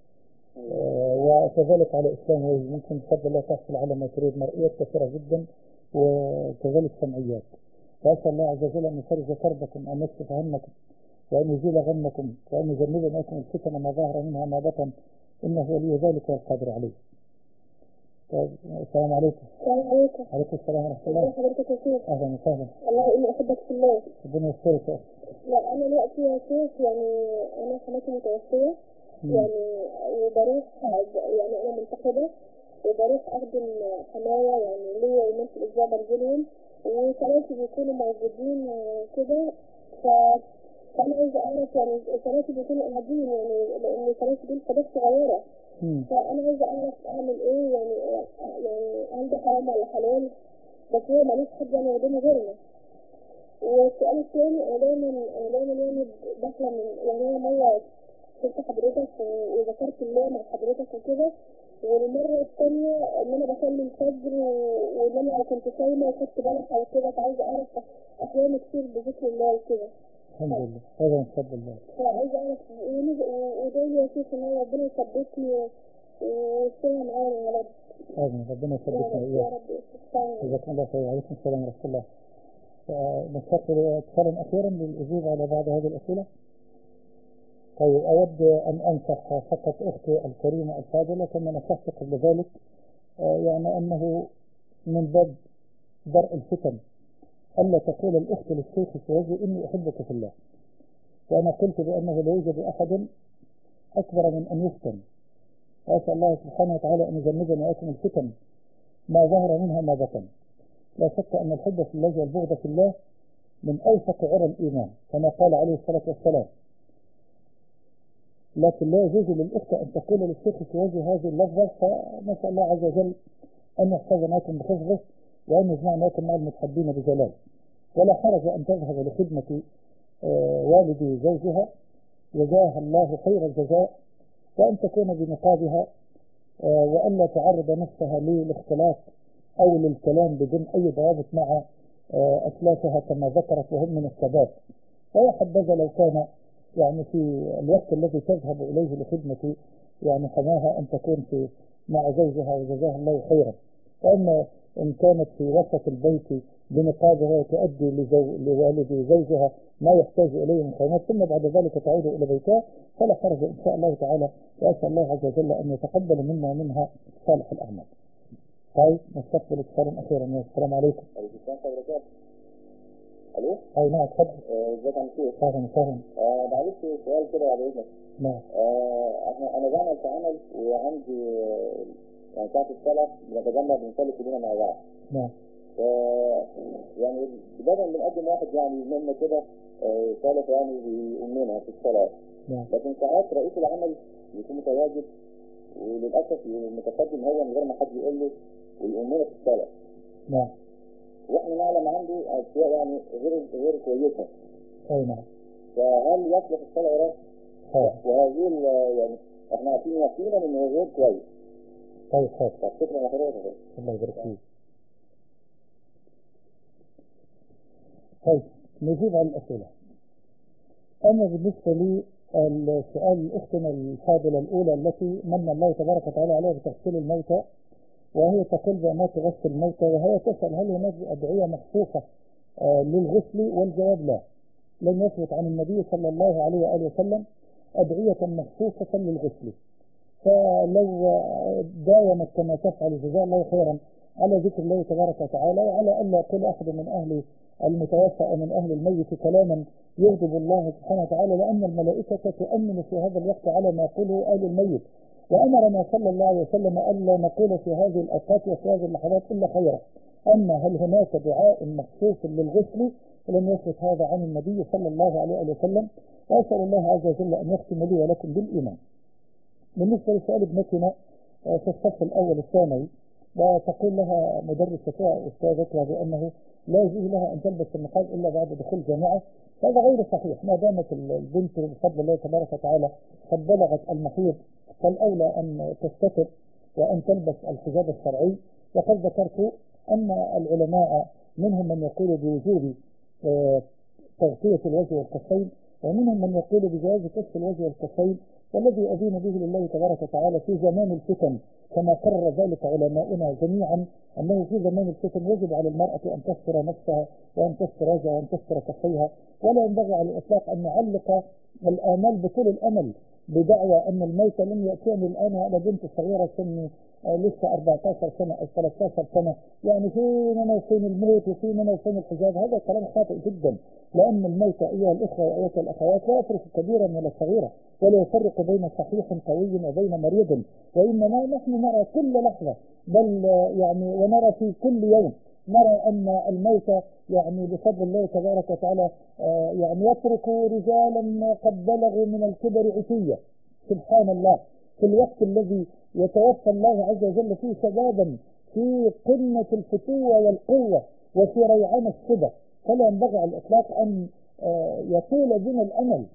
S3: وكذلك على إسلام ويز ممكن بفضل الله تحصل على ما تريد، مرئيات كثيرة جدا وكذلك سمعيات. فأسأل الله عز وجل أن يفرج كربكم، أن يكشف همكم، وأن يزيل غمكم، وأن يجنب منكم الفتن ما ظهر منها ما بطن، إنه ولي ذلك والقادر عليه. طيب السلام عليكم.
S1: السلام عليكم.
S3: عليكم السلام ورحمة الله.
S1: حضرتك يا شيخ.
S3: أهلا وسهلا.
S1: والله إني أحبك في الله.
S3: ربنا يسترك يا أخي.
S1: لا أنا دلوقتي يا شيخ يعني أنا حماتي متوفية يعني، وبروح يعني أنا منتخبة وبروح أخدم حماية يعني ليا يومين في الأسبوع بنزلهم، وثلاثة بيكونوا موجودين كده. فأنا عايزة أعرف يعني الثلاثة بيكونوا قاعدين يعني لأن الثلاثة دول حاجات صغيرة. فأنا عايزة أعرف أعمل إيه يعني عندي حرام ولا حلال، بس هو ماليش حد يعني يقدمه غيرنا. والسؤال الثاني أنا دايما يعني داخلة من يعني أنا مرة شفت حضرتك وذكرت الله مع حضرتك وكده، والمرة الثانية إن أنا بصلي الفجر وإن أنا كنت صايمة وكنت بلحق وكده، فعايزة أعرف أحيانا كتير بذكر الله وكده.
S3: الحمد لله. هذا من فضل الله.
S1: فعايزة أعرف ودايما يا شيخ إن ربنا يثبتني ويستنى معانا يا رب.
S3: آمين. ربنا يثبتنا وإياك. جزاكم الله خير. وعليكم السلام ورحمة الله. نستقبل اتصالا أخيرا للإجابة على بعض هذه الأسئلة. طيب أود أن أنصح فقط أختي الكريمة الفاضلة كما نصحت قبل ذلك، يعني أنه من باب درء الفتن ألا تقول الأخت للشيخ في وجهه إني أحبك في الله. وأنا قلت بأنه لا يوجد أحد أكبر من أن يفتن، وأسأل الله سبحانه وتعالى أن يجنبنا وإياكم الفتن ما ظهر منها ما بطن. لا شك أن الحب في الله والبغض في الله من أوثق عرى الإيمان كما قال عليه الصلاة والسلام. لكن لا يجوز للأخت أن تقول للشيخ في وجه هذه اللفظة، فنسأل الله عز وجل أن يحفظناكم بحفظه وأن يجمعناكم مع المتحبين بجلاله. ولا حرج أن تذهب لخدمة والد زوجها جزاها الله خير الجزاء، وأن تكون بنقابها وأن لا تعرض نفسها للاختلاط أو للكلام بدون أي ضوابط مع أسلافها كما ذكرت وهم من الشباب. ويا حبذا لو كان يعني في الوقت الذي تذهب إليه لخدمة يعني حماها أن تكون في مع زوجها وجزاها الله خيرا. وأما إن كانت في وسط البيت بنقابها وتؤدي لوالد زوجها ما يحتاج إليه من خدمات ثم بعد ذلك تعود إلى بيتها فلا حرج إن شاء الله تعالى، وأسأل الله عز وجل أن يتقبل منا ومنها صالح الأعمال. طيب نستقبل اتصالا أخيرا. السلام عليكم.
S4: عليكم السلام ورحمة الله وبركاته. ألو؟
S3: أي نعم اتفضل.
S4: ازيك يا مشيخ؟
S3: أهلا وسهلا.
S4: معلش سؤال كده بعد إذنك.
S3: نعم.
S4: أنا بعمل في عمل وعندي يعني ساعة الصلاة بنتجمع بنصلي كلنا مع بعض.
S3: نعم.
S4: يعني بدل بنقدم واحد يعني منا كده صالح يعني بيؤمننا في الصلاة.
S3: نعم.
S4: لكن ساعات رئيس العمل يكون متواجد وللأسف المتقدم هو من غير ما حد يقول له ويؤمننا في الصلاة.
S3: نعم.
S4: واحنا نعلم عنده اشياء يعني غير كويسه.
S3: اي نعم.
S4: فهل يصلح الصلاه وراه؟ وهذه يعني احنا عارفين يقينا ان هو غير كويس.
S3: طيب خير.
S4: شكرا يا حضرتك.
S3: الله يبارك فيك. طيب نجيب على الاسئله. اما بالنسبه لي السؤال اختنا الفاضله الاولى التي من الله تبارك وتعالى عليها بتغسيل الموتى، وهي تقول بأنها تغسل الموتى، وهي تسأل هل هناك أدعية مخصوصة للغسل؟ والجواب لا، لم يثبت عن النبي صلى الله عليه وآله وسلم أدعية مخصوصة للغسل. فلو داومت كما تفعل جزاء الله خيرا على ذكر الله تبارك وتعالى، وعلى ألا يقول أحد من أهل المتوفى أو من أهل الميت كلاما يغضب الله سبحانه وتعالى، لأن الملائكة تؤمن في هذا الوقت على ما يقوله أهل الميت، وأمرنا صلى الله عليه وسلم ألا نقول في هذه الأوقات وفي هذه اللحظات إلا خيرا. أما هل هناك دعاء مخصوص للغسل؟ فلم يثبت هذا عن النبي صلى الله عليه وسلم، وأسأل الله عز وجل أن يختم لي ولكم بالإيمان. بالنسبة لسؤال ابنتنا في الصف الأول الثانوي، وتقول لها مدرستها أستاذتها بأنه لا يجوز لها أن تلبس النقاب إلا بعد دخول جامعة، هذا غير صحيح. ما دامت البنت بفضل الله تبارك وتعالى قد بلغت المحيض فالأولى أن تستتر وأن تلبس الحجاب الشرعي. وقد ذكرت أن العلماء منهم من يقول بوجوب تغطية الوجه والكفين، ومنهم من يقول بجواز كشف الوجه والكفين، والذي أذين به لله تبارك وتعالى في زمان الفتن كما قرر ذلك علماؤنا جميعا أنه في زمان الفتن يجب على المرأة أن تستر نفسها وأن تستر وجهها وأن تستر كفيها، ولا ينبغي على الإطلاق أن نعلق الآمال بطول الأمل بدعوى أن الموت لم يأتيني الآن وأنا بنت صغيرة سني لسه 14 سنة أو 13 سنة، يعني فين أنا وفين الموت وفين أنا وفين الحجاب. هذا كلام خاطئ جدا، لأن الموت أيها الإخوة وأيها الأخوات لا يفرق كبيرا ولا صغيرا، ولا يفرق بين صحيح قوي وبين مريض، وإنما نحن نرى كل لحظة بل يعني ونرى في كل يوم نرى أن الموت يعني بفضل الله تبارك وتعالى يعني يترك رجالا قد بلغوا من الكبر عتية سبحان الله، في الوقت الذي يتوفى الله عز وجل فيه شبابا في قمة الفتوة والقوة وفي ريعان الصبا. فلا ينبغي على الإطلاق أن يطول بنا الأمل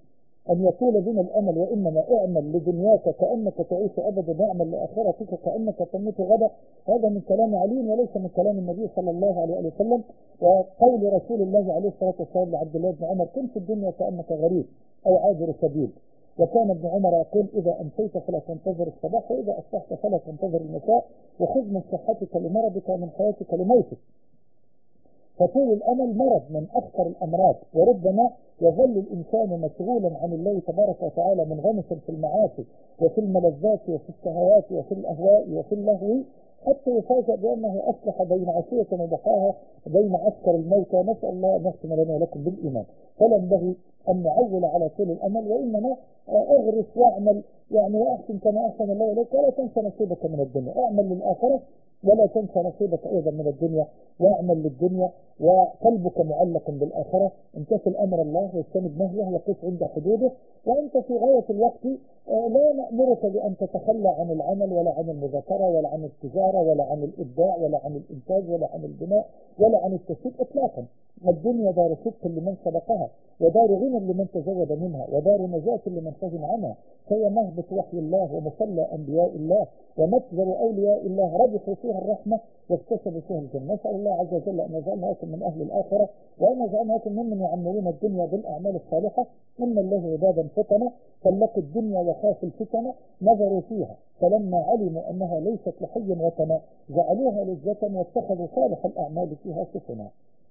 S3: وإنما اعمل لدنياك كأنك تعيش أبدا، واعمل لآخرتك كأنك تموت غدا. هذا من كلام علي وليس من كلام النبي صلى الله عليه وسلم، وقول رسول الله عليه الصلاة والسلام لعبد الله بن عمر كن في الدنيا كأنك غريب أو عابر سبيل. وكان ابن عمر يقول إذا أمسيت فلا تنتظر الصباح وإذا أصبحت فلا تنتظر المساء، وخذ من صحتك لمرضك ومن حياتك لموتك. فطول الأمل مرض من أخطر الأمراض، وربما يظل الإنسان مشغولا عن الله تبارك وتعالى منغمسا في المعاصي وفي الملذات وفي الشهوات وفي الأهواء وفي اللهو حتى يفاجأ بأنه أصلح بين عشية وضحاها بين عسكر الموتى. نسأل الله أن يختم لنا ولكم بالإيمان. فلا ينبغي أن نعول على طول الأمل، وإنما اغرس واعمل يعني وأحسن كما أحسن الله إليك ولا تنسى نصيبك من الدنيا. اعمل للآخرة ولا تنسى نصيبك أيضا من الدنيا، واعمل للدنيا وقلبك معلق بالآخرة. امتثل أمر الله واجتنب نهيه وقف عند حدوده. وأنت في غاية الوقت لا نأمرك بأن تتخلى عن العمل ولا عن المذاكرة ولا عن التجارة ولا عن الإبداع ولا عن الإنتاج ولا عن البناء ولا عن التسويق إطلاقا. الدنيا دار صدق لمن سبقها، ودار غنى لمن تزود منها، ودار نجاة لمن فهم عنها. فهي مهبط وحي الله ومصلى أنبياء الله ومتجر أولياء الله، ربحوا فيها الرحمة واكتسبوا فيها الجنة. نسأل الله عز وجل أن يجعلناكم من أهل الآخرة، وأن يجعلناكم ممن يعملون الدنيا بالأعمال الصالحة. إن الله عبادا فتنة طلقوا الدنيا وخافوا الفتنة، نظروا فيها فلما علموا أنها ليست لحي وطنا جعلوها لذة واتخذوا صالح الأعمال فيها سفنا.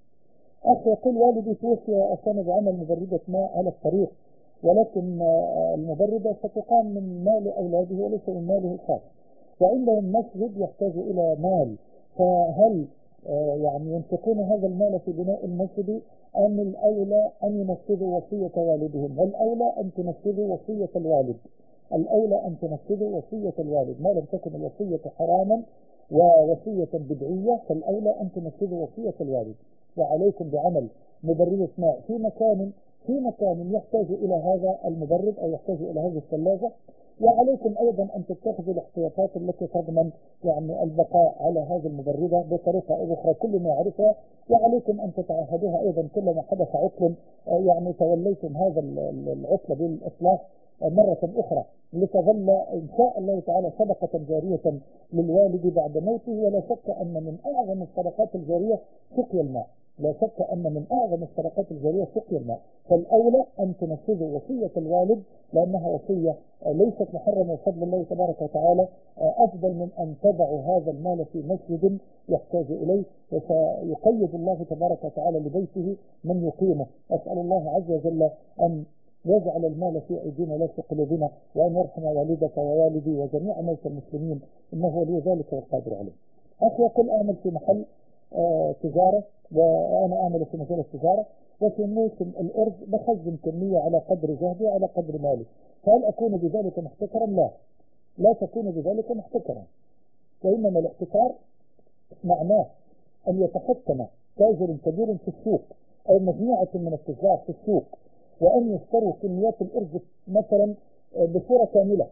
S3: أخي يقول والدي توفي وأصاب بعمل مبردة ماء على الطريق، ولكن المبردة ستقام من مال أولاده وليس من ماله الخاص، وعندهم مسجد يحتاج إلى مال، فهل يعني ينفقون هذا المال في بناء المسجد أم الأولى أن ينفذوا وصية والدهم؟ والأولى أن تنفذوا وصية الوالد، الأولى أن تنفذوا وصية الوالد ما لم تكن الوصية حراما ووصية بدعية، فالأولى أن تنفذوا وصية الوالد. وعليكم بعمل مبردة ماء في مكان يحتاج إلى هذا المبرد أو يحتاج إلى هذه الثلاجة. وعليكم أيضا أن تتخذوا الاحتياطات التي تضمن يعني البقاء على هذه المبردة بطريقة أو أخرى كل ما يعرفها. وعليكم أن تتعهدوها أيضا كلما حدث عطل يعني توليتم هذا العطل بالإصلاح مرة أخرى، لتظل إن شاء الله تعالى صدقة جارية للوالد بعد موته. ولا شك أن من أعظم الصدقات الجارية سقي الماء، لا شك أن من أعظم الصدقات الجارية سقي الماء. فالأولى أن تنفذوا وصية الوالد لأنها وصية ليست محرمة بفضل الله تبارك وتعالى، أفضل من أن تضعوا هذا المال في مسجد يحتاج إليه، وسيقيد الله تبارك وتعالى لبيته من يقيمه. أسأل الله عز وجل أن يجعل المال في أيدينا لا في قلوبنا، وأن يرحم والدك ووالدي وجميع موتى المسلمين، إنه ولي ذلك والقادر عليه. أخي يقول أعمل في محل تجارة، وأنا أعمل في مجال التجارة، وفي موسم الأرز بخزن كمية على قدر جهدي على قدر مالي، فهل أكون بذلك محتكرا؟ لا تكون بذلك محتكرا، وإنما الاحتكار معناه أن يتحكم تاجر كبير في السوق أو مجموعة من التجار في السوق وأن يشتروا كميات الأرز مثلا بصورة كاملة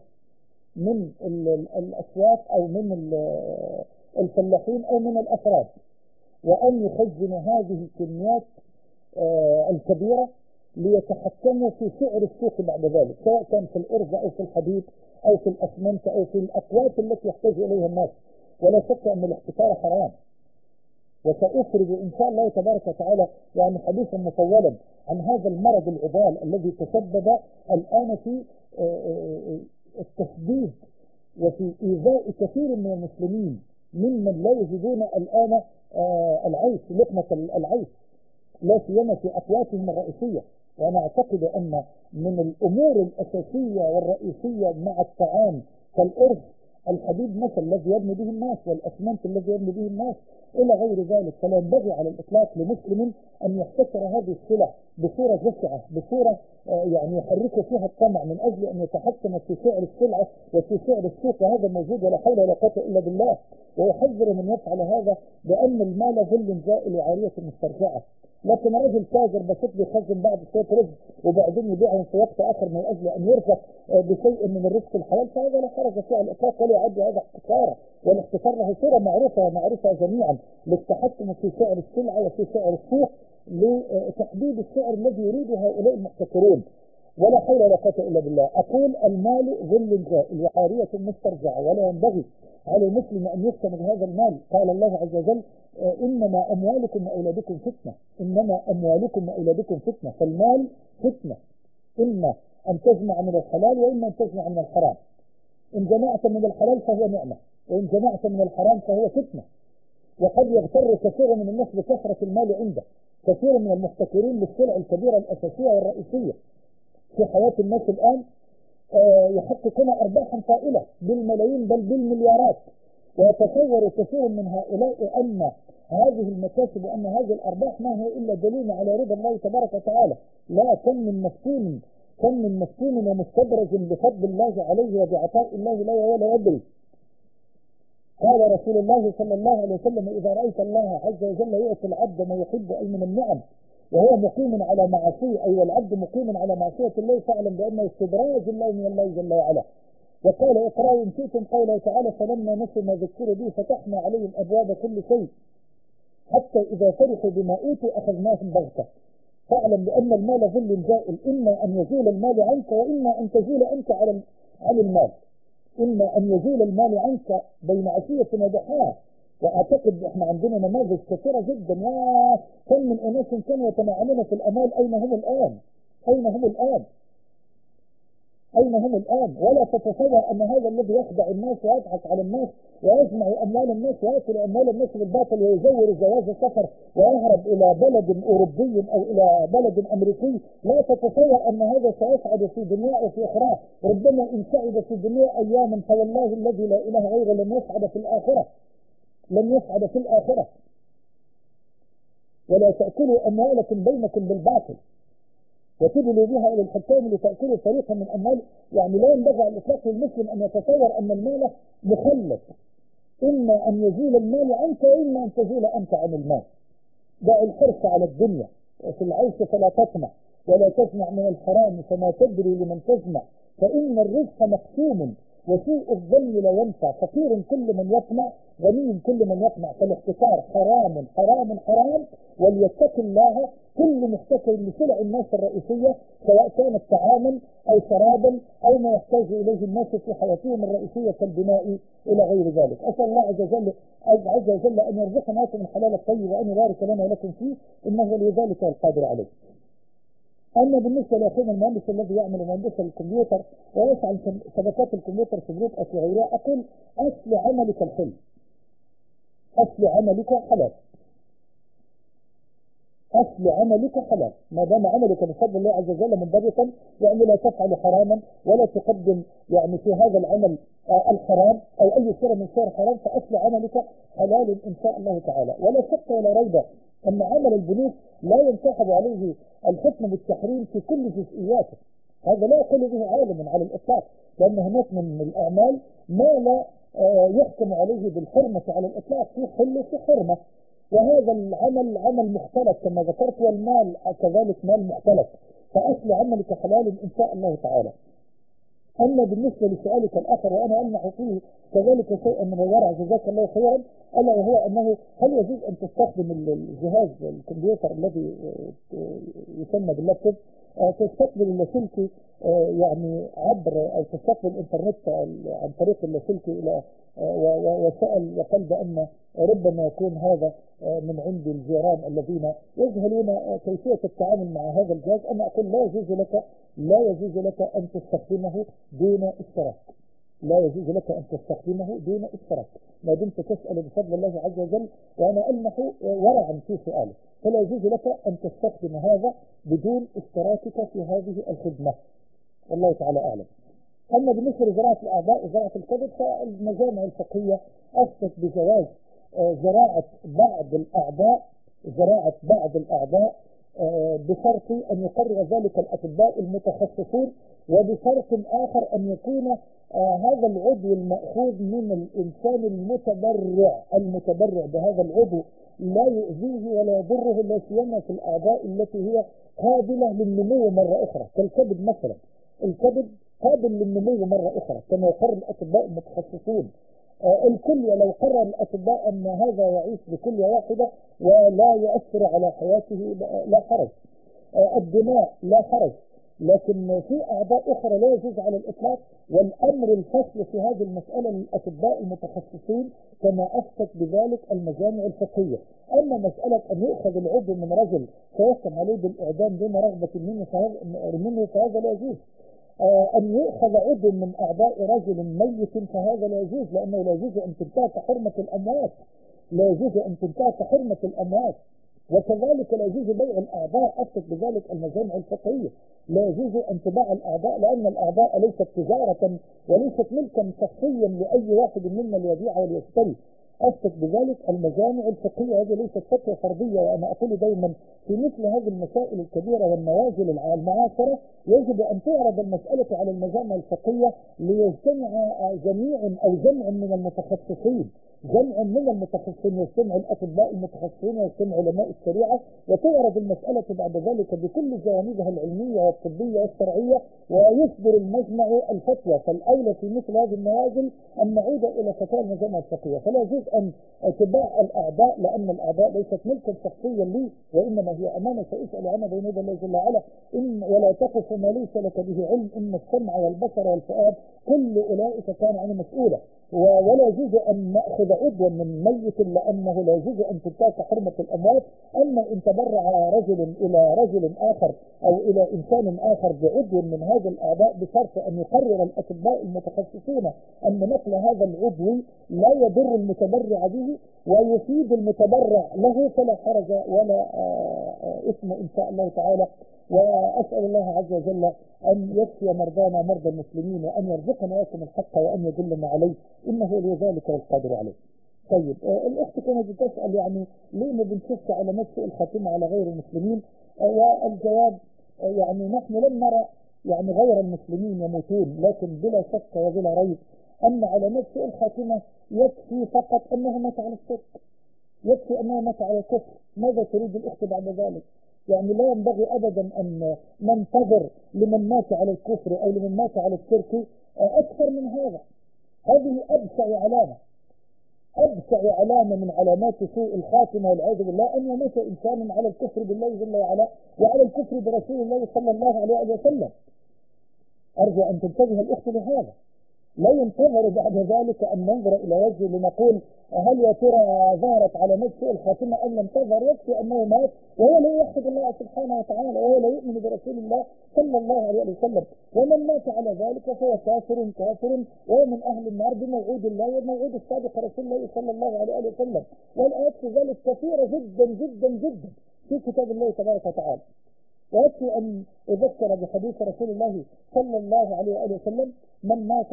S3: من الأسواق أو من الفلاحين أو من الأفراد، وأن يخزنوا هذه الكميات الكبيرة ليتحكموا في سعر السوق بعد ذلك، سواء كان في الأرز أو في الحديد أو في الأسمنت أو في الأقوات التي يحتاج إليها الناس. ولا شك أن الاحتكار حرام، وسأخرج إن شاء الله تبارك وتعالى يعني حديثا مطولا عن هذا المرض العضال الذي تسبب الآن في التشديد وفي إيذاء كثير من المسلمين ممن لا يجدون الآن العيش، لقمة العيش، لا سيما في أقواتهم الرئيسية. وأنا أعتقد أن من الأمور الأساسية والرئيسية مع الطعام كالأرز، الحديد مثلا الذي يبني به الناس، والأسمنت الذي يبني به الناس إلى غير ذلك. فلا ينبغي على الإطلاق لمسلم أن يحتكر هذه السلع بصورة جشعة، بصورة يعني يحرك فيها الطمع من أجل أن يتحكم في سعر السلعة وفي سعر السوق، وهذا موجود ولا حول ولا قوة إلا بالله. ويحذر من يفعل هذا بأن المال ظل زائل وعارية مسترجعة. لكن رجل تاجر بسيط بيخزن بعض شوية رزق وبعدين يبيعهم في وقت آخر من أجل أن يرزق بشيء من الرزق الحلال، فهذا لا حرج فيه على الإطلاق ولا يعد هذا احتكارا. والاحتكار له صورة معروفة ومعروفة جميعا للتحكم في سعر السلعة وفي سعر السوق لتحديد السعر الذي يريده هؤلاء المحتكرون. ولا حول ولا قوة إلا بالله. أقول المال ظل زائل وعارية مسترجعة، ولا ينبغي على المسلم أن يفتن بهذا المال. قال الله عز وجل إنما أموالكم وأولادكم فتنة، إنما أموالكم وأولادكم فتنة. فالمال فتنة، إما أن تجمع من الحلال وإما أن تجمع من الحرام. إن جمعت من الحلال فهو نعمة، وإن جمعت من الحرام فهو فتنة. وقد يغتر كثير من الناس بكثرة المال عنده، كثير من المحتكرين للسلع الكبيرة الأساسية والرئيسية في حياة الناس الآن يحققون أرباحا طائلة بالملايين بل بالمليارات، ويتصور كثير من هؤلاء أن هذه المكاسب وأن هذه الأرباح ما هي إلا دليل على رضا الله تبارك وتعالى. لا، كم من مفتون ومستدرج بفضل الله عليه وبعطاء الله لا ولا يدري. قال رسول الله صلى الله عليه وسلم: إذا رأيت الله عز وجل يعطي العبد ما يحب أي من النعم وهو مقيم على معصية، أي والعبد مقيم على معصية الله، فاعلم بأنه استدراج الله من الله جل وعلا. وقال: اقرأوا إن شئتم قوله تعالى: فلما نسوا ما ذكروا به فتحنا عليهم أبواب كل شيء حتى إذا فرحوا بما أوتوا أخذناهم بغتة. فاعلم بأن المال ظل زائل، إما أن يزول المال عنك وإما أن تزول أنت عن المال. إما أن يزول المال عنك بين عشية وضحاها. وأعتقد إحنا عندنا نماذج كثيرة جدا، يا كم من أناس كانوا يتمعنون في الأموال، أين هم الآن؟ أين هم الآن؟ أين هم الآن؟ ولا تتصور أن هذا الذي يخدع الناس ويضحك على الناس ويجمع أموال الناس ويأكل أموال الناس بالباطل ويزور جواز السفر ويهرب إلى بلد أوروبي أو إلى بلد أمريكي، لا تتصور أن هذا سيسعد في دنياه وفي أخراه. ربما إن سعد في الدنيا أياما فوالله الذي لا إله غيره لن يسعد في الآخرة، لن يسعد في الآخرة. ولا تأكلوا أموالكم بينكم بالباطل وتدلوا بها الى الحكام لتاكلوا فريقا من اموال. يعني لا ينبغي على الاطلاق للمسلم ان يتصور ان المال مخلد، اما ان يزول المال عنك واما ان تزول انت عن المال. دع الحرص على الدنيا وفي العيش فلا تطمع ولا تجمع من الحرام فما تدري لمن تجمع، فان الرزق مقسوم وسوء الظن لا ينفع. فقير كل من يطمع، غني كل من يطمع، فالاحتكار حرام حرام حرام. وليتق الله كل محتكر لسلع الناس الرئيسية، سواء كانت طعاما أو شرابا أو ما يحتاج إليه الناس في حياتهم الرئيسية كالبناء إلى غير ذلك. أسأل الله عز وجل أن يرزقنا من حلال الطيب وأن يبارك لنا ولكم فيه، إنه لذلك القادر عليه. أما بالنسبة لأخينا المهندس الذي يعمل مهندسا الكمبيوتر ويسعى شبكات الكمبيوتر في جروب أو في غيرها، أقول: أصل عملك الحلم، أصل عملك حلال، أصل عملك حلال. ما دام عملك بفضل الله عز وجل منضبطا، يعني لا تفعل حراما ولا تقدم يعني في هذا العمل الحرام أو أي صورة من صور حرام، فأصل عملك حلال إن شاء الله تعالى. ولا شك ولا ريب أن عمل البنوك لا ينسحب عليه الحكم بالتحريم في كل جزئياته، هذا لا يقول به عالم على الإطلاق، لأن هناك من الأعمال ما لا يحكم عليه بالحرمة على الإطلاق، في حل وفي حرمة. وهذا العمل عمل مختلف كما ذكرت، والمال كذلك مال مختلف، فأصل عملك حلال إن شاء الله تعالى. أما بالنسبة لسؤالك الآخر وأنا أمنح فيه كذلك شيئا من الورع جزاك الله خيرا، ألا وهو أنه هل يجوز أن تستخدم الجهاز الكمبيوتر الذي يسمى باللابتوب تستقبل اللاسلكي يعني عبر أو تستقبل الإنترنت عن طريق اللاسلكي إلى وسأل وقال بأن ربما يكون هذا من عند الجيران الذين يجهلون كيفية التعامل مع هذا الجهاز. أنا أقول لا يجوز لك أن تستخدمه دون اشتراك، لا يجوز لك أن تستخدمه دون اشتراك، ما دمت تسأل بفضل الله عز وجل وأنا ألمح ورعا في سؤاله، فلا يجوز لك أن تستخدم هذا بدون اشتراكك في هذه الخدمة، والله تعالى أعلم. أما بالنسبة لزراعة الأعضاء وزراعة الكبد، فالمجامع الفقهية أفتت بجواز زراعة بعض الأعضاء بشرط أن يقرر ذلك الأطباء المتخصصون، وبشرط آخر أن يكون هذا العضو المأخوذ من الإنسان المتبرع بهذا العضو لا يؤذيه ولا يضره، لا سيما في الأعضاء التي هي قابلة للنمو مرة أخرى كالكبد مثلا. الكبد قابل للنمو مرة أخرى كما يقرر الأطباء المتخصصون. الكلية لو قرر الأطباء أن هذا يعيش بكلية واحدة ولا يؤثر على حياته لا حرج. الدماء لا حرج، لكن في أعضاء أخرى لا يجوز على الإطلاق، والأمر الفصل في هذه المسألة للأطباء المتخصصين كما أفتت بذلك المجامع الفقهية. أما مسألة أن يؤخذ العضو من رجل فيحكم عليه بالإعدام دون رغبة منه فهذا لا يجوز. أن يؤخذ عضو من أعضاء رجل ميت فهذا لا يجوز، لأنه لا يجوز أن تنتهك حرمة الأموات، لا يجوز أن تنتهك حرمة الأموات. وكذلك لا يجوز بيع الأعضاء، أفتت بذلك المجامع الفقهية، لا يجوز أن تباع الأعضاء، لأن الأعضاء ليست تجارة وليست ملكا شخصيا لأي واحد منا ليبيع وليشتري، أفتت بذلك المجامع الفقهية. هذه ليست فتوى فردية، وأنا أقول دائما في مثل هذه المسائل الكبيرة والنوازل المعاصرة يجب أن تعرض المسألة على المجامع الفقهية ليجتمع جميع من المتخصصين جمع من المتخصصين يجتمع الأطباء المتخصصين ويجتمع علماء الشريعة، وتعرض المسألة بعد ذلك بكل جوانبها العلمية والطبية والشرعية، ويصدر المجمع الفتوى. فالأولى في مثل هذه النوازل أن نعود إلى فتاوى المجامع الفقهية، فلا يجوز أن تباع الأعداء، لأن الأعداء ليست ملكا شخصيا لي، وإنما هي أمانة سأسأل عنها بين يدي الله جل وعلا. ولا تقف ما ليس لك به علم، إن السمع والبصر والفؤاد كل أولئك كان عنه مسؤولا. ولا يجوز أن نأخذ عضوا من ميت، لأنه لا يجوز أن تنتهك حرمة الأموات. أما إن تبرع رجل إلى رجل آخر أو إلى إنسان آخر بعضو من هذا الأعضاء بشرط أن يقرر الأطباء المتخصصون أن نقل هذا العضو لا يضر المتبرع به ويفيد المتبرع له، فلا حرج ولا إثم إن شاء الله تعالى. وأسأل الله عز وجل أن يشفي مرضانا مرضى المسلمين، وأن يرزقنا وإياكم الحق، وأن يدلنا عليه، إنه لذلك والقادر عليه. طيب، الأخت كانت بتسأل يعني ليه ما بنشوفش علامات سوء الخاتمة على غير المسلمين؟ والجواب يعني نحن لم نرى يعني غير المسلمين يموتون، لكن بلا شك وبلا ريب أن علامات سوء الخاتمة يكفي فقط أنه مات على الشرك، يكفي أنه مات على الكفر. ماذا تريد الأخت بعد ذلك؟ يعني لا ينبغي أبدا أن ننتظر لمن مات على الكفر أو لمن مات على الشرك أكثر من هذا. هذه أبشع علامة، أبشع علامة من علامات سوء الخاتمة والعياذ بالله أن يموت إنسان على الكفر بالله جل وعلا وعلى الكفر برسول الله صلى الله عليه وسلم. أرجو أن تنتبه الأخت لهذا. لا ينتظر بعد ذلك أن ننظر إلى وجهه لنقول هل يا ترى ظهرت علامات سوء الخاتمة أم لم تظهر. يكفي أنه مات وهو لا يوحد الله سبحانه وتعالى، وهو لا يؤمن برسول الله صلى الله عليه وسلم، ومن مات على ذلك فهو كافر كافر ومن أهل النار بموعود الله وموعود الصادق رسول الله صلى الله عليه وسلم. والآيات في ذلك كثيرة جدا جدا جدا في كتاب الله تبارك وتعالى. ويكفي أن أذكر بحديث رسول الله صلى الله عليه وسلم: من مات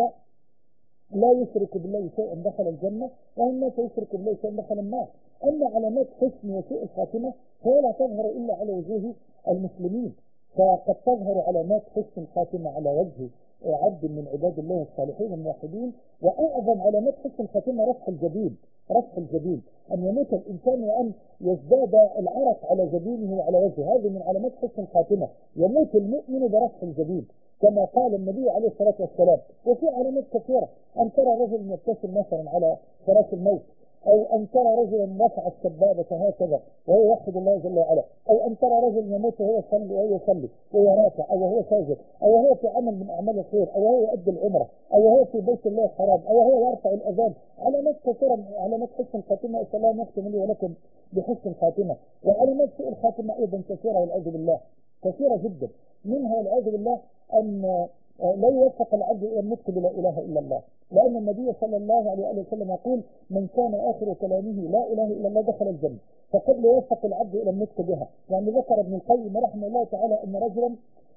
S3: لا يشرك بالله شيئا دخل الجنة، ومن مات يشرك بالله شيئا دخل النار. أما علامات حسن وسوء الخاتمة فهي لا تظهر إلا على وجوه المسلمين، فقد تظهر علامات حسن الخاتمة على وجه عبد من عباد الله الصالحين الموحدين. وأعظم علامات حسن الخاتمة رفع الجبين، رفع الجبين، أن يموت الإنسان وأن يزداد العرق على جبينه وعلى وجهه، هذه من علامات حسن الخاتمة. يموت المؤمن برفع الجبين كما قال النبي عليه الصلاة والسلام. وفي علامات كثيرة، أن ترى رجل يبتسم مثلا على فراش الموت، أو أن ترى رجلا رفع السبابة هكذا وهو يوحد الله جل وعلا، أو أن ترى رجل يموت وهو يصلي وهو راكع، أو وهو ساجد، أو وهو في عمل من أعمال الخير، أو وهو يؤدي العمرة، أو وهو في بيت الله الحرام، أو وهو يرفع الأذان. علامات كثيرة، علامات حسن الخاتمة. أسأل الله أن يختم لي ولكم بحسن الخاتمة. وعلامات سوء الخاتمة أيضا كثيرة والعياذ بالله، كثيرة جدا. منها والعياذ بالله أن لا يوفق العبد إلى النطق بلا إله إلا الله، لأن النبي صلى الله عليه وسلم يقول: من كان آخر كلامه لا إله إلا الله دخل الجنة. فقد لا يوفق العبد إلى النطق بها. يعني ذكر ابن القيم رحمه الله تعالى أن رجلا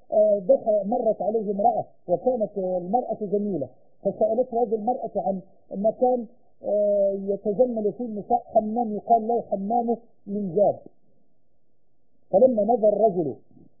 S3: مرت عليه امرأة، وكانت المرأة جميلة، فسألت هذه المرأة عن مكان يتجمل فيه النساء، حمام يقال له حمامه من جاب. فلما نظر الرجل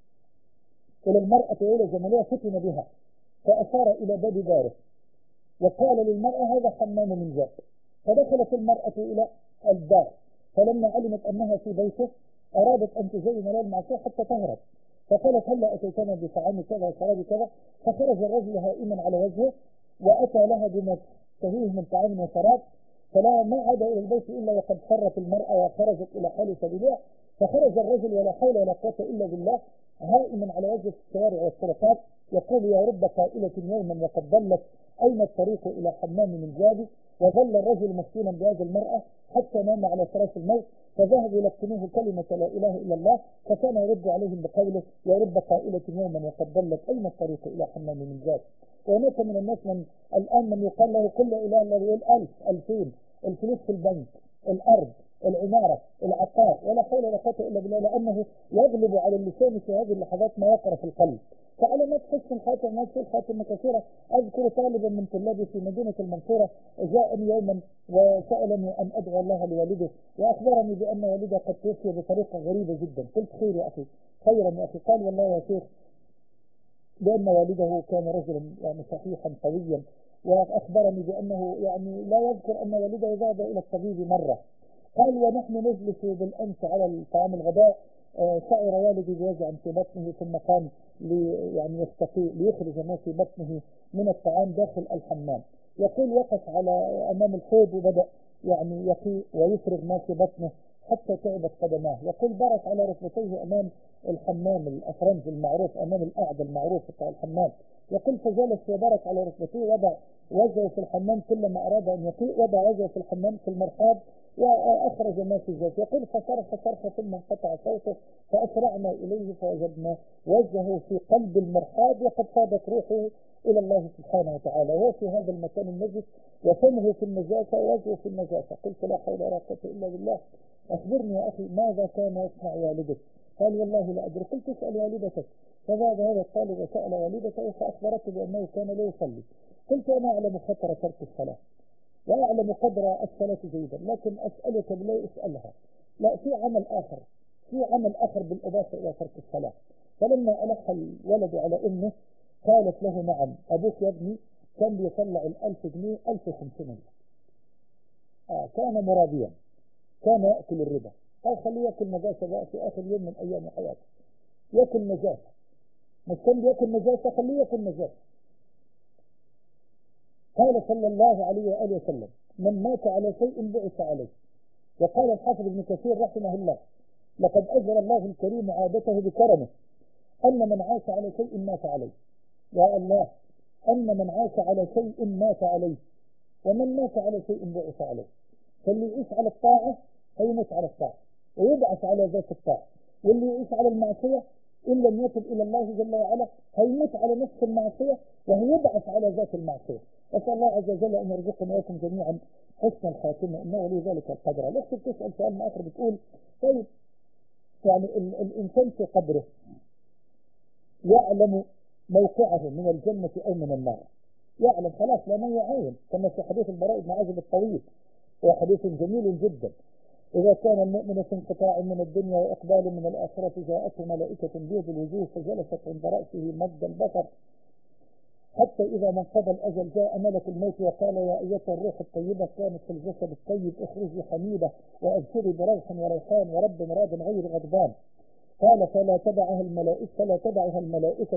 S3: إلى المرأة وإلى جمالها فتن بها، فأشار إلى باب داره وقال للمرأة: هذا حمام من جاب. فدخلت المرأة إلى الدار، فلما علمت أنها في بيته أرادت أن تزين لها المعصية حتى تهرب، فقالت: هلا أتيتنا بطعام كذا وشراب كذا. فخرج الرجل هائما على وجهه وأتى لها بما تهيه من طعام وشراب، فلا ما عاد إلى البيت إلا وقد فرت المرأة وخرجت إلى حال سبيلها. فخرج الرجل ولا حول ولا قوة إلا بالله هائما على وجه الشوارع والطرقات يقول: يا رب قائلة يوما وقد ضلت، أين الطريق إلى حمام من جابي؟ وظل الرجل مفتونا بهذه المرأة حتى نام على فراش الموت، فذهبوا يلقنوه كلمة لا إله إلا الله، فكان يرد عليهم بقوله: يا رب قائلة يوما وقد ضلت، أين الطريق إلى حمام من جابي؟ وهناك من الناس من الآن من يقال له كل إله إلا يقول 1000 2000 الفلوس في البنك، الأرض، العمارة، العقار، ولا حول ولا قوة إلا بالله، لأنه يغلب على اللسان في هذه اللحظات ما يقر في القلب. فعلامات حسن الخاتمة، ما سوء الخاتمة كثيرة. أذكر طالبا من طلابي في مدينة المنصورة جاءني يوما وسألني أن أدعو الله لوالده، وأخبرني بأن والده قد توفي بطريقة غريبة جدا. قلت: خير يا أخي، خيرا يا أخي. قال: والله يا شيخ، لأن والده كان رجلا يعني صحيحا قويا وأخبرني بأنه يعني لا يذكر أن والده ذهب إلى الطبيب مرة. قال ونحن نجلس بالأمس على طعام الغداء شعر والدي بوجع في بطنه، ثم قام يعني يستقي ليخرج ما في بطنه من الطعام داخل الحمام. يقول وقف على أمام الحوض وبدأ يعني يقي ويفرغ ما في بطنه حتى تعبت قدماه. يقول برك على ركبتيه أمام الحمام الأفرنج المعروف، أمام القاعدة المعروف بتاع الحمام. يقول فجلس وبرك على ركبتيه، وضع وجهه في الحمام كلما أراد أن يقيء وضع وجهه في الحمام في المرحاض وأخرج ما في جوفه. يقول فصرخ صرخة ثم انقطع صوته، فأسرعنا إليه فوجدنا وجهه في قلب المرحاض وقد فاضت روحه إلى الله سبحانه وتعالى، وهو في هذا المكان النجس وفمه في النجاسة ووجهه في النجاسة. قلت لا حول ولا قوة إلا بالله. أخبرني يا أخي ماذا كان يصنع والدك؟ قال والله لا أدري. قلت اسأل والدتك. فذهب هذا الطالب وسأل والدته فأخبرته بأنه كان لا يصلي. قلت أنا أعلم خطر ترك الصلاة وأعلم قدر الصلاة جيدا، لكن أسألك بلا أسألها. لا، في عمل آخر، في عمل آخر بالإضافة إلى ترك الصلاة. فلما ألح الولد على أمه قالت له نعم أبوك يا ابني كان بيطلع 1000 جنيه 1500. كان مرابيا، كان يأكل الربا. قال خليه يأكل نجاسة بقى في آخر يوم من أيام حياته، يأكل نجاسة، مش كان بيأكل نجاسة، خليه يأكل نجاسة. قال صلى الله عليه وآله وسلم من مات على شيء بعث عليه. وقال الحافظ ابن كثير رحمه الله لقد أجرى الله الكريم عادته بكرمه أن من عاش على شيء مات عليه. يا الله، أن من عاش على شيء مات عليه، ومن مات على شيء بعث عليه. فاللي يعيش على الطاعة هيموت على الطاعة ويبعث على ذات الطاعة، واللي يعيش على المعصية إن لم يتب إلى الله جل وعلا هيموت على نفس المعصية وهيبعث على ذات المعصية. أسأل الله عز وجل أن يرزقنا وياكم جميعا حسن الخاتمة إنه ولي ذلك القدر. الأخت بتسأل سؤال آخر بتقول طيب يعني الإنسان في قبره يعلم موقعه من الجنة أو من النار، يعلم خلاص لا من يعاين، كما في حديث البراء بن عازب الطويل وحديث جميل جدا. إذا كان المؤمن في انقطاع من الدنيا وإقبال من الآخرة جاءته ملائكة بيض الوجوه فجلست عند رأسه مد البصر حتى إذا ما انقضى الأجل جاء ملك الموت وقال يا أيتها الروح الطيبة كانت في الجسد الطيب اخرجي حميدة وأبشري بروح وريحان ورب مراد غير غضبان. قال فلا تدعها الملائكة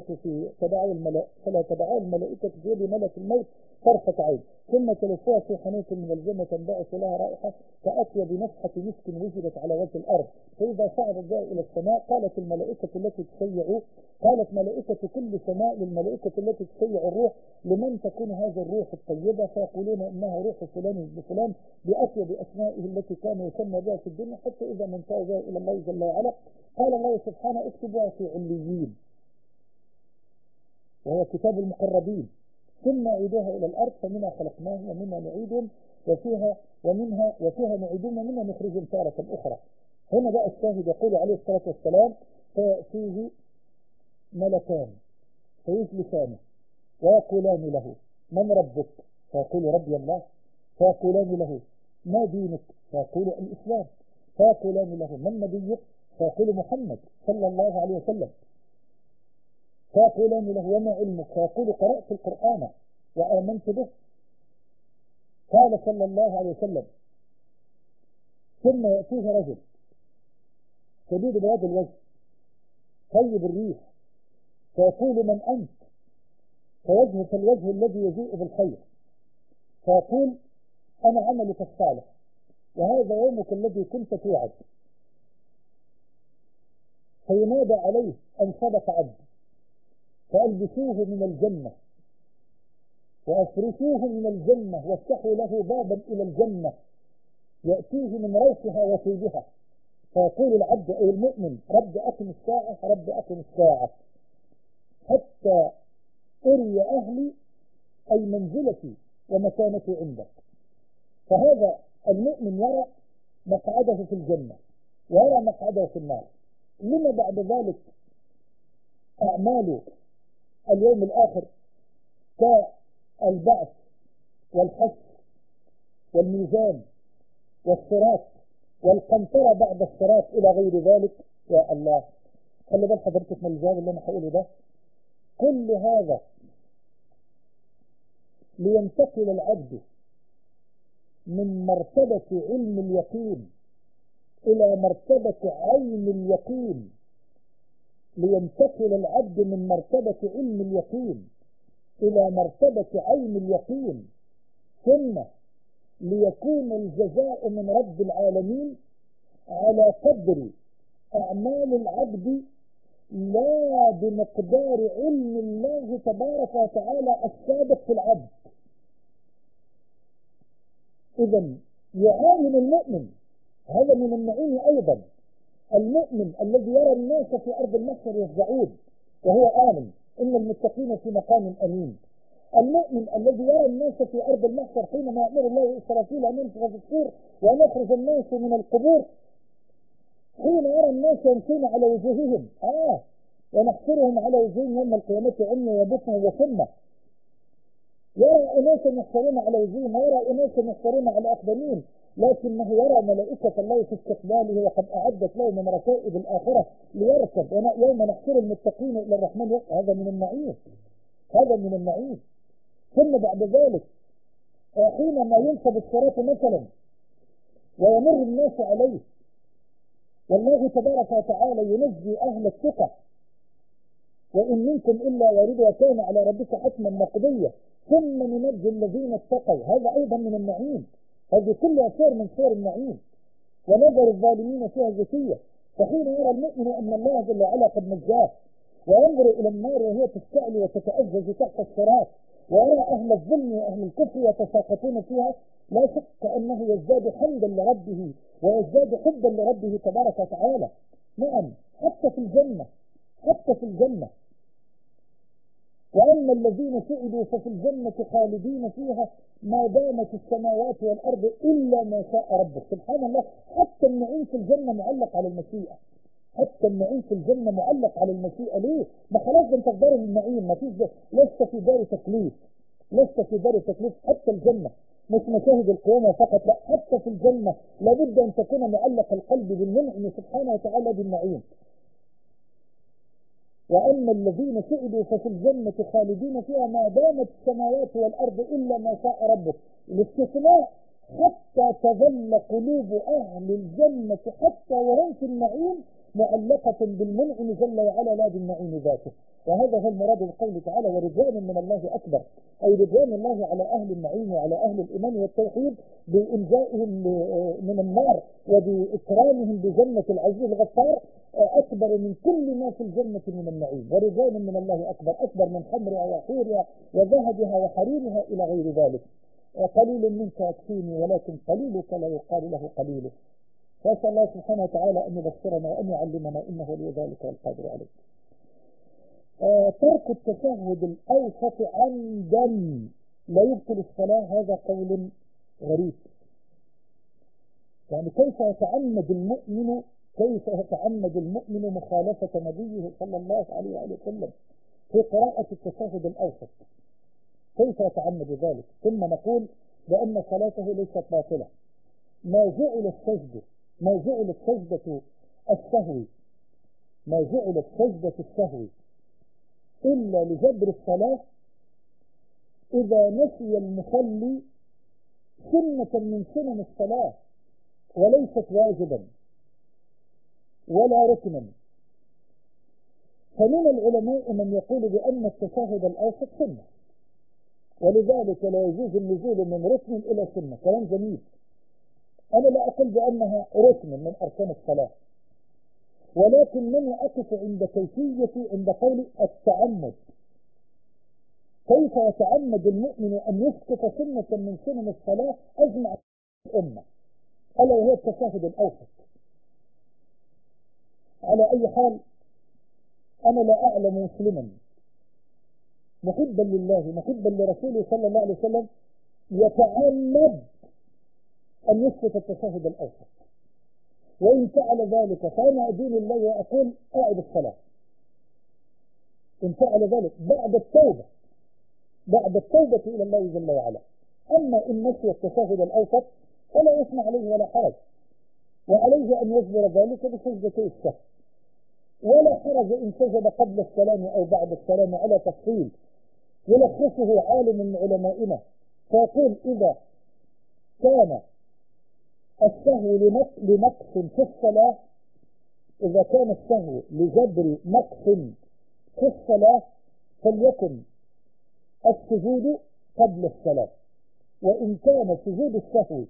S3: في يد ملك الموت طرفة عين، ثم تلفوها في حنوط من الجنة تنبعث لها رائحة كأطيب نفحة مسك وجدت على وجه الأرض. فإذا صعد الضوء إلى السماء قالت الملائكة التي تشيع، قالت ملائكة كل سماء للملائكة التي تشيع الروح لمن تكون هذه الروح الطيبة؟ فيقولون إنها روح فلان بفلان بأطيب أسمائه التي كان يسمى بها في الدنيا، حتى إذا من انتهى بها إلى الله جل وعلا قال الله سبحانه اكتبوها في عليين وهو كتاب المقربين، ثم عيدوها إلى الأرض فمنها خلقناهم ومنها نعيدهم وفيها نعيدهم ومنها نخرجهم تارة أخرى. هنا بقى الشاهد يقول عليه الصلاة والسلام فيه ملكان فيجلسانه ويقولان له من ربك؟ فيقول ربي الله. فيقولان له ما دينك؟ فيقول الإسلام. فيقولان له من نبيك؟ فيقول محمد صلى الله عليه وسلم. فيقولان له وما علمك؟ فيقول قرأت القرآن وآمنت به. قال صلى الله عليه وسلم ثم يأتيه رجل شديد بياض الوجه طيب الريح فيقول من أنت؟ فوجهك الوجه الذي يجيء بالخير. فيقول أنا عملك الصالح وهذا يومك الذي كنت توعد. فينادى عليه أن صدق عبد فألبسوه من الجنة وأفرشوه من الجنة وافتحوا له بابا إلى الجنة يأتيه من روحها وطيبها. فيقول العبد أي المؤمن رب أقم الساعة رب أقم الساعة حتى أري أهلي أي منزلتي ومكانتي عندك. فهذا المؤمن يرى مقعده في الجنة ويرى مقعده في النار. لما بعد ذلك أعمال اليوم الآخر كالبعث والحشر والميزان والصراط والقنطرة بعد الصراط إلى غير ذلك. يا الله، خلي بال حضرتك من الجواب اللي أنا هقوله ده. كل هذا لينتقل العبد من مرتبة علم اليقين إلى مرتبة عين اليقين، لينتقل العبد من مرتبة علم اليقين إلى مرتبة عين اليقين، ثم ليكون الجزاء من رب العالمين على قدر أعمال العبد لا بمقدار علم الله تبارك وتعالى السابق في العبد. إذن يعاين المؤمن، هذا من النعيم أيضا، المؤمن الذي يرى الناس في أرض المحشر يفزعون وهو آمن، إن المتقين في مقام أمين. المؤمن الذي يرى الناس في أرض المحشر حينما يأمر الله إسرافيل أن ينفخ في الصور وأن يخرج الناس من القبور، حين يرى الناس يمشون على وجوههم ونحشرهم على وجوههم يوم القيامة عميا وبكما وصما، يرى أناسا يحشرون على وجوههم ويرى أناسا يحشرون على أقدامهم، لكنه يرى ملائكة الله في استقباله وقد أعدت لهم مركائب الآخرة ليركب يوم نحشر المتقين إلى الرحمن. هذا من النعيم، هذا من النعيم. ثم بعد ذلك حينما ينصب الصراط مثلا ويمر الناس عليه والله تبارك وتعالى ينجي أهل الثقة، وإن منكم إلا واردها كان على ربك حتما مقضية ثم ننجي الذين اتقوا، هذا أيضا من النعيم. هذه كلها صور من صور النعيم. ونظر الظالمين فيها زكية، فحين يرى المؤمن أن الله جل وعلا قد نجاه وينظر إلى النار وهي تستعلي وتتأجج تحت الصراط ويرى أهل الظلم وأهل الكفر يتساقطون فيها، لا شك أنه يزداد حمدا لربه ويزداد حبا لربه تبارك وتعالى. نعم، حتى في الجنة، حتى في الجنة. وأما الذين سعدوا ففي الجنة خالدين فيها ما دامت السماوات والأرض إلا ما شاء ربك. سبحان الله، حتى النعيم في الجنة معلق على المشيئة، حتى النعيم في الجنة معلق على المشيئة. ليه؟ ما خلاص انت في دار النعيم، ما فيش، لست في دار تكليف، لست في دار تكليف. حتى الجنة مش مشاهد القيامة فقط، لا، حتى في الجنة لابد أن تكون معلق القلب بالمنعم سبحانه وتعالى بالنعيم. وأما الذين سعدوا ففي الجنة خالدين فيها ما دامت السماوات والأرض إلا ما شاء ربك. الاستثناء حتى تظل قلوب أهل الجنة حتى وهم في النعيم معلقة بالمنعم جل وعلا لا بالنعيم ذاته. وهذا هو المراد بقوله تعالى ورضوان من الله أكبر، أي رضوان الله على أهل النعيم وعلى أهل الإيمان والتوحيد بإنجائهم من النار وبإكرامهم بجنة العزيز الغفار أكبر من كل ما في الجنة من النعيم. ورضوان من الله أكبر، أكبر من خمرها وحورها وذهبها وحريرها إلى غير ذلك. قليل منك يكفيني ولكن قليلك لا يقال له قليله. فأسأل الله سبحانه وتعالى أن يبصرنا وأن يعلمنا إنه ولي ذلك والقادر عليه. ترك التشهد الأوسط عمدا لا يبطل الصلاة، هذا قول غريب. يعني كيف يتعمد المؤمن مخالفة نبيه صلى الله عليه وسلم في قراءة التشهد الأوسط؟ كيف يتعمد ذلك؟ ثم نقول بأن صلاته ليست باطلة. ما جعلت سجدة السهو إلا لجبر الصلاة إذا نسي المصلي سنة من سنن الصلاة وليست واجبا ولا ركنا. فمن العلماء من يقول بأن التشهد الأوسط سنة، ولذلك لا يجوز النزول من ركن إلى سنة. كلام جميل. أنا لا أقول بأنها ركن من أركان الصلاة، ولكنني أقف عند كيفية، عند قول التعمد. كيف يتعمد المؤمن أن يسقط سنة من سنن الصلاة أجمع الأمة، ألا وهي التشهد الأوسط؟ على أي حال، أنا لا أعلم مسلما محبا لله محبا لرسوله صلى الله عليه وسلم يتعمد أن يسقط التشهد الأوسط، وإن فعل ذلك فأنا أدين الله وأقول أعد الصلاة. إن فعل ذلك بعد التوبة إلى الله جل وعلا. أما إن نسي التشهد الأوسط فلا يسمع عليه ولا حرج، وعليه أن يجبر ذلك بسجدتي السهو، ولا حرج إن سجد قبل السلام أو بعد السلام على تفصيل. يلخصه عالم من علمائنا فيقول إذا كان السهو لنقص في الصلاة، إذا كان السهو لجبر نقص في الصلاة فليكن السجود قبل السلام، وإن كان سجود السهو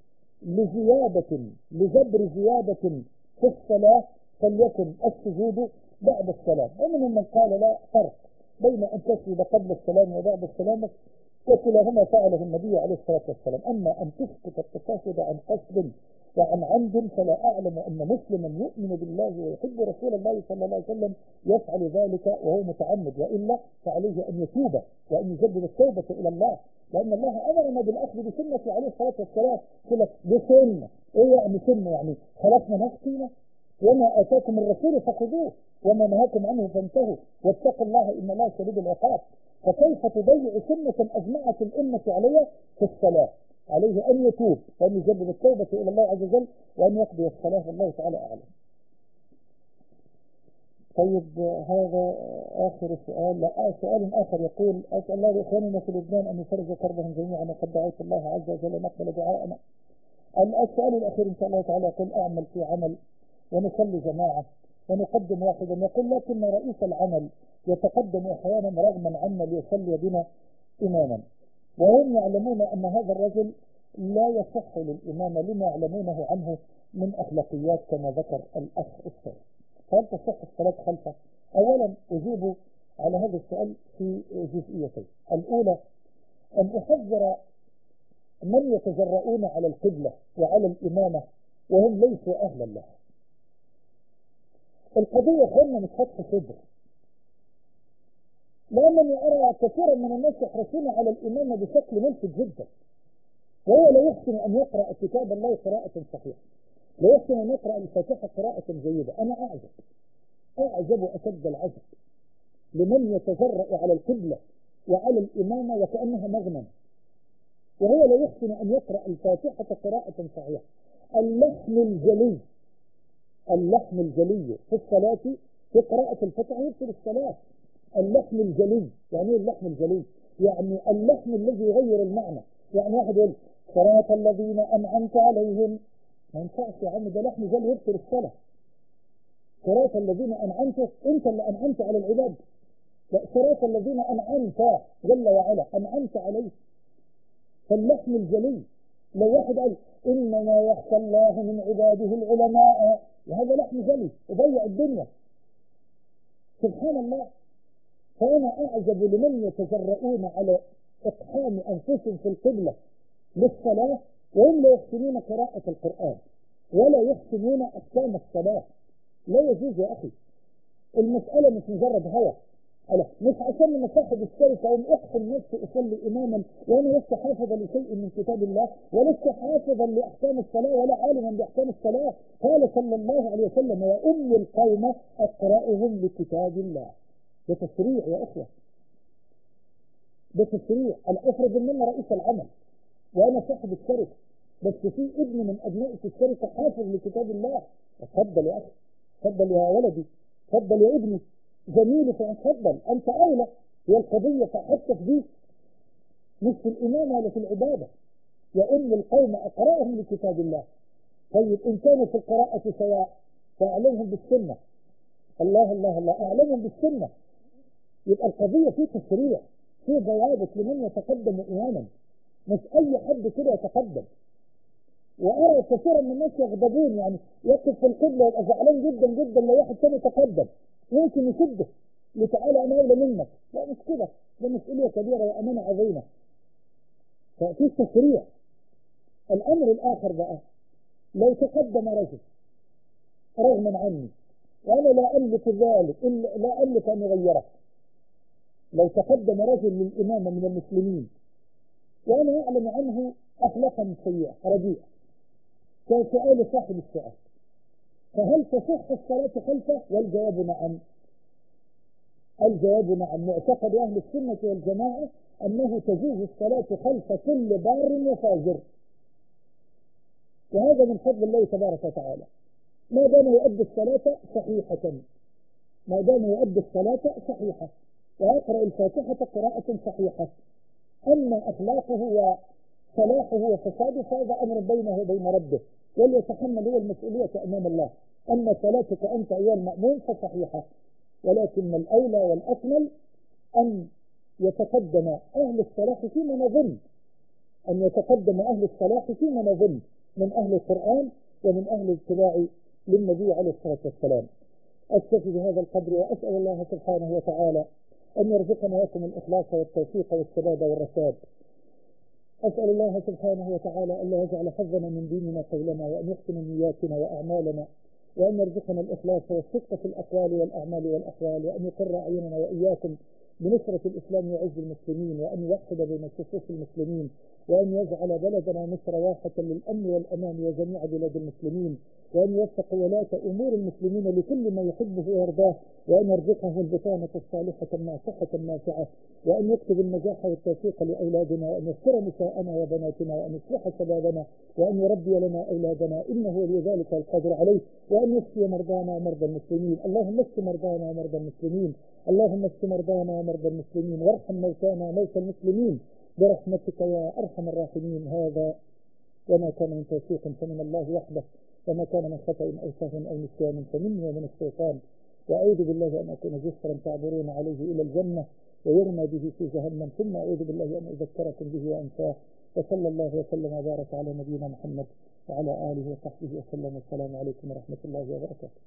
S3: لجبر زيادة في الصلاة فليكن السجود بعد السلام. ومنهم من قال لا فرق بين أن تسجد قبل السلام وبعد السلام، وكلاهما فعله النبي عليه الصلاة والسلام. أما أن تسقط التشهد عن قصد وعن عمد فلا أعلم أن مسلما يؤمن بالله ويحب رسول الله صلى الله عليه وسلم يفعل ذلك وهو متعمد، وإلا فعليه أن يتوب وأن يجدد التوبة إلى الله، لأن الله أمرنا بالأخذ بسنة عليه الصلاة والسلام. قلت بسنة إيه يعني سنة؟ يعني خلصنا نفسنا، وما آتاكم الرسول فخذوه وما نهاكم عنه فانتهوا واتقوا الله إن الله شديد العقاب. فكيف تضيع سنة أجمعت الأمة عليها في الصلاة؟ عليه أن يتوب وأن يجدد التوبة إلى الله عز وجل وأن يقضي الصلاة، والله تعالى أعلم. طيب هذا آخر سؤال. لا سؤال آخر يقول: أسأل الله لإخواننا في لبنان أن يفرج كربهم جميعا، وقد دعوت الله عز وجل أن يقبل دعاءنا. السؤال الأخير إن شاء الله تعالى يقول: أعمل في عمل ونصلي جماعة ونقدم واحدا، يقول لكن رئيس العمل يتقدم أحيانا رغما عنا ليصلي بنا إماما، وهم يعلمون أن هذا الرجل لا يصح للإمامة لما يعلمونه عنه من أخلاقيات كما ذكر الأخ السابق، فهل تصح الصلاة خلفه؟ أولا أجيب على هذا السؤال في جزئيتين. الأولى أن أحذر من يتجرؤون على القبلة وعلى الإمامة وهم ليسوا أهلا لها. القضية خلنا مش فتح صدر، لأنني أرى كثيرا من الناس يحرصون على الإمامة بشكل ملفت جدا، وهو لا يحسن أن يقرأ كتاب الله قراءة صحيحة، لا يحسن أن يقرأ الفاتحة قراءة جيدة. أنا أعجب أشد العجب لمن يتجرأ على القبلة وعلى الإمامة وكأنها مغنم، وهو لا يحسن أن يقرأ الفاتحة قراءة صحيحة. اللحن الجلي في الصلاة في قراءة الفاتحة يبطل الصلاة. اللحن الجلي يعني ايه؟ اللحن الجلي يعني اللحن الذي يغير المعنى. يعني واحد يقول صراط الذين أنعمت عليهم، ما ينفعش يا عم، ده لحن جلي يبطل الصلاة. صراط الذين أنعمت، أنت اللي أنعمت على العباد، لا صراط الذين أنعمت جل وعلا أنعمت عليه. فاللحن الجلي لو واحد قال إنما يخشى الله من عباده العلماء، وهذا لحن جلي يضيع الدنيا. سبحان الله. فأنا أعجب لمن يتجرؤون على إقحام أنفسهم في القبلة للصلاة وهم لا يحسنون قراءة القرآن ولا يحسنون أحكام الصلاة. لا يجوز يا أخي. المسألة مش مجرد هوى، مش عشان لما صاحب الشركة أقوم أحكم نفسي أصلي إماما وأنا لست حافظا لشيء من كتاب الله ولست حافظا لأحكام الصلاة ولا عالما بأحكام الصلاة. قال صلى الله عليه وسلم: وأم القوم أقرأهم لكتاب الله. ده تشريع يا أخوة، ده تشريع. أنا أفرض أن أنا رئيس العمل وأنا صاحب الشركة، بس في ابن من أبنائي في الشركة حافظ لكتاب الله، اتفضل يا أخي، اتفضل يا ولدي، اتفضل يا ابني، زميلي، فاتفضل أنت أولى. هي القضية حتى في دي مش في الإمامة ولا في العبادة. وأم القوم أقرأهم لكتاب الله. طيب إن كانوا في القراءة سواء فأعلمهم بالسنة. الله الله الله، أعلمهم بالسنة. يبقى القضية في تشريع، في ضوابط لمن يتقدم إماما، مش أي حد كده يتقدم. وأرى كثيرا من الناس يغضبون، يعني يقف في القبلة ويبقى زعلان جدا جدا لو واحد ثاني تقدم ممكن يشده لتعالى أنا أولى منك. لا مش كده، ده مسؤولية كبيرة وأمانة عظيمة. ففي تشريع. الأمر الآخر بقى، لو تقدم رجل رغما عني وأنا لا أملك ذلك، لا أملك أن أغيره. لو تقدم رجل للإمامة من المسلمين وأنا أعلم عنه أخلاقا سيئة رديئة كسؤال صاحب السؤال، فهل تصح الصلاة خلفه؟ والجواب نعم. الجواب نعم. معتقد أهل السنة والجماعة أنه تجوز الصلاة خلف كل بار وفاجر، وهذا من فضل الله تبارك وتعالى، ما دام يؤدي الصلاة صحيحة، ما دام يؤدي الصلاة صحيحة. ويقرأ الفاتحة قراءة صحيحة. أما أخلاقه وصلاحه وفساده فهذا أمر بينه وبين ربه، وليتحمل هو المسؤولية أمام الله. أما صلاتك أنت أيها المأمون فصحيحة، ولكن الأولى والأكمل أن يتقدم أهل الصلاح فيما نظن، أن يتقدم أهل الصلاح فيما نظن من أهل القرآن ومن أهل الاتباع للنبي عليه الصلاة والسلام. أكتفي بهذا القدر، وأسأل الله سبحانه وتعالى أن يرزقنا لكم الإخلاص والتوفيق والسداد والرشاد. أسأل الله سبحانه وتعالى أن لا يجعل حظنا من ديننا قولنا، وأن يحسن نياتنا وأعمالنا، وأن يرزقنا الإخلاص والصدق في الأقوال والأعمال والأحوال، وأن يقر أعيننا وإياكم بنصرة الإسلام وعز المسلمين، وأن يوحد بين صفوف المسلمين، وأن يجعل بلدنا مصر واحة للأمن والأمان وجميع بلاد المسلمين، وأن يوفق ولاة أمور المسلمين لكل ما يحبه ويرضاه، وأن يرزقه البطانة الصالحة الناصحة النافعة، وأن يكتب النجاح والتوفيق لأولادنا، وأن يستر نساءنا وبناتنا، وأن يصلح شبابنا، وأن يربي لنا أولادنا إنه ولي ذلك القادر عليه، وأن يشفي مرضانا ومرضى المسلمين. اللهم اشف مرضانا ومرضى المسلمين، اللهم اشف مرضانا ومرضى المسلمين، وارحم موتانا وموتى المسلمين برحمتك يا أرحم الراحمين. هذا وما كان من توفيق فمن الله وحده، وما كان من خطأ أو سهو أو نسيان فمني ومن الشيطان، وأعوذ بالله أن أكون جسرا تعبرون عليه إلى الجنة ويرمى به في جهنم، ثم أعوذ بالله أن أذكركم به وأنساه. وصلى الله وسلم وبارك على نبينا محمد وعلى آله وصحبه وسلم. والسلام عليكم ورحمة الله وبركاته.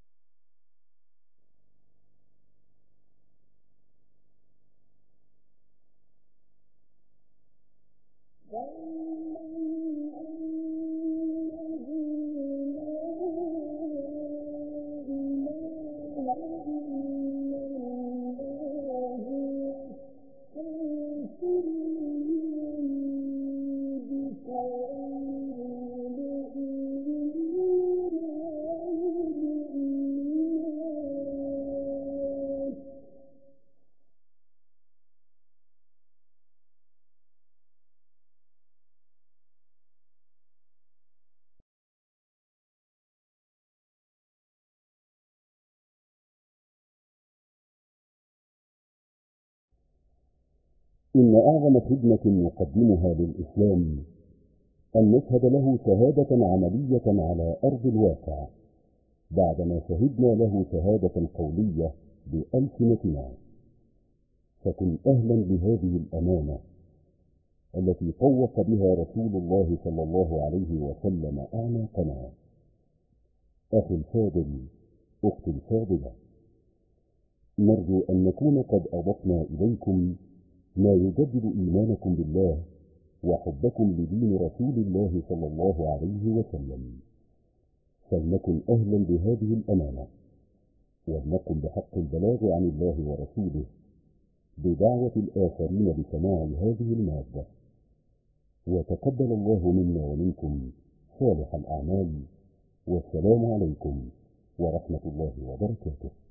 S2: إن أعظم خدمة نقدمها للإسلام أن نشهد له شهادة عملية على أرض الواقع، بعدما شهدنا له شهادة قولية بألسنتنا. فكن أهلا لهذه الأمانة التي طوق بها رسول الله صلى الله عليه وسلم أعناقنا. أخي الفاضل، أختي الفاضلة، نرجو أن نكون قد أضفنا إليكم ما يجدد إيمانكم بالله وحبكم لدين رسول الله صلى الله عليه وسلم. فلنكن أهلا بهذه الأمانة، ولنقم بحق البلاغ عن الله ورسوله بدعوة الآخرين بسماع هذه المادة. وتقبل الله منا ومنكم صالح الأعمال، والسلام عليكم ورحمة الله وبركاته.